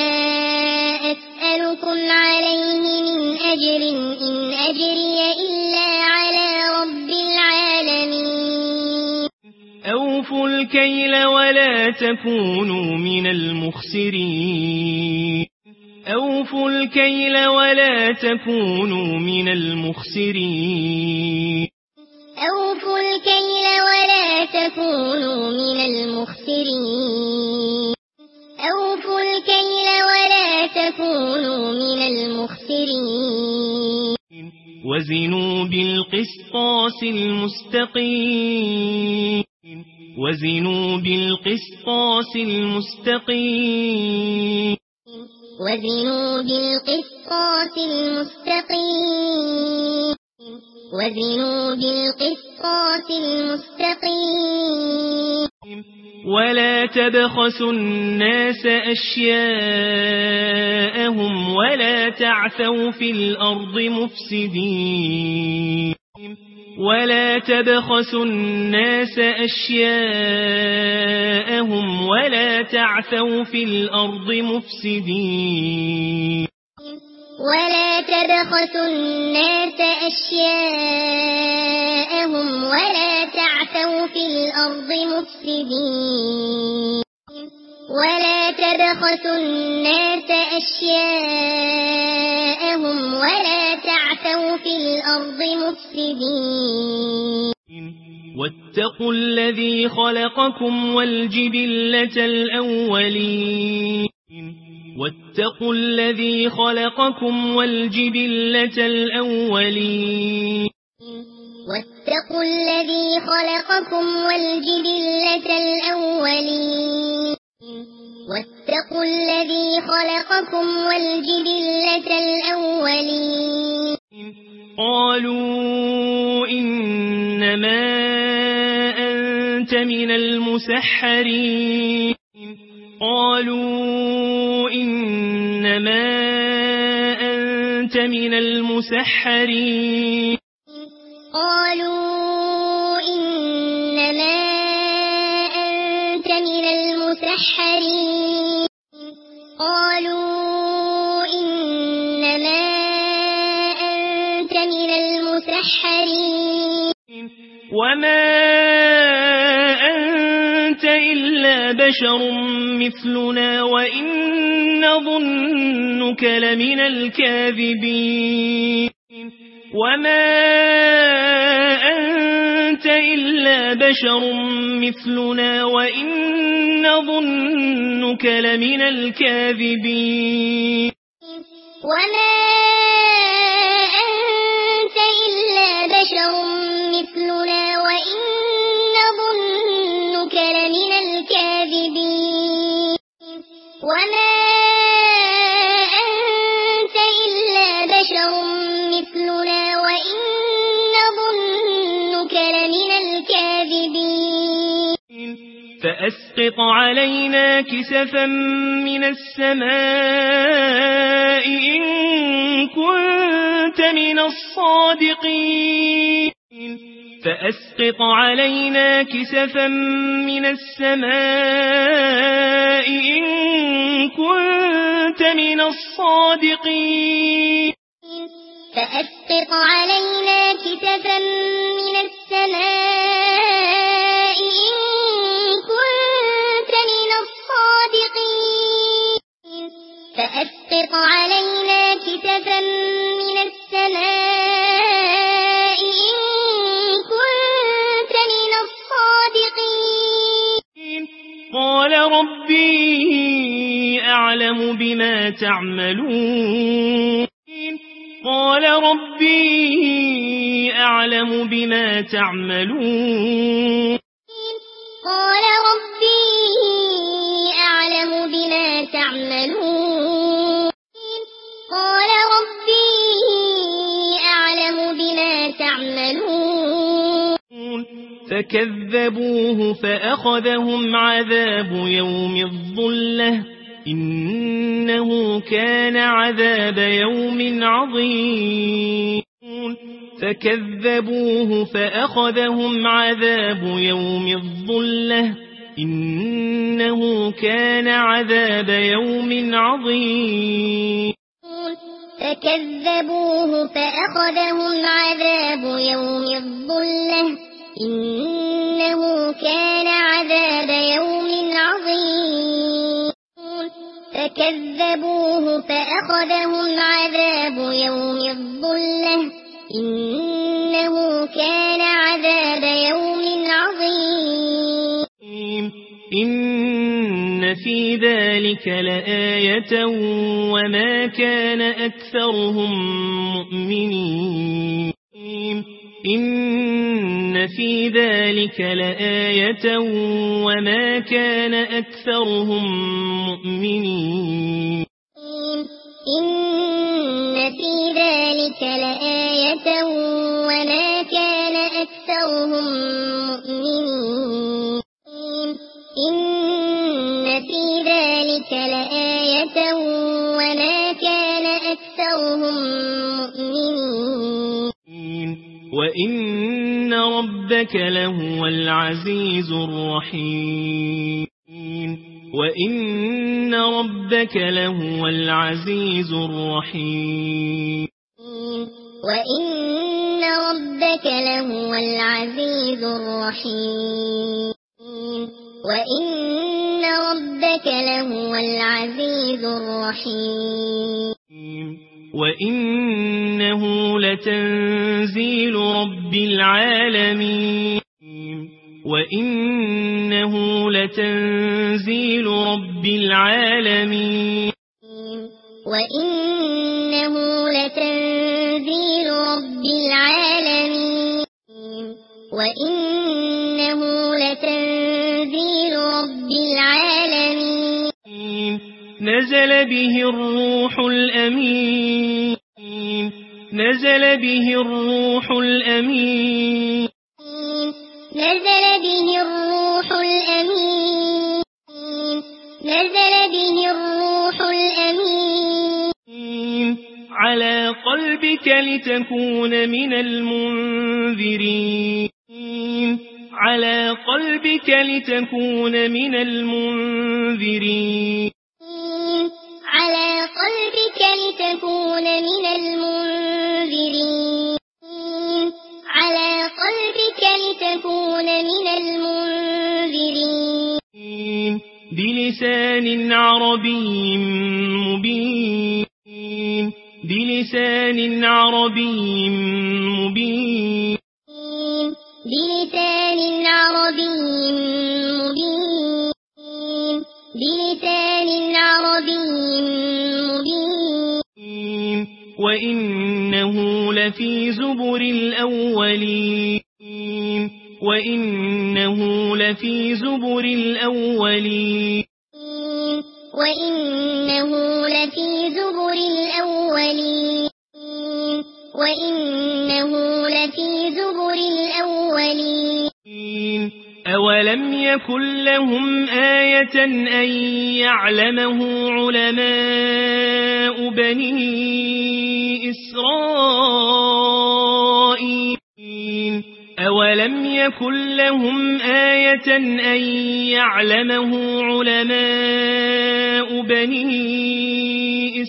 أسألكم عليه من أجر إن أجري إلا على رب العالمين. أوفوا الكيل ولا تكونوا من المخسرين. أوفوا الكيل ولا تكونوا من المخسرين أوفوا الكيل ولا تكونوا من المخسرين أوفوا الكيل ولا تكونوا من المخسرين وزنوا بالقسطاس المستقيم وزنوا بالقسطاس المستقيم وزنوا بالقسطاس المستقيم وزنوا بالقسطاس المستقيم ولا تبخسوا الناس أشياءهم ولا تعثوا في الأرض مفسدين ولا تبخسوا الناس أشياءهم ولا تعثوا في الأرض مفسدين ولا تبخسوا الناس أشياءهم ولا تعثوا في الأرض مفسدين ولا تبخسوا الناس أشياءهم ولا تعثوا في الأرض مفسدين واتقوا الذي خلقكم والجبلة الأولين واتقوا الذي خلقكم والجبلة الأولين واتقوا الذي خلقكم والجبلة الأولين واتقوا الذي خلقكم والجبلة الأولين قالوا إنما أنت من المسحرين قالوا إنما أنت من المسحرين قالوا إنما أنت من المسحرين قالوا إنما أنت من المسحرين وما أنت إلا بشر مثلنا وإن نظنك لمن الكاذبين وما أنت إلا بشر مثلنا وإن نظنك لمن الكاذبين وما أنت إلا بشر مثلنا وإن نظنك لمن الكاذبين وما أنت إلا بشر مثلنا وإن نظنك لمن الكاذبين فأسقط علينا كسفا من السماء إن كنت من الصادقين فأسقط علينا كسفا من السماء إن كنت من الصادقين فأسقط علينا كسفا من السماء إن كنت من الصادقين فأسقط علينا كسفا من السماء إن كنت من الصادقين قال ربي أعلم بما تعملون قال ربي أعلم بما تعملون قال ربي أعلم بما تعملون قال ربي أعلم بما تعملون فكذبوه فأخذهم عذاب يوم الظلة إنه كان عذاب يوم عظيم فكذبوه فأخذهم عذاب يوم الظلة إنه كان عذاب يوم عظيم فكذبوه فأخذهم عذاب يوم الظلة إنه كان عذاب يوم عظيم فكذبوه فأخذهم عذاب يوم الظلة إنه كان عذاب يوم عظيم إن في ذلك لآية وما كان أكثرهم مؤمنين إن في ذلك لآية وما كان أكثرهم مؤمنين إن في ذلك لآية وما كان أكثرهم مؤمنين إن في ذلك لآية وما كان أكثرهم مؤمنين وإن ربك لهو العزيز الرحيم وإن ربك لهو العزيز الرحيم وإن ربك لهو العزيز الرحيم وإن ربك لهو العزيز الرحيم وإنه لتنزيل رب العالمين وإنه لتنزيل رب العالمين وإنه لتنزيل رب العالمين وإنه لتنزيل رب العالمين نزل به الروح الأمين نزل به الروح الأمين نزل به الروح الأمين نزل به الروح الأمين على قلبك لتكون من المنذرين على قلبك لتكون من المنذرين على قلبك لتكون من المنذرين على قلبك لتكون من المنذرين بلسان عربي مبين بلسان عربي مبين بلسان عربي مبين بلسان عربي مبين وإنه لفي زبر الأولين وإنه لفي زبر الأولين وإنه لفي زبر الأولين وإنه لفي زبر الأولين أولم يكن لهم آية أن يعلمه علماء بني إسرائيل أولم يكن لهم آية أن يعلمه علماء بني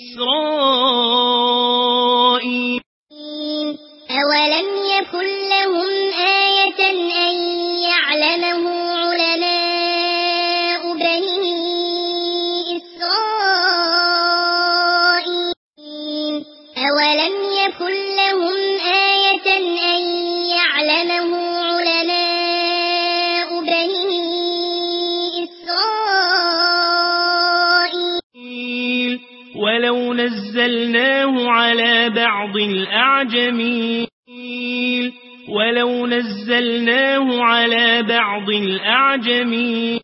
إسرائيل أولم يكن لهم آية أن يعلمه علماء بني إسرائيل أولم يكن لهم آية أن يعلمه علماء بني إسرائيل ولو نزلناه على بعض الأعجمين ولو نزلناه على بعض الأعجمين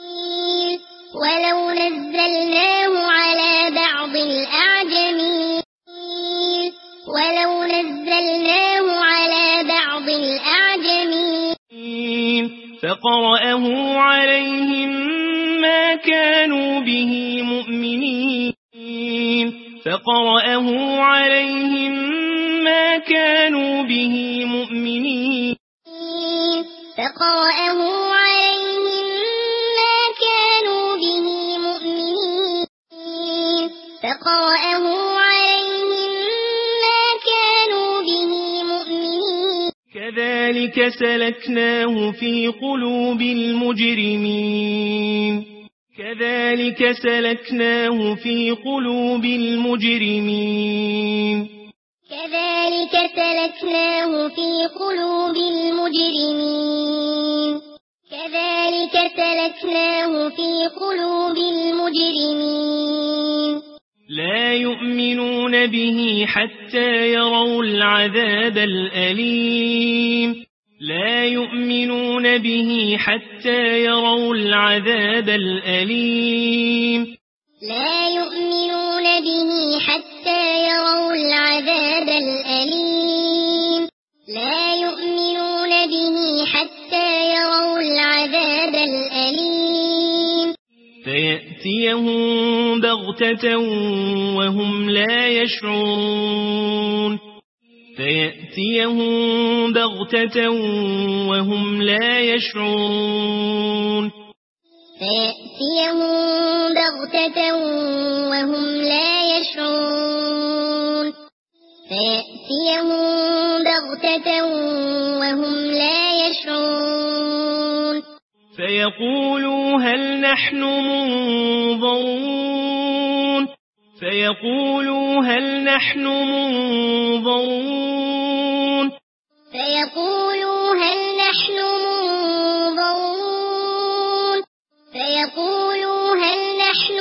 ولو نزلناه على بعض الأعجمين ولو نزلناه على بعض الأعجمين فقرأه عليهم ما كانوا به مؤمنين فقرأه عليهم ما كانوا به مؤمنين فقرأه عليهم ما كانوا به مؤمنين فقرأه عليهم ما كانوا به مؤمنين كذلك سلكناه في قلوب المجرمين كذلك سلكناه في قلوب المجرمين كذلك سلكناه في قلوب المجرمين كذلك سلكناه في قلوب المجرمين لا يؤمنون به حتى يروا العذاب الأليم لا يؤمنون به حتى يروا العذاب الأليم لا يؤمنون به حتى يروا العذاب الأليم لا يؤمنون به حتى يروا العذاب الأليم فيأتيهم بغتة وهم لا يشعرون فيأتيهم بغتة وهم لا يشعرون فيأتيهم بغتة وهم لا يشعرون فيأتيهم بغتة وهم لا يشعرون فيقولوا هل نحن منظرون فيقولوا هل نحن منظرون فيقولوا هل نحن منظرون فيقولوا هل نحن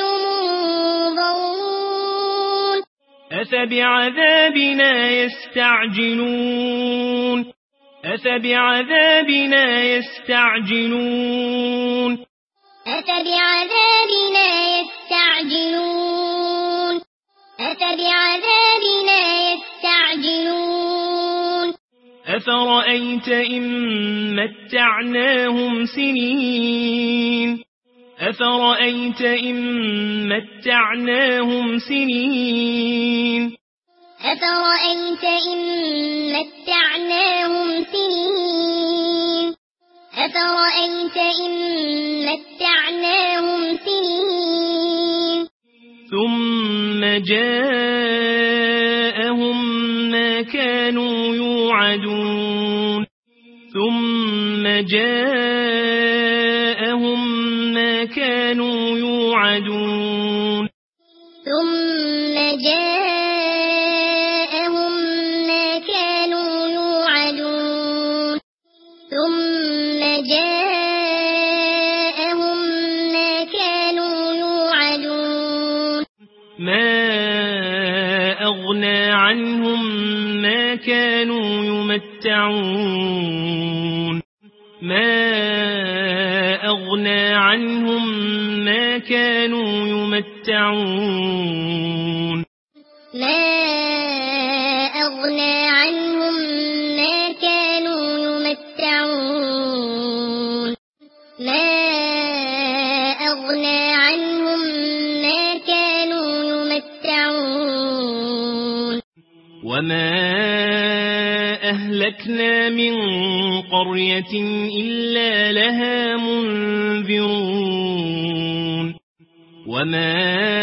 منظرون أفبعذابنا يستعجلون أفبعذابنا يستعجلون أفبعذابنا يستعجلون أفبعذابنا يستعجلون أفرأيت إن متعناهم سنين أفرأيت إن متعناهم سنين أفرأيت إن متعناهم سنين أفرأيت إن متعناهم سنين ثم جاءهم ما كانوا يوعدون ثم جاءهم ما كانوا يوعدون ثم جاءهم ما كانوا يوعدون ثم جاءهم ما كانوا يوعدون ما أغنى عنهم ما كانوا يمتعون ما أغنى عنهم ما كانوا يمتعون ما أغنى عنهم ما كانوا يمتعون ما أغنى عنهم ما كانوا يمتعون وما أهلكنا من قرية إلا لها منذرون وما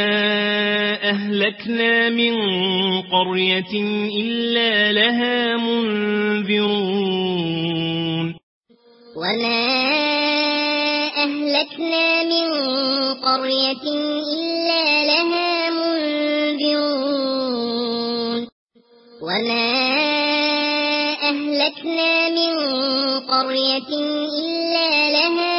أهلكنا من قرية إلا لها منذرون وما أهلكنا من قرية إلا لها منذرون وما أهلكنا من قرية إلا لها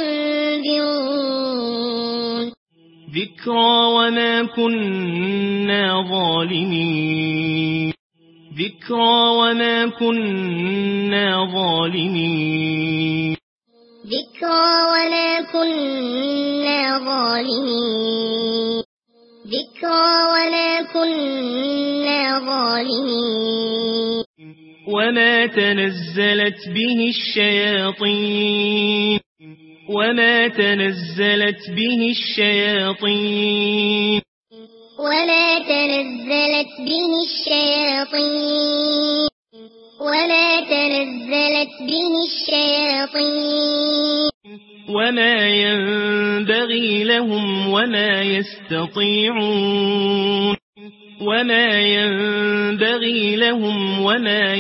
منذرون ذكرى وما كنا ظالمين ذكرى وما كنا ظالمين ذكرى وما كنا ظالمين ذكرى وما كنا ظالمين وما تنزلت به الشياطين وما تنزلت به الشياطين وما تنزلت به الشياطين وما تنزلت به الشياطين وما ينبغي لهم وما يستطيعون وما ينبغي لهم وما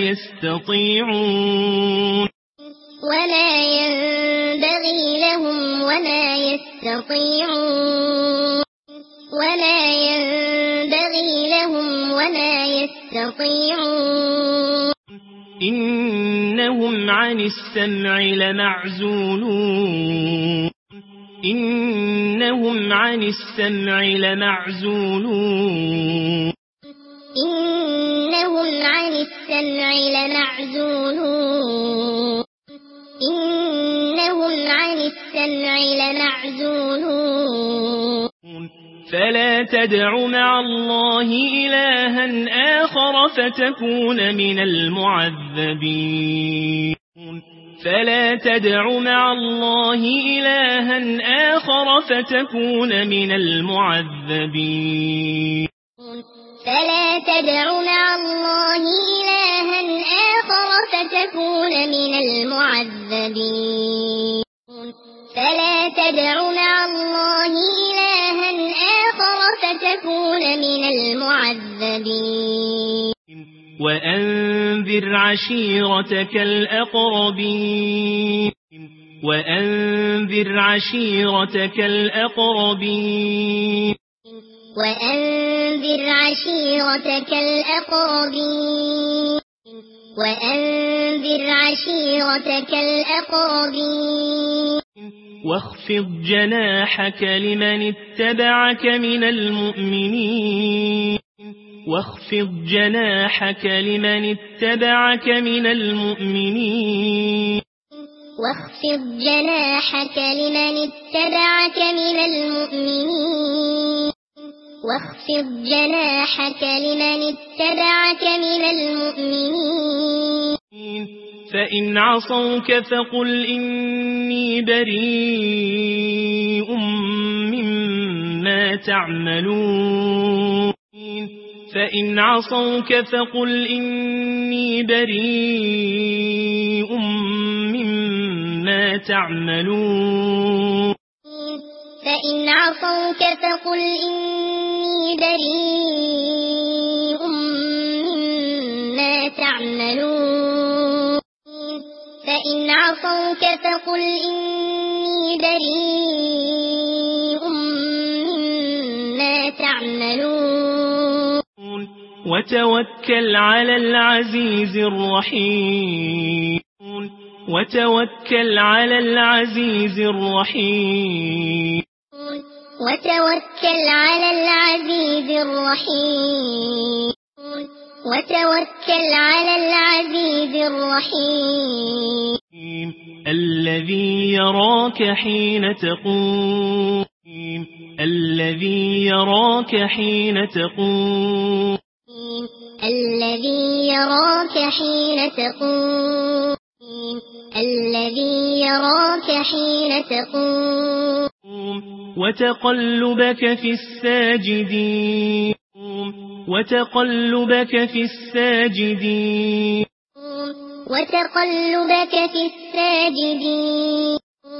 يستطيعون وما ينبغي لهم وما يستطيعون يستطيعون وما ينبغي لهم وما يستطيعون إنهم عن السمع لمعزولون إنهم عن السمع لمعزولون إنهم عن السمع لمعزولون إنهم عن السمع لمعزولون فلا تدع مع الله إلها آخر فتكون من المعذبين فلا تدع مع الله إلها آخر فتكون من المعذبين فلا تدع مع الله إلها آخر فتكون من المعذبين فلا تدع مع الله إلها آخر فتكون من المعذبين وأنذر عشيرتك الأقربين وأنذر عشيرتك الأقربين وأنذر عشيرتك الأقربين وأنذر عشيرتك الأقربين واخفض جناحك لمن اتبعك من المؤمنين واخفض جناحك لمن اتبعك من المؤمنين واخفض جناحك لمن اتبعك من المؤمنين واخفض جناحك لمن اتبعك من المؤمنين فإن عصوك فقل إني بريء مما تعملون فإن عصوك فقل إني بريء مما تعملون فإن عصوك فقل إني بريء مما تعملون فإن عصوك فقل إني بريء مما تعملون وتوكل على العزيز الرحيم وتوكل على العزيز الرحيم وتوكل على العزيز الرحيم وتوكل على العزيز الرحيم الذي يراك حين تقوم الذي يراك حين تقوم الذي يراك حين تقوم الذي يراك حين تقوم وتقلبك في الساجدين وتقلبك في الساجدين وتقلبك في الساجدين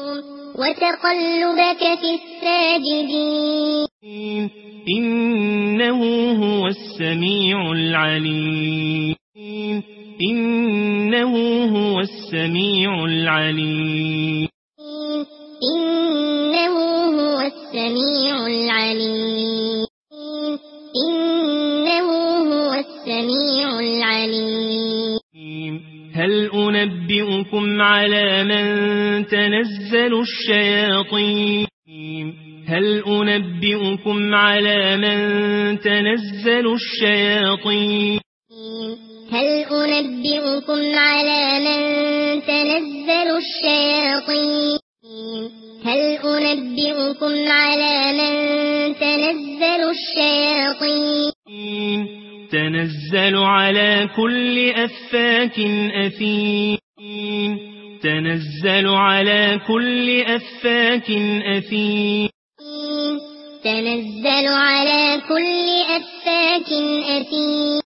وتقلبك في الساجدين إنه هو السميع العليم إنه هو السميع العليم إنه هو السميع العليم إنه هو السميع العليم هل أنبئكم على من تنزل الشياطين هل أنبئكم على من تنزل الشياطين هل أنبئكم على من تنزل الشياطين هل أنبئكم على من تنزل الشياطين تنزل على كل أفاك أثيم تنزل على كل أفاك أثيم تنزل على كل أفاك أثيم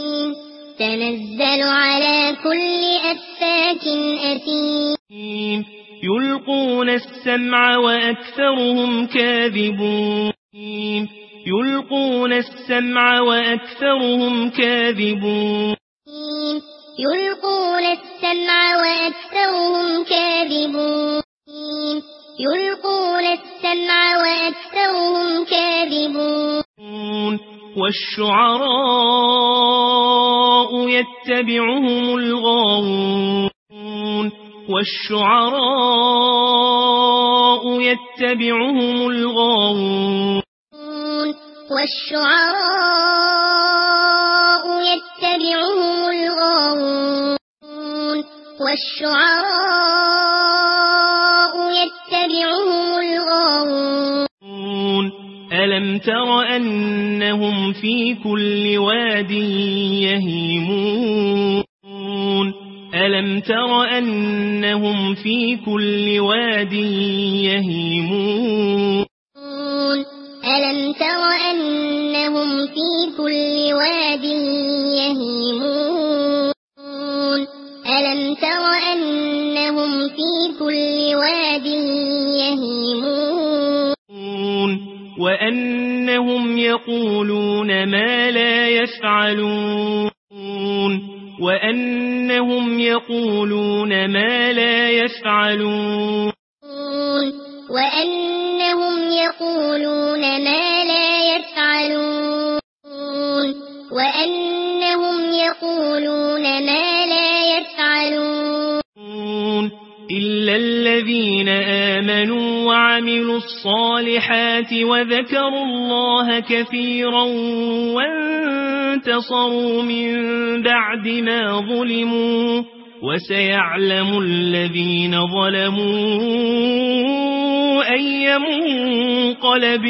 تنزل على كل أفاك أثيم يلقون السمع وأكثرهم كاذبون يلقون السمع وأكثرهم كاذبون يلقون السمع وأكثرهم كاذبون يلقون السمع السمع وأكثرهم كاذبون والشعراء يتبعهم الغاوون والشعراء يتبعهم الغاوون والشعراء يتبعهم الغاوون والشعراء يتبعهم الغاوون ألم تر أنهم في كل واد يهيمون ألم تر أنهم في كل واد يهيمون ألم تر أنهم في كل واد يهيمون ألم تر أنهم في كل واد يهيمون وأنهم يقولون ما لا يفعلون وأنهم يقولون ما لا يفعلون وأنهم يقولون ما لا يفعلون وأنهم يقولون ما لا يفعلون إلا الذين آمنوا وعملوا الصالحات وذكروا الله كثيرا وانتصروا من بعد ما ظلموا وسيعلم الذين ظلموا أي منقلب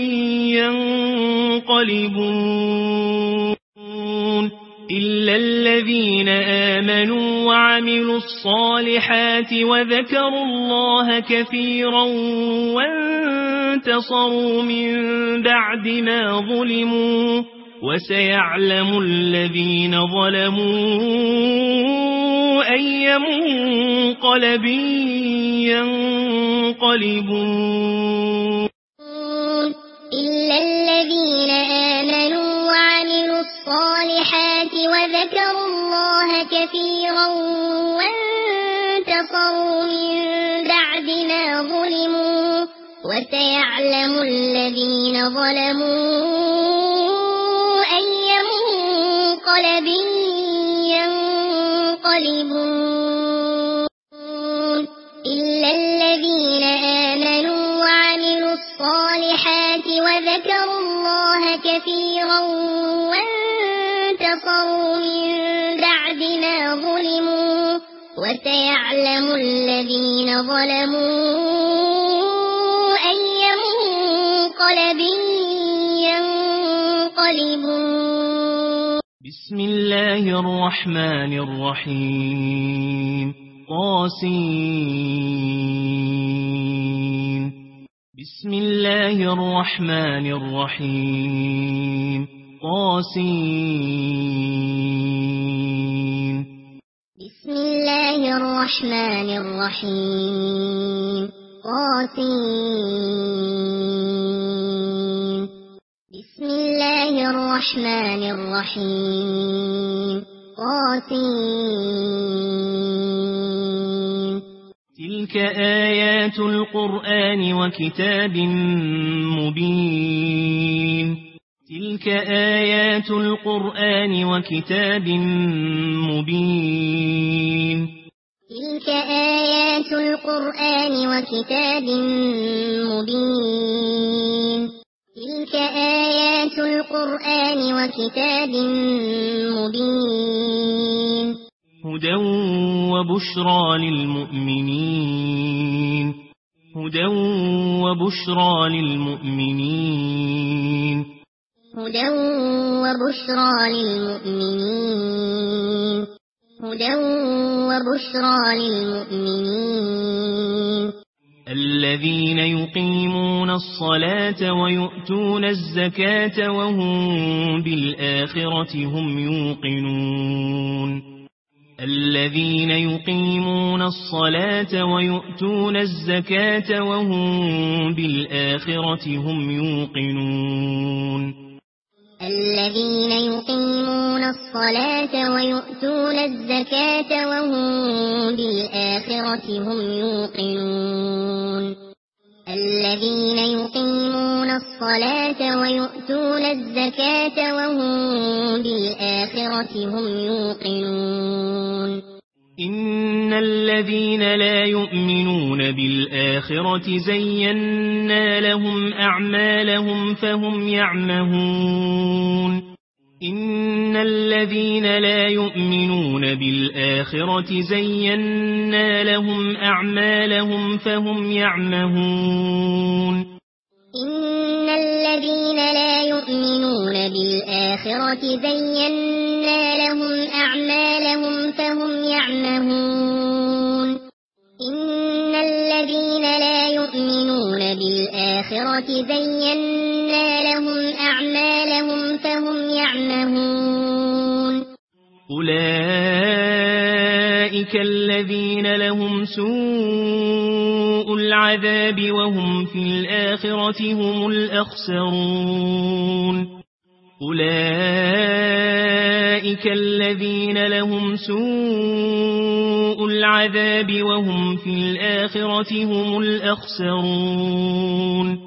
ينقلبون إلا الذين آمنوا وعملوا الصالحات وذكروا الله كثيرا وانتصروا من بعد ما ظلموا وسيعلم الذين ظلموا أي منقلب ينقلبون إلا الذين آمنوا وعملوا الصالحات وذكروا الله كثيرا وانتصروا من بعد ما ظلموا وسيعلم الذين ظلموا أي منقلب ينقلبون إلا الذين آمنوا وعملوا الصالحات وذكروا الله كثيرا وانتصروا من بعد ما ظلموا وسيعلم الذين ظلموا أي منقلب ينقلبون بسم الله الرحمن الرحيم طاسين بسم الله الرحمن الرحيم طاسين بسم الله الرحمن الرحيم طاسين بسم الله الرحمن الرحيم طاسين تلك آيات القرآن وكتاب مبين تلك آيات القرآن وكتاب مبين تلك آيات القرآن وكتاب مبين تلك آيات القرآن وكتاب مبين هدى وبشرى للمؤمنين هدى وبشرى للمؤمنين هدى وبشرى للمؤمنين هدى وبشرى للمؤمنين الذين يقيمون الصلاة ويؤتون الزكاة وهم بالآخرة هم يوقنون الذين يقيمون الصلاة ويؤتون الزكاة وهم بالآخرة هم يوقنون الذين يقيمون الصلاة ويؤتون الزكاة وهم بالآخرة هم يوقنون الذين يقيمون الصلاة ويؤتون الزكاة وهم بالآخرة هم يوقنون إن الذين لا يؤمنون بالآخرة زينا لهم أعمالهم فهم يعمهون إن الذين لا يؤمنون بالآخرة زينا لهم أعمالهم فهم يعمهون إن الذين لا يؤمنون بالآخرة زينا لهم أعمالهم فهم يعمهون إن الذين لا يؤمنون بالآخرة زينا لهم أعمالهم فهم يعمهون أولئك الذين لهم سوء العذاب وهم في الآخرة هم الأخسرون أولئك الذين لهم سوء العذاب وهم في الآخرة هم الأخسرون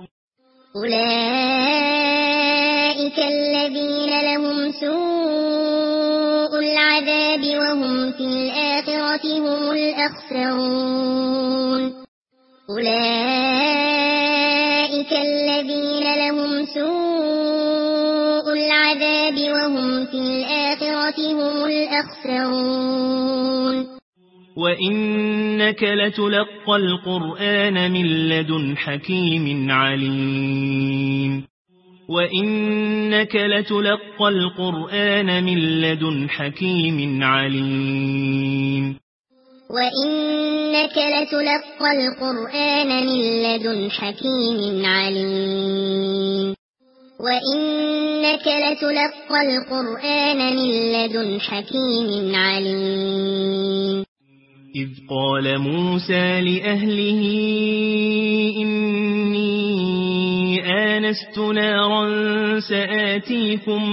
أولئك الذين لهم سوء العذاب وهم في الآخرة هم الأخسرون أولئك الذين لهم سوء العذاب وهم في الآخرة هم الأخسرون وإنك لتلقى القرآن من لدن حكيم عليم وإنك لتلقى القرآن من لدن حكيم عليم وإنك لتلقى القرآن من لدن حكيم عليم وإنك لتلقى القرآن من لدن حكيم عليم إذ قال موسى لأهله إني آنست نارا سآتيكم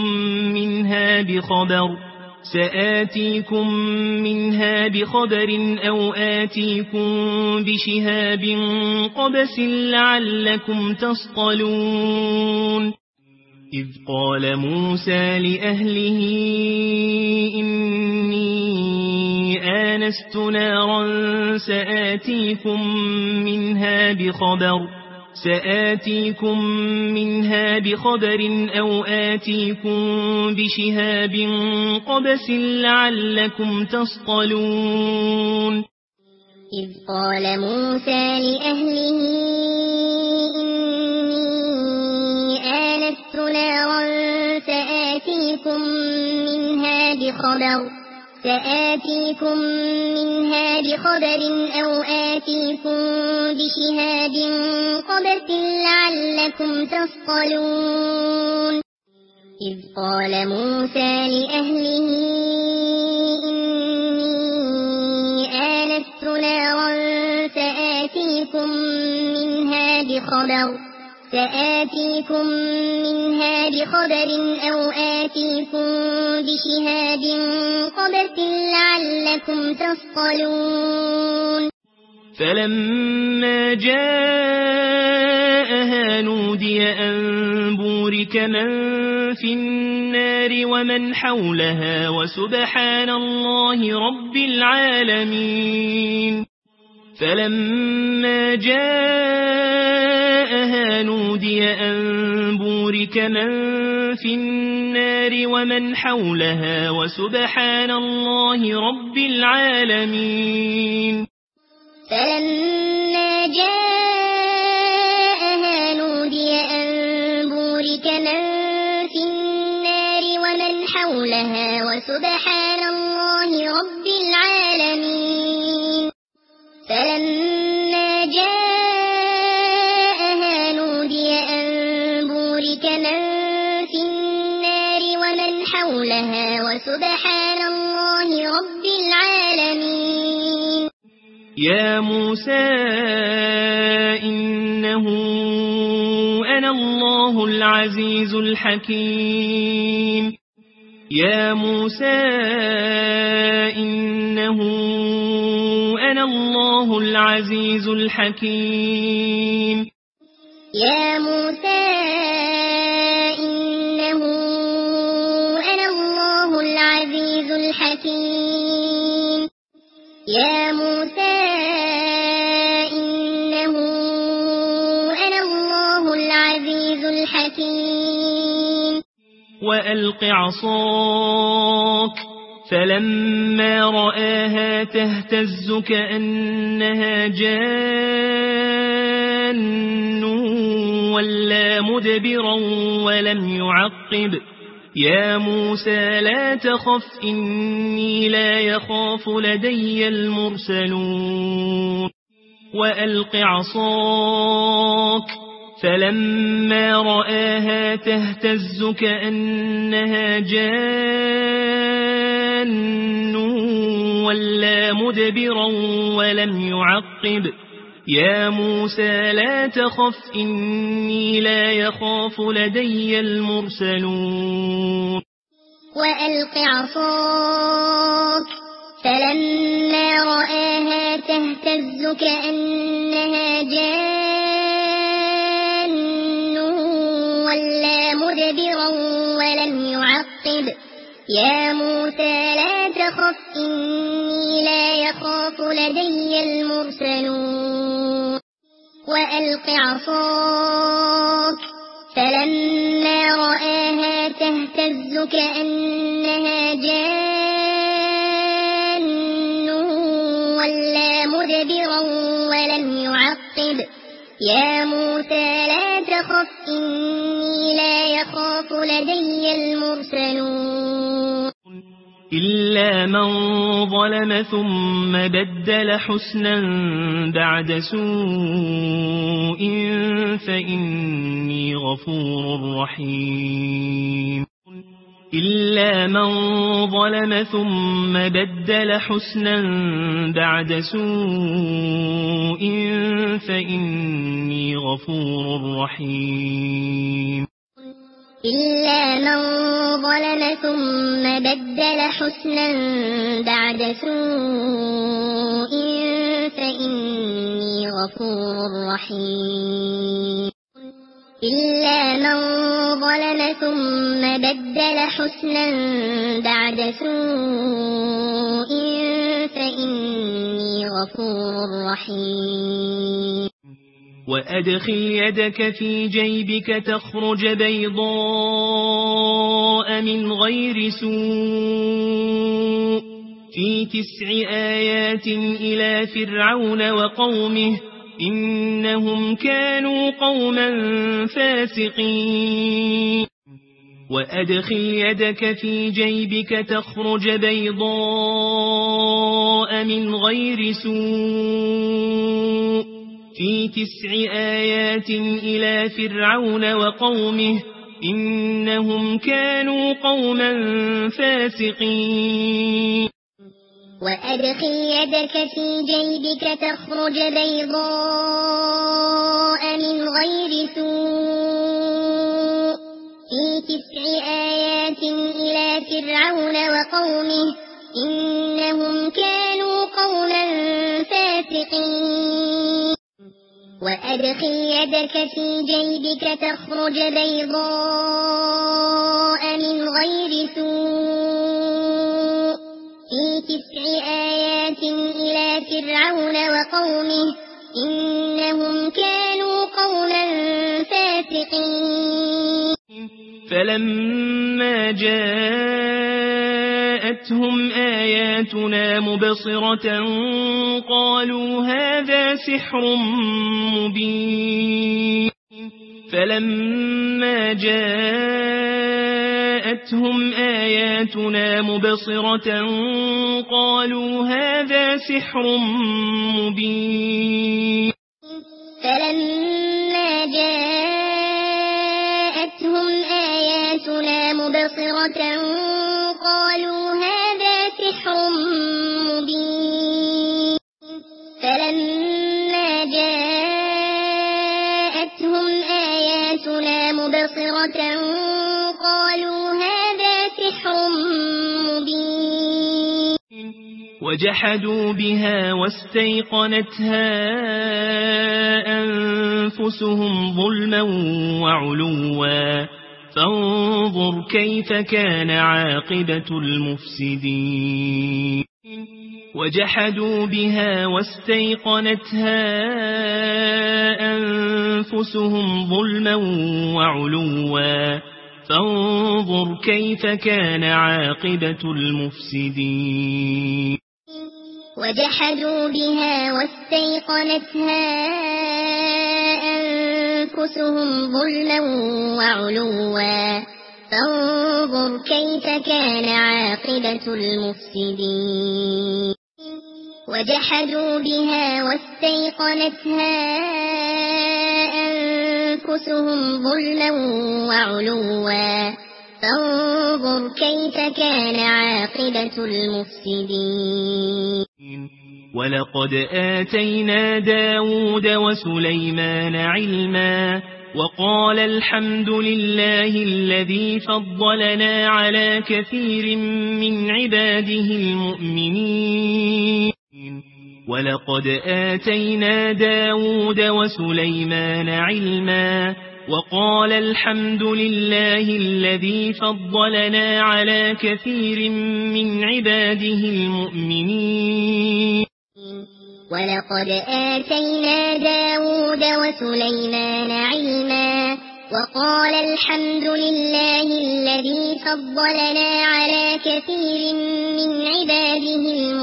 منها بخبر أو آتيكم بشهاب قبس لعلكم تصطلون إذ قال موسى لأهله إني آنست نارا سآتيكم منها بخبر أو آتيكم بشهاب قبس لعلكم تصطلون إذ قال موسى لأهله إني آنست نارا سآتيكم منها بخبر أو آتيكم بشهاب قبس لعلكم تصطلون إذ قال موسى لأهله إني آنست نارا سآتيكم منها بخبر أو آتيكم بشهاب قبس لعلكم تصطلون فلما جاءها نودي أن بورك من في النار ومن حولها وسبحان الله رب العالمين فلما جاءها نودي أن بورك من في النار ومن حولها وسبحان الله رب العالمين فلما جاءها نودي أن بورك من في النار ومن حولها وسبحان الله رب العالمين فلما جاءها نودي أن بورك من في النار ومن حولها وسبحان الله رب العالمين يا موسى إنه أنا الله العزيز الحكيم يا موسى إنه أنا الله العزيز الحكيم يا موسى إنه أنا الله العزيز الحكيم يا موسى إنه أنا الله العزيز الحكيم وألق عصاك فلما رآها تهتز كأنها جان ولا مدبرا ولم يعقب يا موسى لا تخف إني لا يخاف لدي المرسلون وألق عصاك فلما رآها تهتز كأنها جان ولا مدبرا ولم يعقب يا موسى لا تخف إني لا يخاف لدي المرسلون وألق عصاك فلما رآها تهتز كأنها جان ولا مدبرا ولم يعقب يا موسى لا تخف إني لا يخاف لدي المرسلون وألق عصاك فلما رآها تهتز كأنها جان ولا مدبرا ولم يعقب يا موسى لا تخف إني لا يخاف لدي المرسلون إلا من ظلم ثم بدل حسنا بعد سوء فإني غفور رحيم إلا من ظلم ثم بدل حسنا بعد سوء فإني غفور رحيم إلا من ظلم ثم بدل حسنا بعد سوء فإني غفور رحيم إلا من ظلم ثم بدل حسنا بعد سوء فإني غفور رحيم وأدخل يدك في جيبك تخرج بيضاء من غير سوء في 9 آيات إلى فرعون وقومه إنهم كانوا قوما فاسقين وأدخل يدك في جيبك تخرج بيضاء من غير سوء في 9 آيات إلى فرعون وقومه إنهم كانوا قوما فاسقين وأدخل يدك في جيبك تخرج بيضاء من غير سوء في 9 آيات إلى فرعون وقومه إنهم كانوا قوما فاسقين وأدخل يدك في جيبك تخرج بيضاء من غير سوء في 9 آيات إلى فرعون وقومه إنهم كانوا قوما فاسقين فلما جاءتهم آياتنا مبصرة قالوا هذا سحر مبين فلما جاءتهم آياتنا مبصرة قالوا هذا سحر مبين فلما جاءتهم آياتنا مبصرة قالوا هذا سحر مبين فلما جاءتهم آياتنا مبصرة قالوا هذا سحر مبين وجحدوا بها واستيقنتها أنفسهم ظلما وعلوا فانظر كيف كان عاقبة المفسدين وجحدوا بها واستيقنتها أنفسهم ظلما وعلوا فانظر كيف كان عاقبة المفسدين وجحدوا بها واستيقنتها أنفسهم ظلما وعلوا فانظر كيف كان عاقبة المفسدين وجحدوا بها واستيقنتها أنفسهم ظلما وعلوا فانظر كيف كان عاقبة المفسدين ولقد آتينا داود وسليمان علما وقال الحمد لله الذي فضلنا على كثير من عباده المؤمنين ولقد آتينا داود وسليمان علما وقال الحمد لله الذي فضلنا على كثير من عباده المؤمنين ولقد آتينا داود وسليمان علما وقال الحمد لله الذي فضلنا على كثير من عباده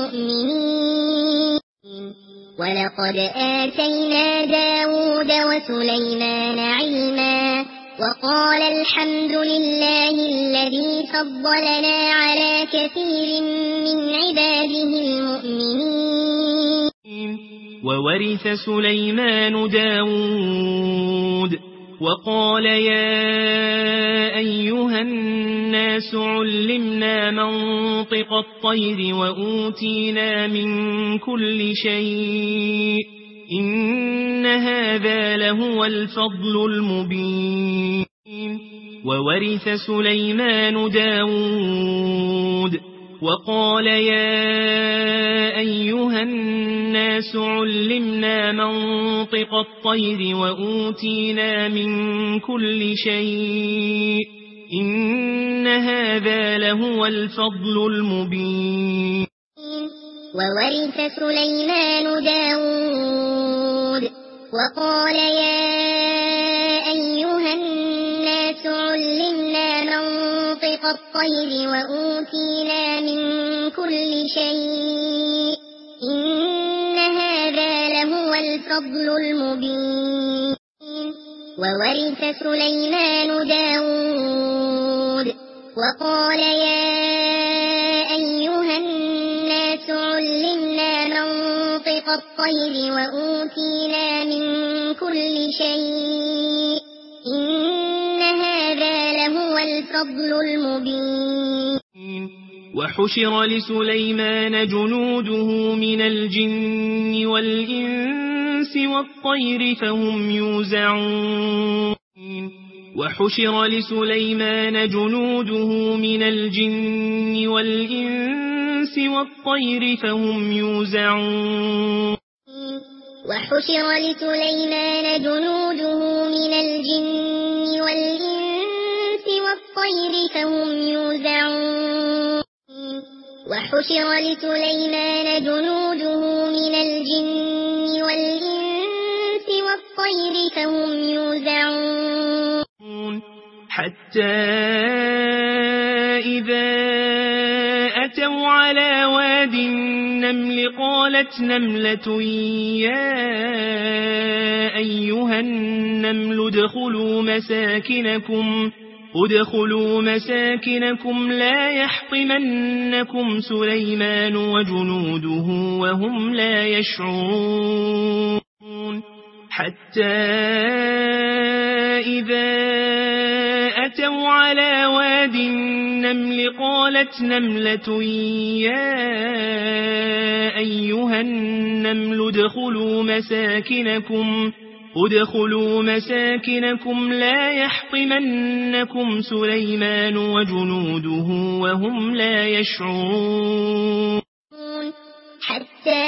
المؤمنين ولقد آتينا داود وسليمان علما وقال الحمد لله الذي فضلنا على كثير من عباده المؤمنين وورث سليمان داود وقال يا أيها الناس علمنا منطق الطير وأوتينا من كل شيء إن هذا لهو الفضل المبين وورث سليمان داود وقال يا أيها الناس علمنا منطق الطير وأوتينا من كل شيء إن هذا لهو الفضل المبين وورث سليمان داود وقال يا أيها الناس علمنا منطق الطير وأوتينا من كل شيء إن هذا لهو الفضل المبين وورث سليمان داود وقال يا أيها الناس علمنا منطق الطير وأوتينا من كل شيء إن هذا لهو الفضل المبين وحشر لسليمان جنوده من الجن والإنس والطير فهم يوزعون وحشر لسليمان جنوده من الجن والإنس والطير فهم يوزعون وحشر لسليمان جنوده من الجن والإنس والطير فهم يوزعون وحشر لسليمان جنوده من الجن والإنس والطير فهم يوزعون حتى إذا أتوا على واد النمل قالت نملة يا أيها النمل ادخلوا مساكنكم لا يحطمنكم سليمان وجنوده وهم لا يشعرون حتى إذا أتوا على واد النمل قالت نملة يا أيها النمل ادخلوا مساكنكم لا يحطمنكم سليمان وجنوده وهم لا يشعرون حتى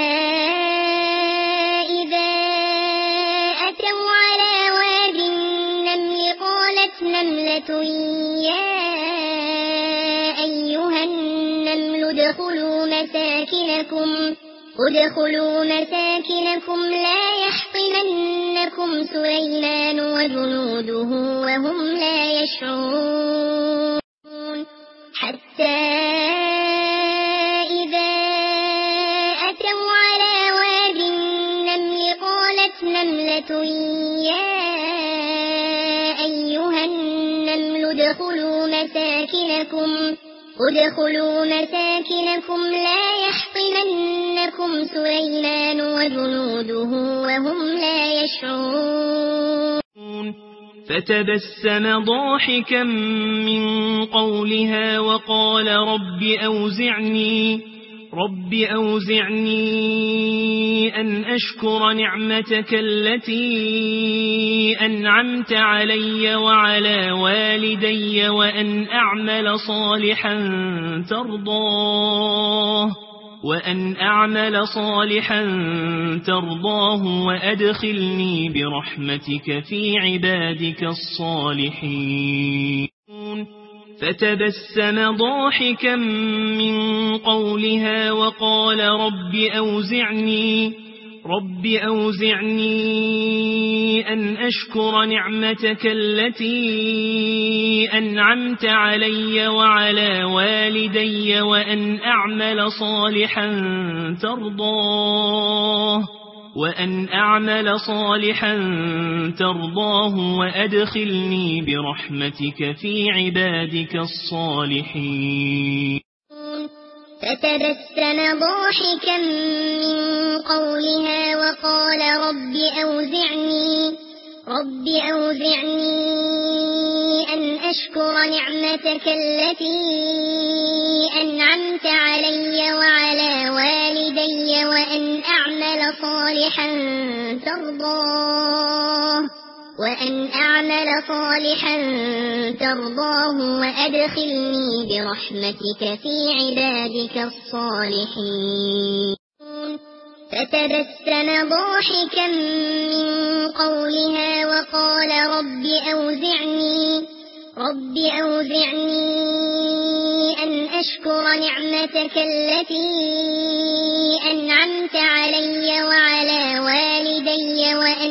إذا أتوا على واد النمل قالت نملة يا أيها النمل ادخلوا مساكنكم لا يحطمنكم سليمان وجنوده وهم لا يشعرون حتى إذا أتوا على واد النمل قالت نملة يا أيها النمل ادخلوا مساكنكم لا يحطمنكم سليمان وجنوده وهم لا يشعرون فتبسم ضاحكا من قولها وقال رب أوزعني أن أشكر نعمتك التي أنعمت علي وعلى والدي وأن أعمل صالحا ترضاه وأدخلني برحمتك في عبادك الصالحين فتبسم ضاحكا من قولها وقال رب أوزعني أن أشكر نعمتك التي أنعمت علي وعلى والدي وأن أعمل صالحا ترضاه وأدخلني برحمتك في عبادك الصالحين فتبسم ضاحكا من قولها وقال رب أوزعني أن أشكر نعمتك التي أنعمت علي وعلى والدي وأن أعمل صالحا ترضاه وأدخلني برحمتك في عبادك الصالحين فتبسم ضاحكا من قولها وقال رب أوزعني أن أشكر نعمتك التي أنعمت علي وعلى والدي وأن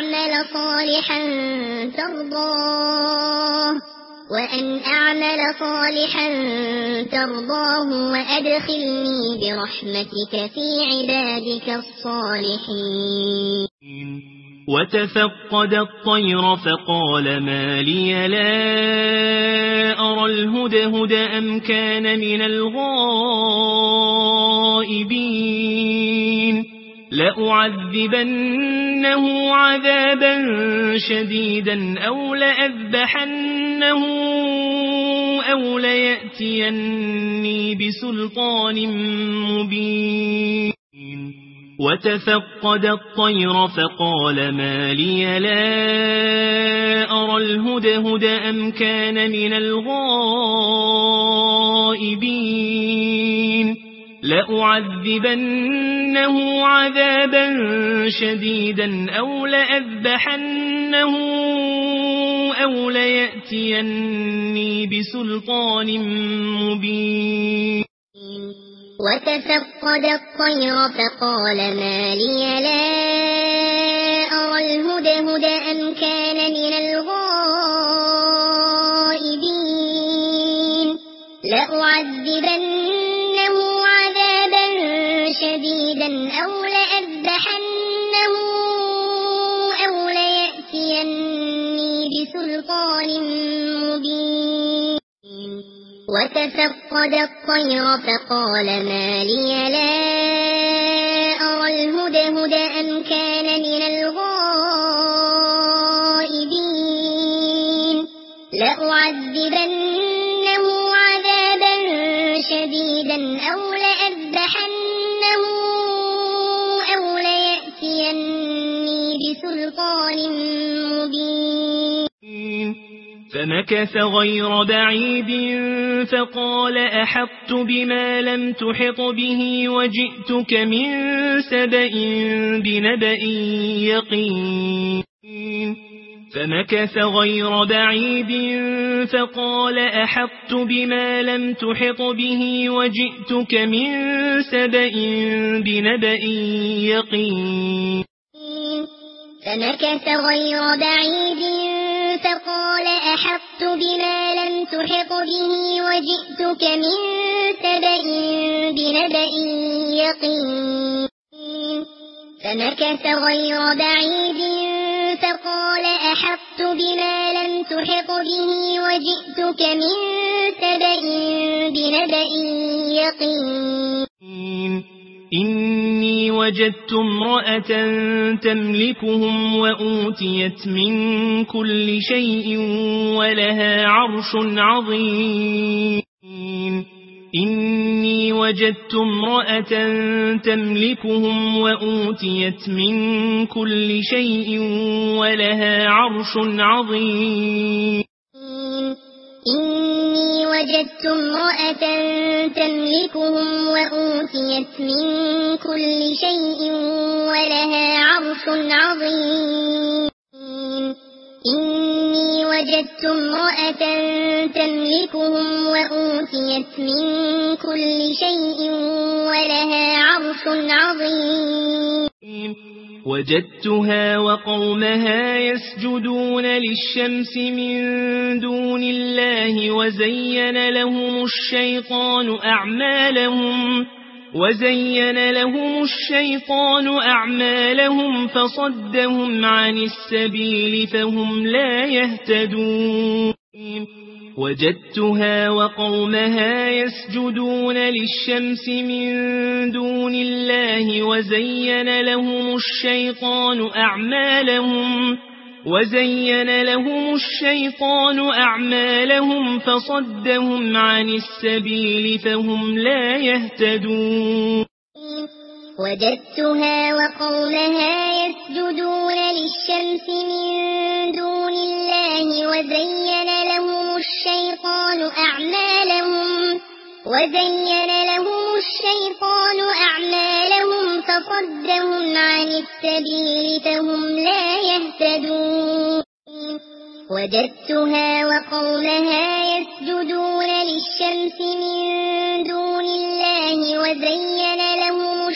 أعمل صالحا ترضاه وأدخلني برحمتك في عبادك الصالحين وتفقد الطير فقال ما لي لا أرى الهدهد أم كان من الغائبين لأعذبنه عذابا شديدا أو لأذبحنه أو ليأتيني بسلطان مبين وتفقد الطير فقال ما لي لا أرى الهدهد أم كان من الغائبين لأعذبنه عذابا شديدا أو لأذبحنه أو ليأتيني بسلطان مبين وتفقد الطير فقال ما لي لا أرى الهدهد أم كان من الغائبين لأعذبنه عذابا شديدا أو لأذبحنه أو ليأتيني بسلطان مبين وتفقد الطير فقال ما لي لا أرى الهدهد أم كان من الغائبين لأعذبنه عذابا شديدا أو لأذبحنه أو ليأتيني بسلطان مبين فمكث غير بعيد فقال أحطت بما لم تحط به وجئتك من سبأ بنبأ يقين فمكث غير بعيد فقال أحطت بما لم تحط به وجئتك من سبأ بنبأ يقين فمكث غير بعيد فقال أحطت بما لم تحط به وجئتك من سبأ بنبأ يقين فمكث غير بعيد فقال أحطت بما لم تحط به وجئتك من سبأ بنبأ يقين إني وجدت امرأة تملكهم وأوتيت من كل شيء ولها عرش عظيم إني وجدت امرأة تملكهم وأوتيت من كل شيء ولها عرش عظيم إني وجدت امرأة تملكهم وأوتيت من كل شيء ولها عرش عظيم إني وجدت امرأة تملكهم وأوتيت من كل شيء ولها عرش عظيم وجدتها وقومها يسجدون للشمس من دون الله وزين لهم الشيطان أعمالهم فصدهم عن السبيل فهم لا يهتدون وجدتها وقومها يسجدون للشمس من دون الله وزين لهم الشيطان أعمالهم فصدهم عن السبيل فهم لا يهتدون وجدتها وقومها يسجدون للشمس من دون الله وزين لهم الشيطان أعمالهم فصدهم عن السبيل فهم لا يهتدون وجدتها وقومها يسجدون للشمس من دون الله وزين لهم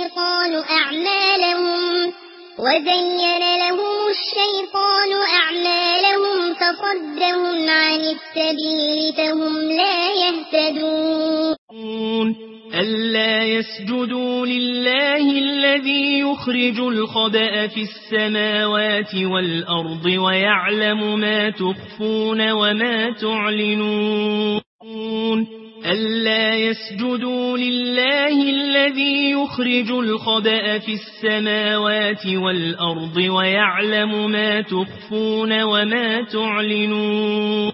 الشيطان أعمالهم فصدهم عن السبيل فهم لا يهتدون ألا يسجدوا لله الذي يخرج الخبأ في السماوات والأرض ويعلم ما تخفون وما تعلنون ألا يسجدوا لله الذي يخرج الخبأ في السماوات والأرض ويعلم ما تخفون وما تعلنون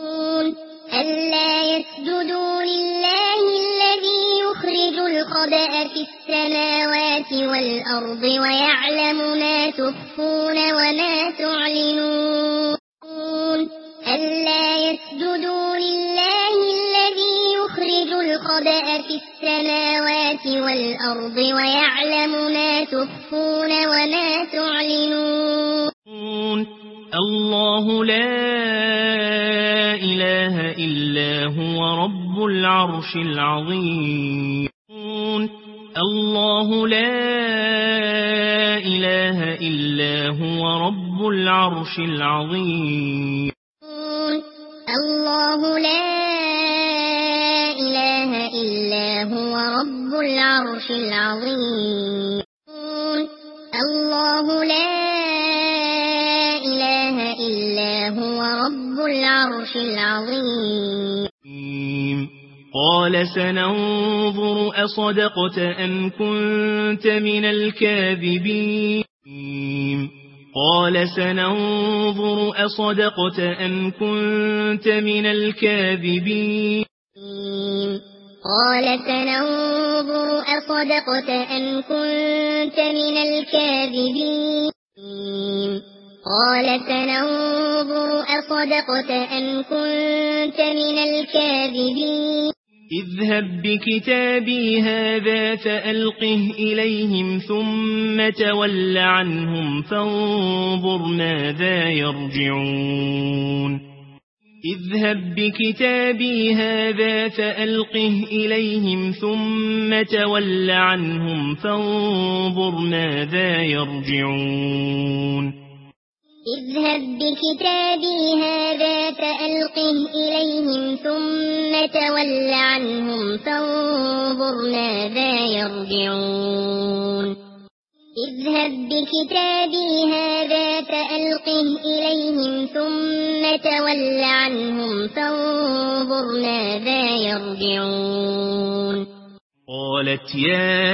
ألا يسجدوا لله الذي يخرج الخبأ في السماوات والأرض ويعلم ما تخفون وما تعلنون ألا يسجدوا لله الذي يخرج الخبأ في السماوات والأرض ويعلم ما تخفون وما تعلنون الله لا إله إلا هو رب العرش العظيم الله لا إله إلا هو رب العرش العظيم الله لا إله إلا هو رب العرش العظيم الله لا إله إلا هو رب العرش العظيم قال سننظر أصدقت أم كنت من الكاذبين قال سننظر أصدقت أم كنت من الكاذبين قال سننظر أصدقت أم كنت من الكاذبين قال سننظر أصدقت أم كنت من الكاذبين اذهب بكتابي هذا فألقه إليهم ثم تول عنهم فانظر ماذا يرجعون اذهب بكتابي هذا فألقه إليهم ثم تول عنهم فانظر ماذا يرجعون اذهب بكتابي هذا فألقه إليهم ثم تول عنهم فانظر ماذا يرجعون اذهب بكتابي هذا فألقه إليهم ثم تول عنهم فانظر ماذا يرجعون قالت يا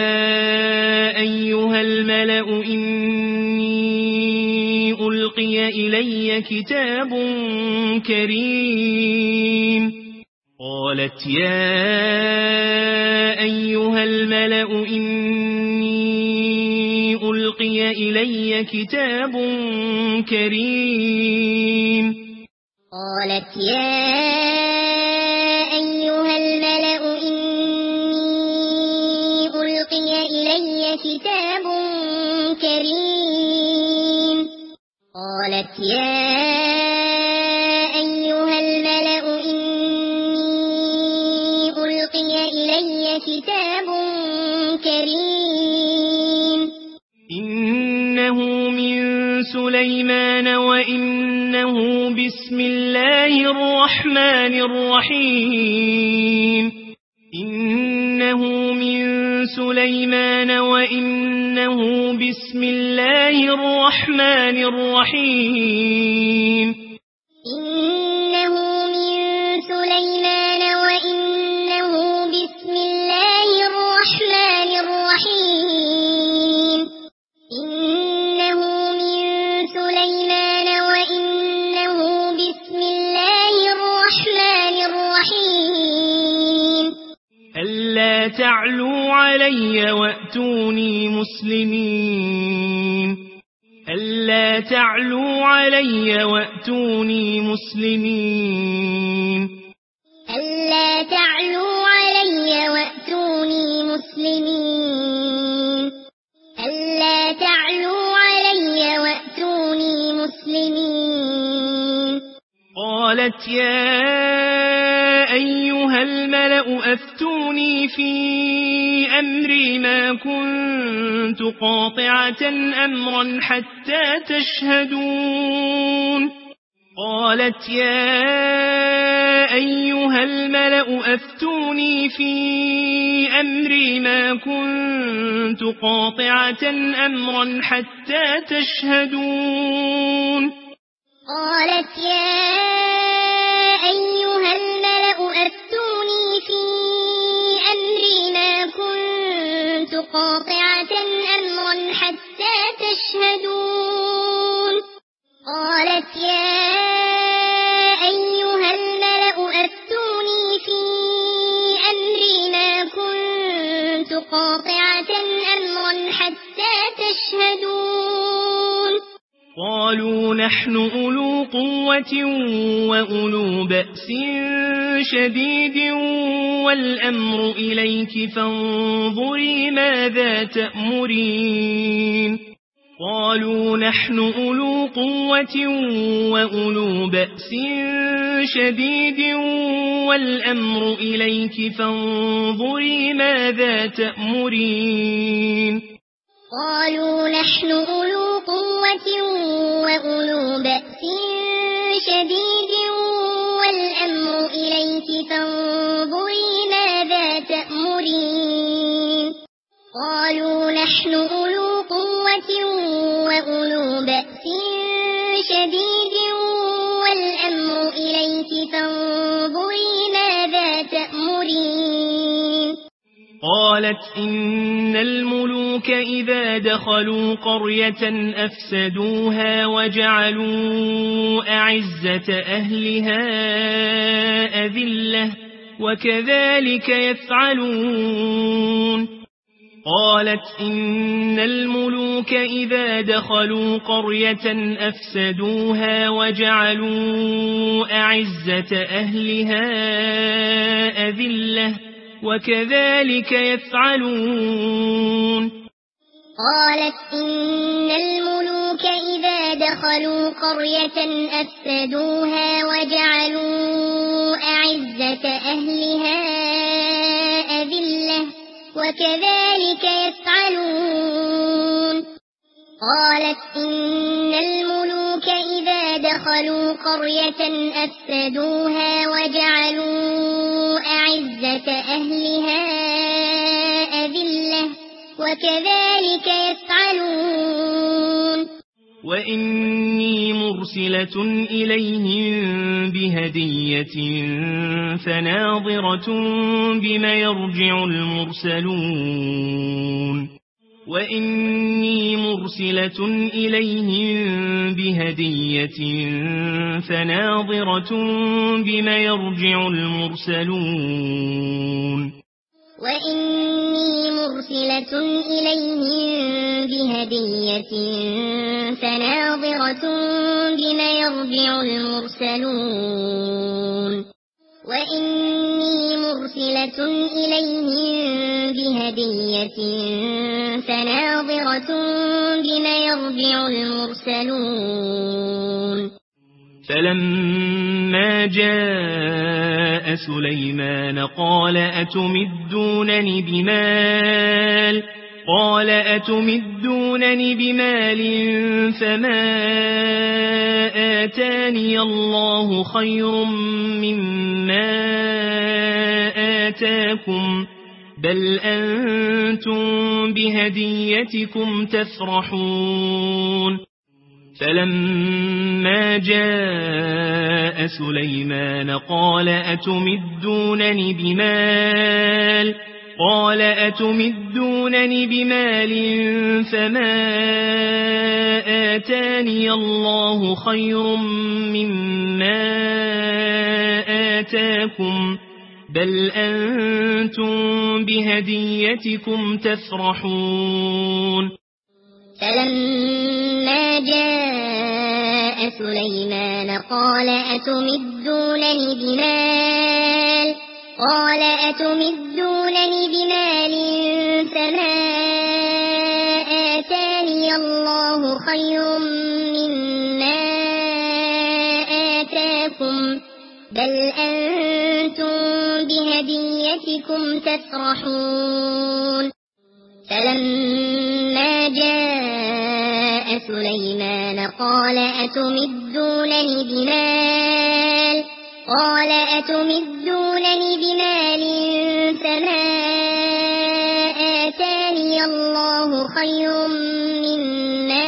أيها الملأ إني ألقي إلي كتاب كريم قالت يا أيها الملأ إني ألقي إلي كتاب كريم قالت يا أيها الملأ إني ألقي إلي كتاب كريم قالت يا أيها الملأ إني ألقي إلي كتاب كريم إنه من سليمان وإنه بسم الله الرحمن الرحيم إنه من سليمان وإنه بسم الله الرحمن الرحيم إنه من سليمان وإنه بسم الله الرحمن الرحيم إنه من سليمان وإنه بسم الله الرحمن الرحيم ألا تعلوا علي وأتوني مسلمين ألا تعلوا علي وأتوني مسلمين ألا تعلوا علي وأتوني مسلمين ألا تعلوا علي وأتوني مسلمين قالت يا أيها الملأ أفتوني في أمري ما كنت قاطعة أمرا حتى تشهدون قالت يا أيها الملأ أفتوني في أمري ما كنت قاطعة أمرا حتى تشهدون قالت يا أيها الملأ أفتوني في أمري ما كنت قاطعة أمرا حتى تشهدون قالت يا أيها الملأ أفتوني في أمري ما كنت قاطعة أمرا حتى تشهدون قالوا نحن أولو قوة وأولو بأس شديد والأمر إليك فانظري ماذا تأمرين قالوا نحن أولو قوة وأولو بأس شديد والأمر إليك فانظري ماذا تأمرين قالوا نحن أولو قوة وأولو بأس شديد والأمر إليك فانظري ماذا تأمرين قالوا نحن أولو قوة وأولو بأس شديد والأمر إليك فانظري ماذا تأمرين قالت إن الملوك إذا دخلوا قرية أفسدوها وجعلوا أعزة أهلها أذلة وكذلك يفعلون قالت إن الملوك إذا دخلوا قرية أفسدوها وجعلوا أعزة أهلها أذلة وكذلك يفعلون قالت إن الملوك إذا دخلوا قرية أفسدوها وجعلوا أعزة أهلها أذلة وكذلك يفعلون قالت إن الملوك إذا دخلوا قرية أفسدوها وجعلوا أعزة أهلها أذلة وكذلك يفعلون وإني مرسلة إليهم بهدية فناظرة بما يرجع المرسلون وإني مرسلة إليهم بهدية فناظرة بما يرجع المرسلون وإني مرسلة إليهم بهدية فناظرة بما يرجع المرسلون وإني مرسلة إليهم بهدية فناظرة بما يرجع المرسلون فلما جاء سليمان قال أتمدونني بمال فما آتاني الله خير مما آتاكم بل أنتم بهديتكم تفرحون فلما جاء سليمان قال أتمدونني بمال فما آتاني الله خير مما آتاكم بل أنتم بهديتكم تفرحون فلما جاء سليمان قال أتمدونني بمال فما آتاني الله خير مما آتاكم بل أنتم بهديتكم تفرحون فلما جاء سليمان قال أتمدونني بمال فما آتاني الله خير مما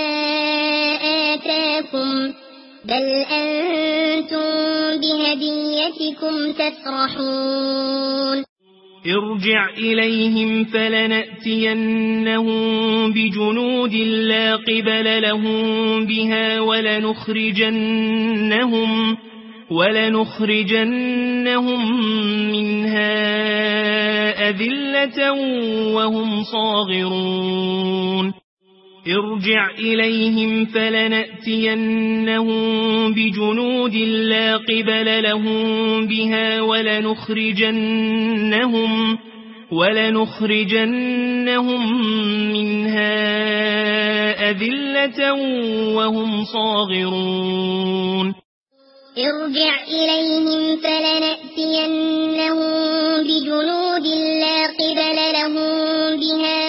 آتاكم بل أنتم بهديتكم تفرحون ارجع إليهم فلنأتينهم بجنود لا قبل لهم بها ولنخرجنهم منها أذلة وهم صاغرون ارجع إليهم فلنأتينهم بجنود لا قبل لهم بها ولنخرجنهم منها أذلة وهم صاغرون ارجع إليهم فلنأتينهم بجنود لا قبل لهم بها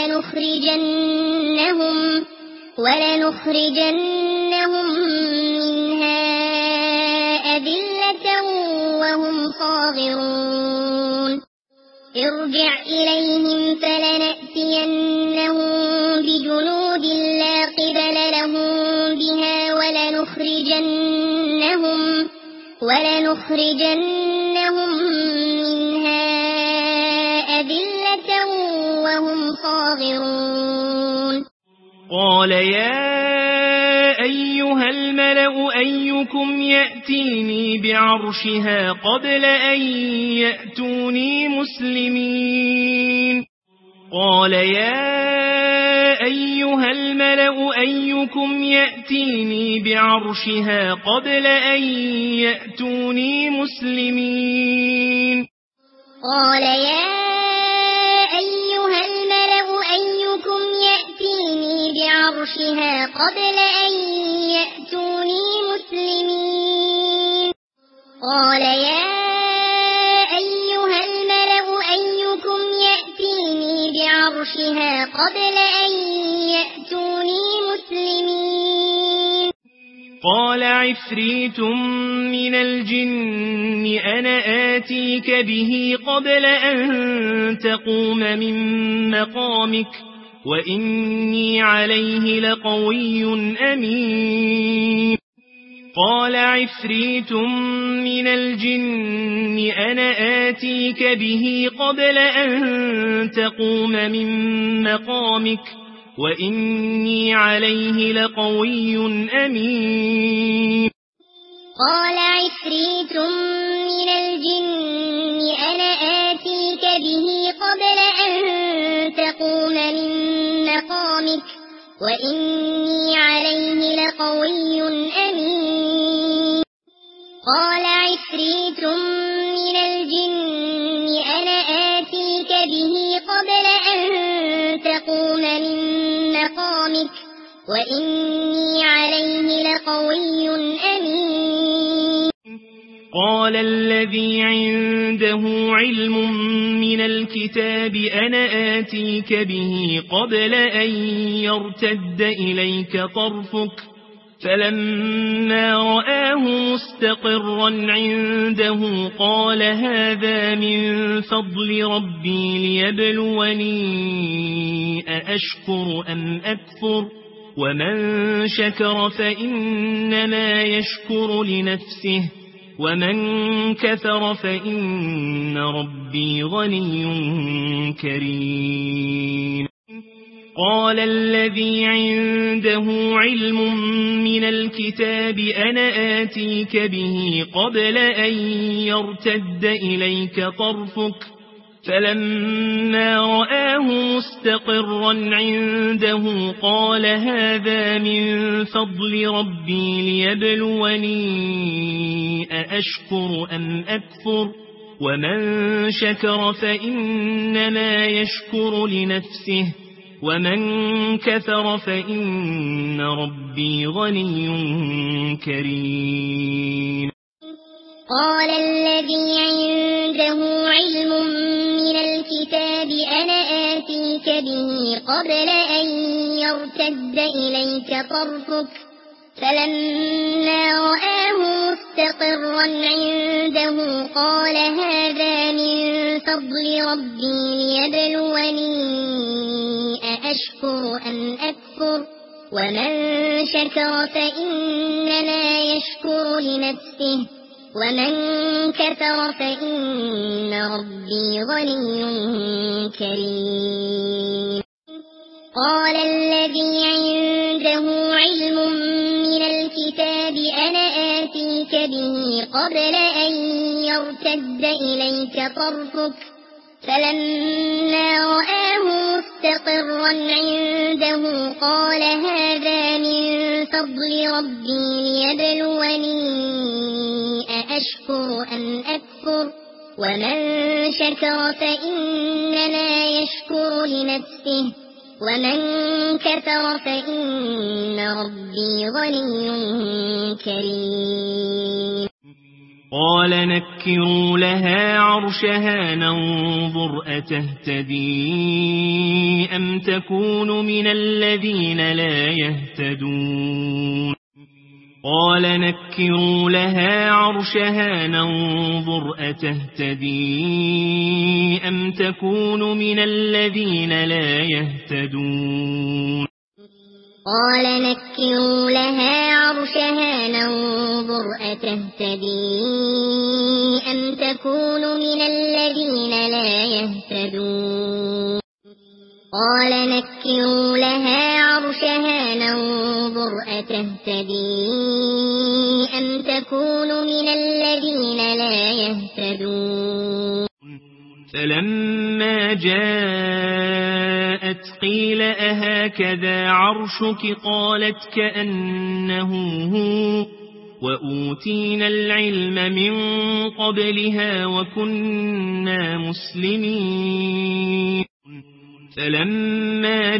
ولنخرجنهم منها أذلة وهم صاغرون ارجع إليهم فلنأتينهم بجنود لا قبل لهم بها ولنخرجنهم منها أذلة وهم صاغرون قال يا أيها الملأ أيكم يأتيني بعرشها قبل أن يأتوني مسلمين قال يا أيها الملأ أيكم يأتيني بعرشها قبل أن يأتوني مسلمين قال يا أيها الملأ أيكم يأتيني بعرشها قبل أن يأتوني مسلمين قال يا أيها الملأ أيكم يأتيني بعرشها قبل أن يأتوني مسلمين قال عفريت من الجن أنا آتيك به قبل أن تقوم من مقامك وإني عليه لقوي أمين قال عفريت من الجن أنا آتيك به قبل أن تقوم من مقامك وإني عليه لقوي أمين قال عفريت من الجن أنا آتيك به قبل أن تقوم من مقامك وإني عليه لقوي أمين قال عفريت من الجن أنا آتيك به قبل أن تقوم من مقامك وإني عليه لقوي أمين قال الذي عنده علم من الكتاب أنا آتيك به قبل أن يرتد إليك طرفك فلما رآه مستقرا عنده قال هذا من فضل ربي ليبلوني أأشكر أم أكفر ومن شكر فإنما يشكر لنفسه ومن كفر فإن ربي غني كريم قال الذي عنده علم من الكتاب أنا آتيك به قبل أن يرتد إليك طرفك فلما رآه مستقرا عنده قال هذا من فضل ربي ليبلوني أأشكر أم أكفر ومن شكر فإنما يشكر لنفسه ومن كفر فإن ربي غني كريم قال الذي عنده علم من الكتاب أنا آتيك به قبل أن يرتد إليك طرفك فلما رآه مستقرا عنده قال هذا من فضل ربي ليبلوني أأشكر أم أكفر ومن شكر فإنما يشكر لنفسه ومن كفر فإن ربي غني كريم قال الذي عنده علم من الكتاب أنا آتيك به قبل أن يرتد إليك طرفك فلما رآه مستقرا عنده قال هذا من فضل ربي ليبلوني أأشكر أم أكفر ومن شكر فإنما يشكر لنفسه ومن كفر فإن ربي غني كريم قال نكروا لها عرشها ننظر أتهتدي أم تكون من الذين لا يهتدون قال نكروا لها عرشها ننظر أتهتدي أم تكون من الذين لا يهتدون قال نكروا لها عرشها ننظر أتهتدي أم تكون من الذين لا يهتدون قال نكروا لها عرشها ننظر أتهتدي أم تكون من الذين لا يهتدون فلما جاء قيل أهكذا عرشك قالت كأنه هو وأوتينا العلم من قبلها وكنا مسلمين فلما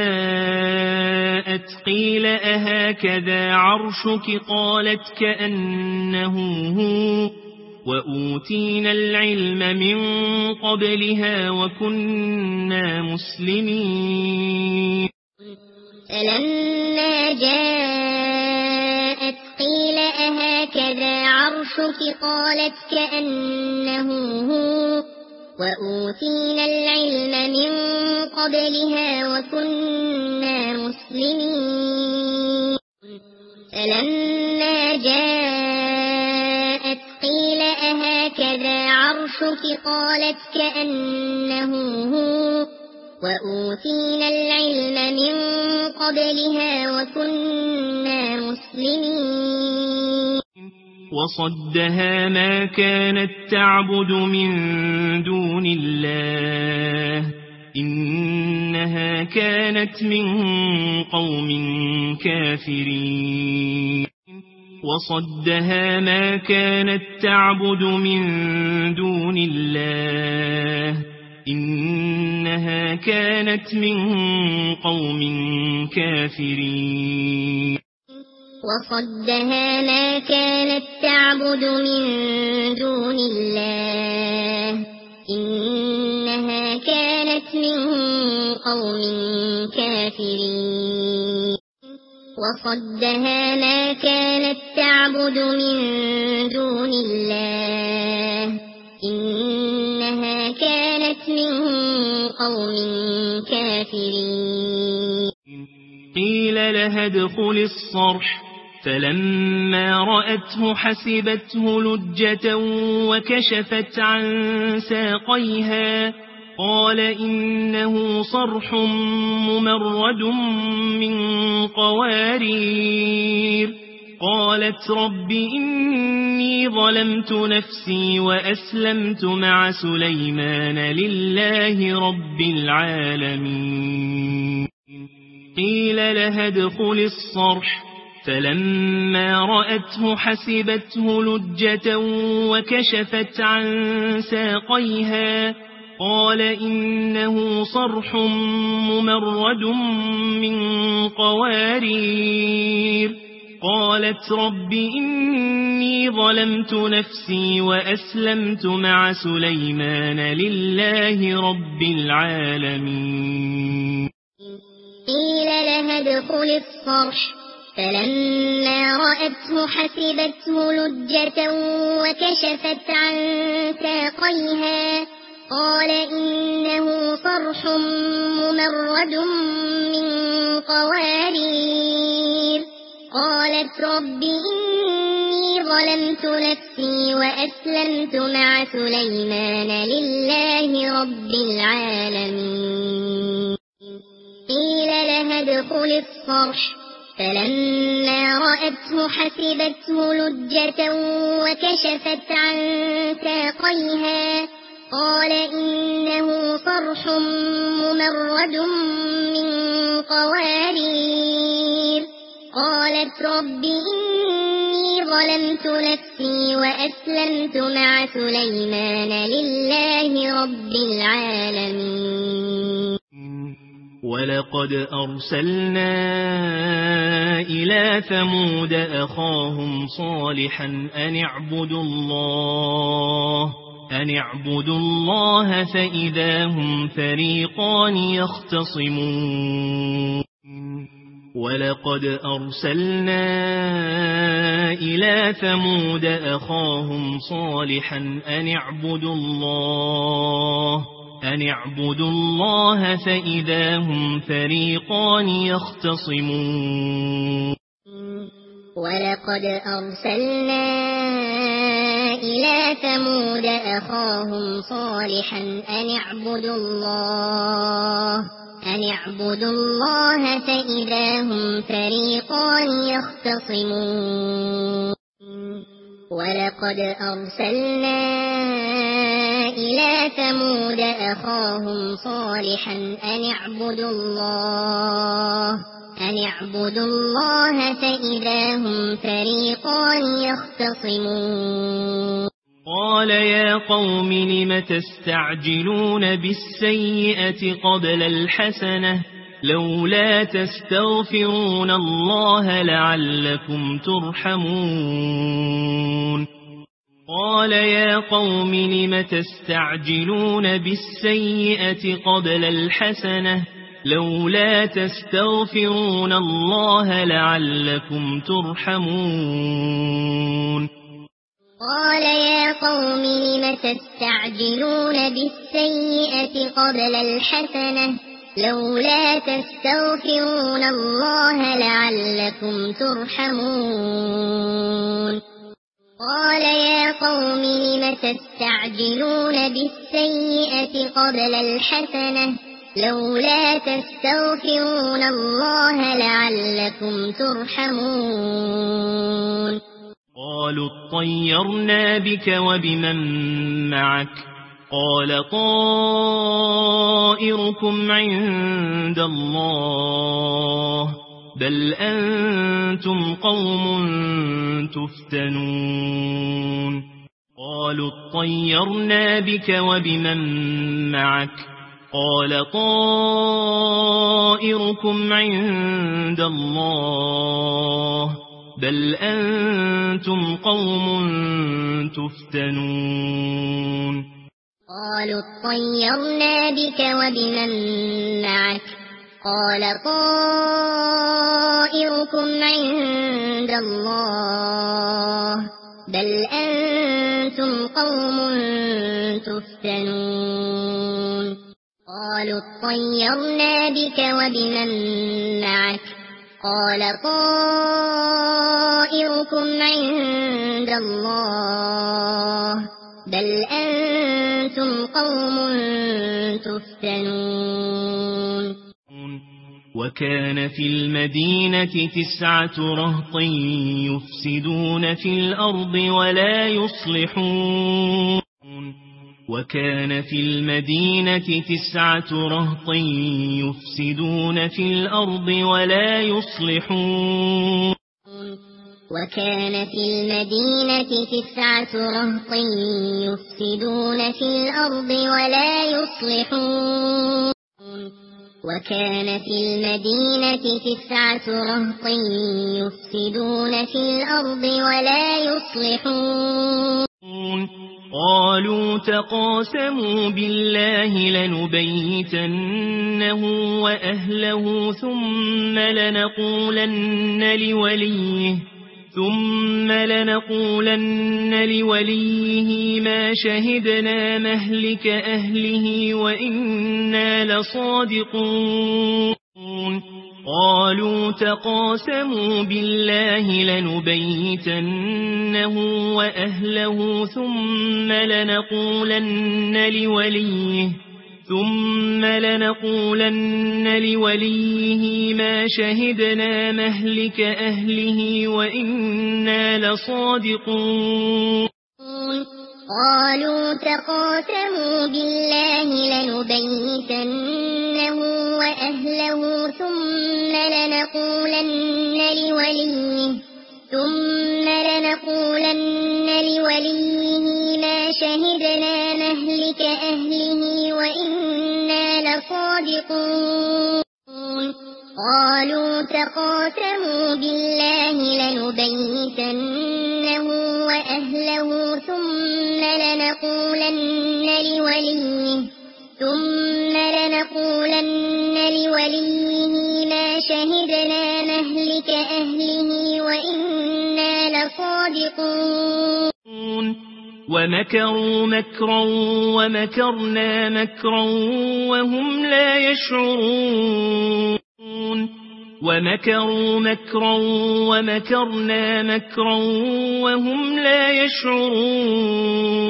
جاءت قيل أهكذا عرشك قالت كأنه هو وأوتينا العلم من قبلها وكنا مسلمين فلما جاءت قيل أهكذا عرشك قالت كأنه هو وأوتينا العلم من قبلها وكنا مسلمين فلما جاءت قيل أهكذا عرشك قالت كأنه هو وأوتينا العلم من قبلها وكنا مسلمين وصدها ما كانت تعبد من دون الله إنها كانت من قوم كافرين وصدها ما كانت تعبد من دون الله إنها كانت من قوم كافرين وصدها ما كانت تعبد من دون الله إنها كانت من قوم كافرين وصدها ما كانت تعبد من دون الله إنها كانت من قوم كافرين قيل لها ادخل الصرح فلما رأته حسبته لجة وكشفت عن ساقيها قال إنه صرح ممرد من قوارير قالت رب إني ظلمت نفسي وأسلمت مع سليمان لله رب العالمين قيل لها ادخل الصرح فلما رأته حسبته لجة وكشفت عن ساقيها قال إنه صرح ممرد من قوارير قالت رب إني ظلمت نفسي وأسلمت مع سليمان لله رب العالمين قيل لها ادخل الصرح فلما رأته حسبته لجة وكشفت عن ساقيها قال إنه صرح ممرد من قوارير قالت رب إني ظلمت نفسي وأسلمت مع سليمان لله رب العالمين قيل لها ادخل الصرح فلما رأته حسبته لجة وكشفت عن ساقيها قال إنه صرح ممرد من قوارير قالت رب إني ظلمت نفسي وأسلمت مع سليمان لله رب العالمين ولقد أرسلنا إلى ثمود أخاهم صالحا أن اعبدوا الله فإذا هم فريقان يختصمون ولقد أرسلنا إلى ثمود أخاهم صالحا أن اعبدوا الله فإذا هم فريقان يختصمون ولقد أرسلنا إلى ثمود أخاهم صالحا أن اعبدوا الله فإذا هم فريقان يختصمون ولقد أرسلنا إلى إلى ثمود أخاهم صالحا أن اعبدوا الله فإذا هم فريقان يختصمون قال يا قوم لم تستعجلون بالسيئة قبل الحسنة لولا تستغفرون الله لعلكم ترحمون قال يا قوم لم تستعجلون بالسيئة قبل الحسنة لولا تستغفرون الله لعلكم ترحمون قال يا قوم لم تستعجلون بالسيئة قبل الحسنة لولا تستغفرون الله لعلكم ترحمون قال يا قوم لم تستعجلون بالسيئة قبل الحسنة لولا تستغفرون الله لعلكم ترحمون قالوا اطيرنا بك وبمن معك قال طائركم عند الله بل أنتم قوم تفتنون قالوا اطيرنا بك وبمن معك قال طائركم عند الله بل أنتم قوم تفتنون قالوا اطيرنا بك وبمن معك قال طائركم عند الله بل أنتم قوم تفتنون قالوا اطيرنا بك وبمن معك قال طائركم عند الله بل أنتم قوم تفتنون وكان في المدينة 9 رهط يفسدون في الأرض ولا يصلحون وكان في المدينة 9 رهط يفسدون في الأرض ولا يصلحون وكان في المدينة 9 رهط يفسدون في الأرض ولا يصلحون وكان في المدينة 9 رهط يفسدون في الأرض ولا يصلحون قالوا تقاسموا بالله لنبيتنه وأهله ثم لنقولن لوليه ما شهدنا مهلك أهله وإنا لصادقون قالوا تقاسموا بالله لنبيتنه وأهله ثم لنقولن لوليه ما شهدنا مهلك أهله وإنا لصادقون قالوا تقاسموا بالله لنبيتنه وأهله ثم لنقولن لوليه ما شهدنا مهلك أهله وإنا لصادقون قالوا تقاسموا بالله لنبيتنه وأهله ثم لنقولن لوليه ما شهدنا مهلك أهله وإنا لصادقون ومكروا مكرا ومكرنا مكرا وهم لا يشعرون ومكروا مكرا ومكرنا مكرا وهم لا يشعرون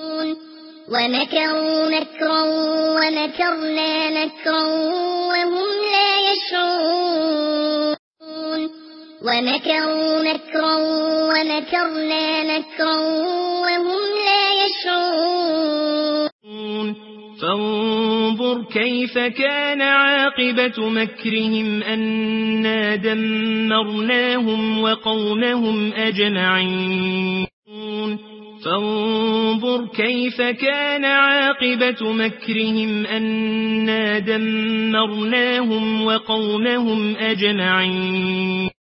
ومكروا مكرا ومكرنا مكرا وهم لا يشعرون ومكروا مكرا ومكرنا مكرا وهم لا يشعرون فانظر كيف كان عاقبة مكرهم أنا دمرناهم وقومهم أجمعين فانظر كيف كان عاقبة مكرهم أنا دمرناهم وقومهم أجمعين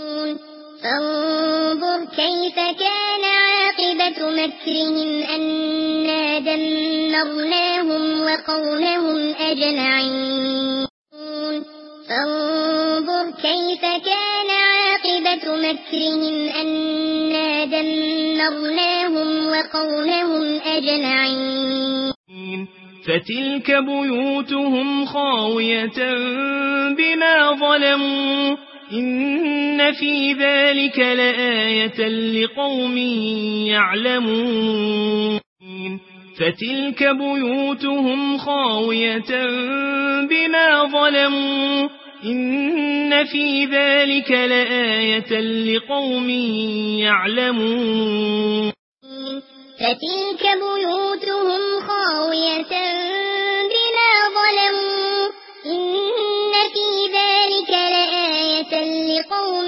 فانظر كيف كان عاقبة مكرهم أنا دمرناهم وقومهم أجمعين فانظر كيف كان عاقبة مكرهم أنا دمرناهم وقومهم أجمعين فتلك بيوتهم خاوية بما ظلموا إن في ذلك لآية لقوم يعلمون فتلك بيوتهم خاوية بما ظلموا إن في ذلك لآية لقوم يعلمون فتلك بيوتهم خاوية بما ظلموا إن في ذلك لآية لقوم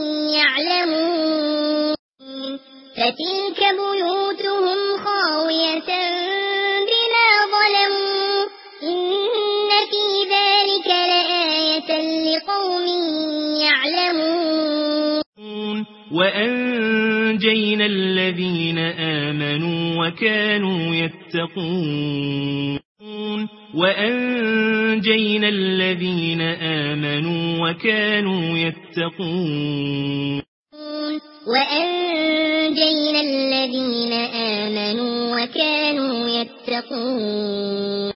يعلمون فتلك بيوتهم خاوية بما ظلموا إن في ذلك لآية لقوم يعلمون وأنجينا الذين آمنوا وكانوا يتقون وأنجينا الذين آمنوا وكانوا يتقون وأنجينا الذين آمنوا وكانوا يتقون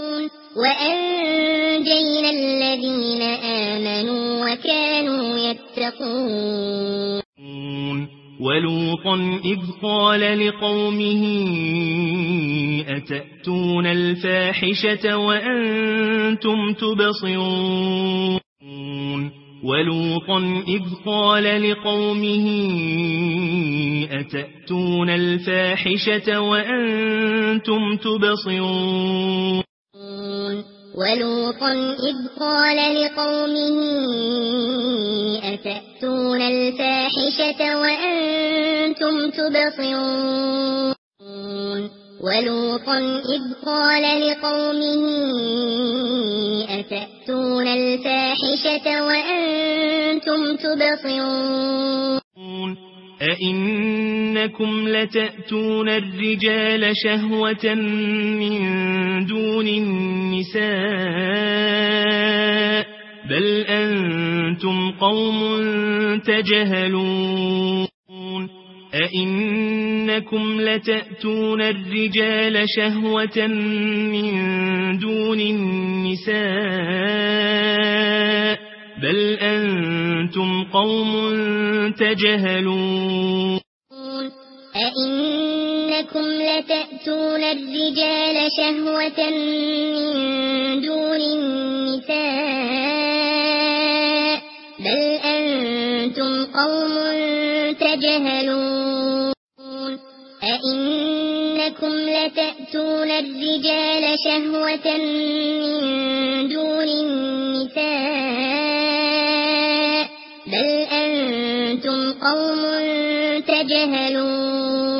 وأنجينا الذين آمنوا وكانوا يتقون ولوطا إذ قال لقومه أتأتون الفاحشة وأنتم تبصرون ولوطا إذ قال لقومه أتأتون الفاحشة وأنتم تبصرون ولوطا إذ قال لقومه أتأتون الفاحشة وأنتم تبصرون ولوطا إذ قال لقومه أتأتون الفاحشة وأنتم تبصرون أئنكم لتأتون الرجال شهوة من دون النساء بل أنتم قوم تجهلون أئنكم لتأتون الرجال شهوة من دون النساء بل أنتم قوم تجهلون أئنكم لتأتون الرجال شهوة من دون النساء بل أنتم قوم تجهلون أئنكم لتأتون الرجال شهوة من دون النساء بل أنتم قوم تجهلون